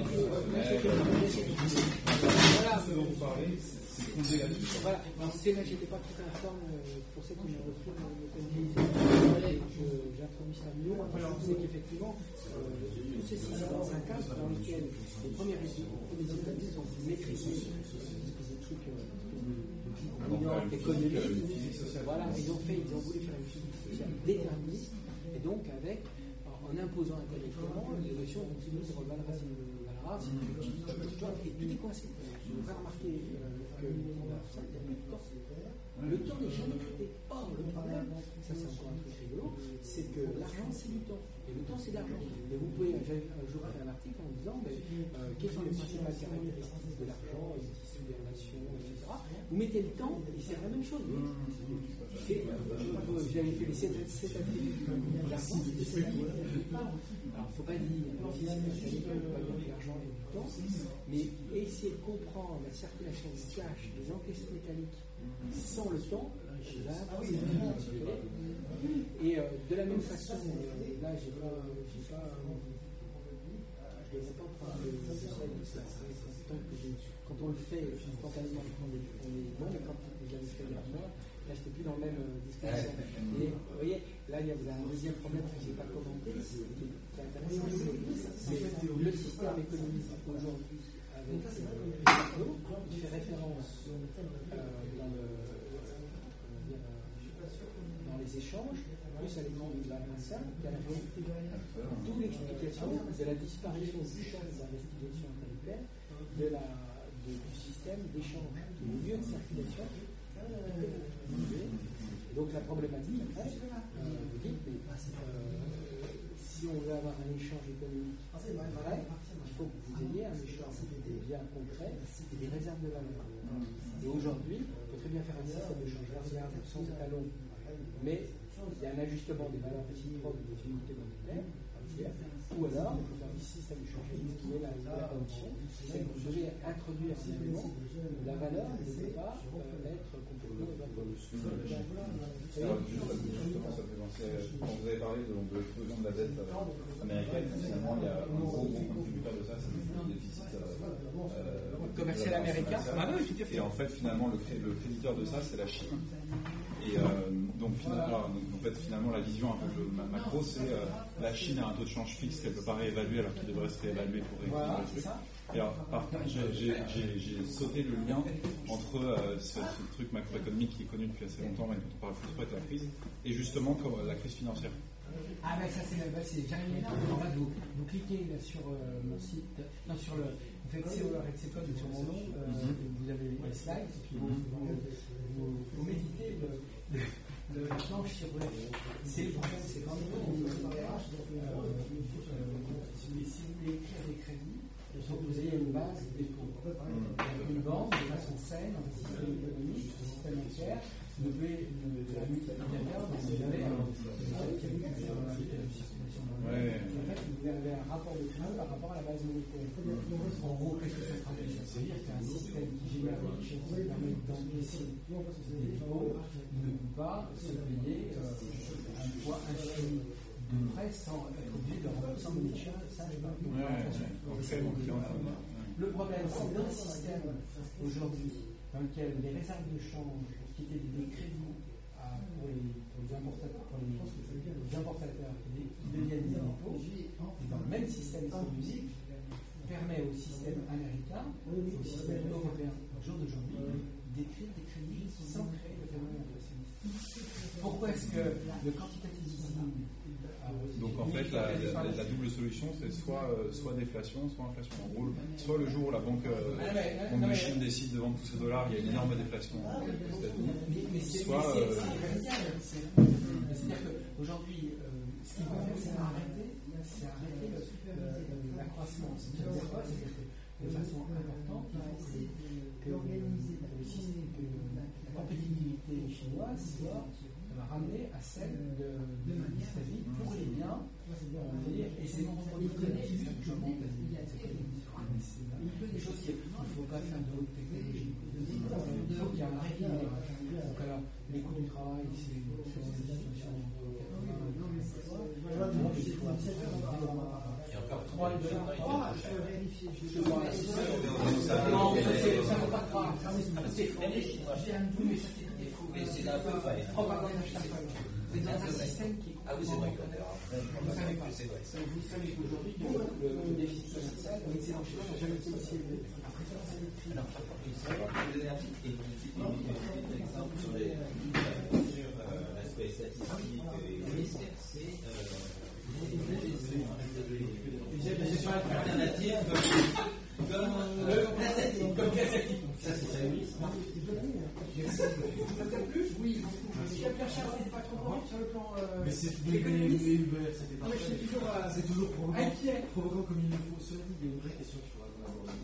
Speaker 5: voilà,
Speaker 10: vous parlez, c'est fondé là-dessus.
Speaker 5: Voilà, alors c'est là, j'étais pas tout informé pour ça que j'ai reçu le j'ai introduit ça mieux, c'est qu'effectivement, tous ces systèmes dans un cadre dans lequel les premiers établissements sont maîtrisés, des trucs dominants économiques, voilà, ils ont fait, ils ont voulu faire une physique sociale déterministe, et donc avec, en imposant intellectuellement les notions d'optimisme, de valras, et tout est coincé. Je vous ai remarqué que ça, il y a plus de temps. Le temps n'est jamais traité. Or, le problème, ça c'est encore un truc rigolo, c'est que l'argent c'est du temps. Et le temps c'est de l'argent. Et vous pouvez, j'avais un jour fait un article en disant mais, euh, quelles sont les principales caractéristiques de l'argent, les tissus des relations, et cetera. Vous mettez le temps et c'est la même chose. Et, euh, j'avais fait les sept attributs de l'argent, c'est des sept attributs. Alors, il ne faut pas dire il faut pas dire que l'argent est du temps, mais essayer de comprendre la circulation du cash, des encaisses métalliques, sans le temps, et euh, de la même façon, euh, là, j'ai pas, j'ai pas, je ne devrais pas prendre le quand on le fait, spontanément, on est bon, mais quand vous avez fait la moi, Là, je n'étais plus dans le même euh, disposition. Et vous voyez, là, il y a vous avez un deuxième problème que je n'ai pas commenté, qui est intéressant, c'est le système économique aujourd'hui avec euh, il fait référence euh, dans, le, comment dire, euh, dans les échanges, plus à l'écran de la Vincent, qui a la réalité d'où l'explication de la disparition du champ des investigations intellectuelles de la, de, du système d'échange, qui est le lieu de circulation. Et donc la problématique, après, euh, vous dites, mais, euh, si on veut avoir un échange économique vrai, il faut que vous ayez un échange des biens concrets et des réserves de valeur. Et aujourd'hui, on peut très bien faire un système d'échange variable sans étalon, mais il y a un ajustement des valeurs réciproques des unités monétaires, ou alors il faut faire un système d'échange qui est la, la condition, c'est que vous devez introduire un élément où la valeur ne peut pas euh, être complètement évaluée.
Speaker 10: Alors, justement, ça fait penser, quand vous avez parlé de, de l'explosion de la dette euh, américaine, finalement, il y a un gros, gros contributeur de ça, c'est le déficit euh, euh,
Speaker 5: commercial américain.
Speaker 10: Ah oui, tout à fait. Et en fait, finalement, le, le créditeur de ça, c'est la Chine. Et euh, donc, finalement, donc, en fait, finalement, la vision un peu macro, c'est euh, la Chine a un taux de change fixe qu'elle ne peut pas réévaluer alors qu'il devrait se réévaluer pour rééquilibrer le truc. Et alors, par contre, j'ai, j'ai, j'ai sauté le lien entre euh, ce, ce truc macroéconomique qui est connu depuis assez longtemps, et dont on parle plus pas de la crise, et justement comme euh, la crise financière.
Speaker 5: Ah ben ça c'est, bah, c'est Jérémy là. En fait, vous, vous cliquez là, sur euh, mon site, non sur le, vous faites C O R avec ses codes sur mon nom, euh, mm-hmm. vous avez les slides, et puis vous, vous, vous, vous méditez le, le, le, la planche sur le. C'est c'est quand même au niveau de la H, donc euh, euh, si vous voulez écrire des crédits, il faut que vous ayez une base dépôt. Une banque, de façon saine, un système économique, un système bancaire, vous devez la multiplicateur, vous avez un en fait, vous avez un rapport de crédit par rapport à la base monétaire. En gros, qu'est-ce que ça traduit? Ça veut dire qu'un système qui génère des richesses qui permet d'encaisser des dépôts ne peut pas se payer euh, un poids infini de prêt sans être obligé de rembourser en monnaie. Ça, je parle de le problème, c'est dans le système aujourd'hui dans lequel les réserves de change, qui étaient des crédits à, pour, les, pour les importateurs, pour les, les importateurs qui, qui deviennent des dépôts, et dans le même système économique, permet au système américain, au système européen, au jour d'aujourd'hui, d'écrire des crédits sans créer de phénomène inflationniste. Pourquoi est-ce que le quantitative easing
Speaker 10: donc en fait, la, la, la double solution, c'est soit, euh, soit déflation, soit inflation. En gros, soit le jour où la banque, euh, banque de Chine décide de vendre tous ses dollars, il y a une énorme déflation aux États-Unis. Soit. Euh...
Speaker 5: C'est-à-dire qu'aujourd'hui, euh, ce qu'il faut faire, c'est arrêter, c'est arrêter le, le, la croissance. C'est-à-dire que de façon importante, il faut que, que, que la compétitivité chinoise soit ramener à celle de, de l'États-Unis pour les biens, et c'est non produit collectif, simplement, des choses qu'il ne faut pas faire de haute technologie. Il faut qu'il y ait un rééquilibrage. Donc, alors, les coûts du travail, c'est une situation.
Speaker 6: Et encore
Speaker 5: trois dollars.
Speaker 6: Ah,
Speaker 5: je vais vérifier. Non, ça ne faut pas croire. C'est faux. J'ai un doute, mais ça c'est
Speaker 6: mais c'est un peu faille.
Speaker 5: C'est dans un système qui est.
Speaker 6: Ah oui, c'est vrai.
Speaker 5: Vous savez pas. Vous savez qu'aujourd'hui, le déficit commercial, l'excédent chinois n'a jamais été aussi élevé. Après ça, c'est écrit.
Speaker 6: Alors, l'énergie et un exemple sur l'aspect statistique et risque, c'est une gestion alternative comme la statique. Comme la statique. Ça, c'est ça, oui.
Speaker 5: Peut-être plus, oui. Pierre Charles, c'était pas trop bon sur le plan. Euh,
Speaker 11: mais c'est Hubert, c'était pas
Speaker 5: ouais, c'est toujours, euh,
Speaker 11: c'est toujours provoquant, inquiet. Provoquant comme il le faut. Cela dit, il y a une vraie question qu'il faudra qu'on aborde.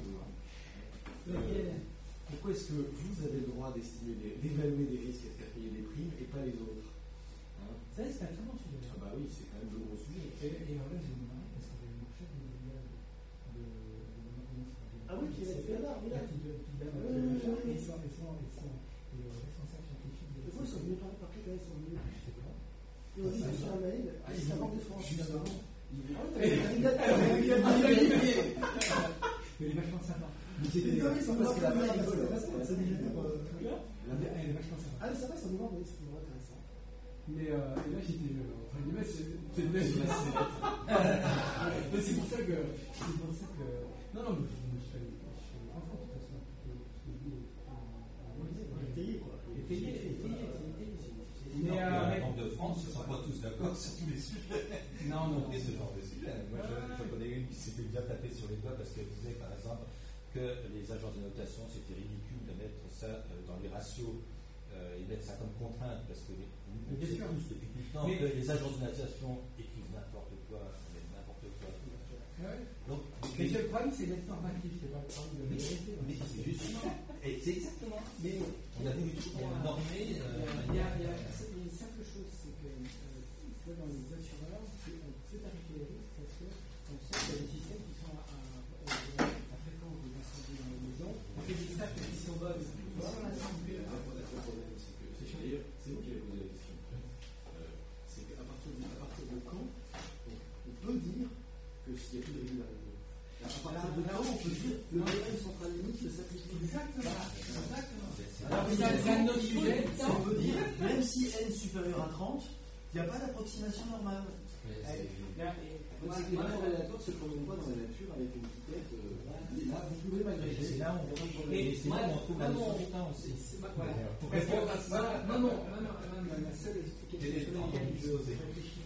Speaker 11: Pourquoi est-ce que vous avez le droit d'estimer, d'évaluer des risques et de faire payer des primes et pas les autres?
Speaker 5: Hein? Ça, c'est un très bon sujet.
Speaker 11: Ah bah oui, c'est quand même le gros sujet.
Speaker 5: Et, et en fait, j'ai demandé parce que j'ai une fourchette de de
Speaker 1: ah oui, qui est là, oui, là.
Speaker 5: Et son responsable scientifique.
Speaker 1: Pourquoi ils sont venus parler par qui ils sont venus? Je sais pas. Ils ont dit que sur un mail, ils savent des francs.
Speaker 5: Il est vachement sympa.
Speaker 1: Les théories sont
Speaker 5: parce
Speaker 1: pas
Speaker 5: que la
Speaker 1: très
Speaker 5: vraie rigole.
Speaker 1: intéressantes, c'est des livres, euh,
Speaker 5: La vraie- elle est vachement sympa.
Speaker 1: Ah, c'est vrai, ça nous va, oui, c'est vraiment intéressant.
Speaker 5: Mais euh, et là, j'étais, euh, entre guillemets, c'est c'est mais c'est pour ça que. C'est pour ça que. Non, non, mais je je fais. Franchement, de toute façon,
Speaker 1: Étayé, quoi.
Speaker 5: Étayé, étayé, étayé.
Speaker 6: Mais
Speaker 5: Mais, euh,
Speaker 6: la Banque de France, ils ne sont pas tous d'accord sur tous les sujets.
Speaker 5: Non, non.
Speaker 6: Et ce genre de sujet. Moi, je, je connais une qui s'est fait bien taper sur les doigts parce qu'elle disait, par exemple, que les agences de notation, c'était ridicule de mettre ça euh, dans les ratios euh, et mettre ça comme contrainte parce que les, on sait tous depuis tout le temps
Speaker 5: mais,
Speaker 6: que les agences de notation écrivent n'importe quoi, mais n'importe quoi.
Speaker 5: Ouais.
Speaker 6: Donc,
Speaker 5: mais le problème, c'est d'être normatif, c'est pas le problème de vérité.
Speaker 6: Mais c'est justement, et c'est exactement. Mais on a voulu normer. Euh,
Speaker 5: il y a, il y a une simple chose, c'est que euh, dans les assureurs, on peut tarifier les risques parce qu'on sait qu'il y a des systèmes qui sont à, à, à fréquence de d'incendie dans les maisons. On fait des stats qui sont bonnes.
Speaker 11: C'est vous qui avez posé la question. Euh, c'est qu'à partir, de, à partir de quand on, on peut dire que s'il y a plus de régularité. À partir de quand on peut dire que le domaine central limite ne s'applique plus.
Speaker 5: Exactement. Exactement.
Speaker 11: Alors,
Speaker 5: c'est un autre sujet.
Speaker 11: On peut dire, même si n supérieur à trente, il n'y a pas d'approximation normale. Donc c'est que les corrélateurs ne se promènent pas dans la nature avec une pipette. Euh, là, vous pouvez m'agréger.
Speaker 6: C'est là où on trouve la notion du temps aussi.
Speaker 5: Pour répondre à ça, non, non, non, non, la seule explication sur laquelle je réfléchis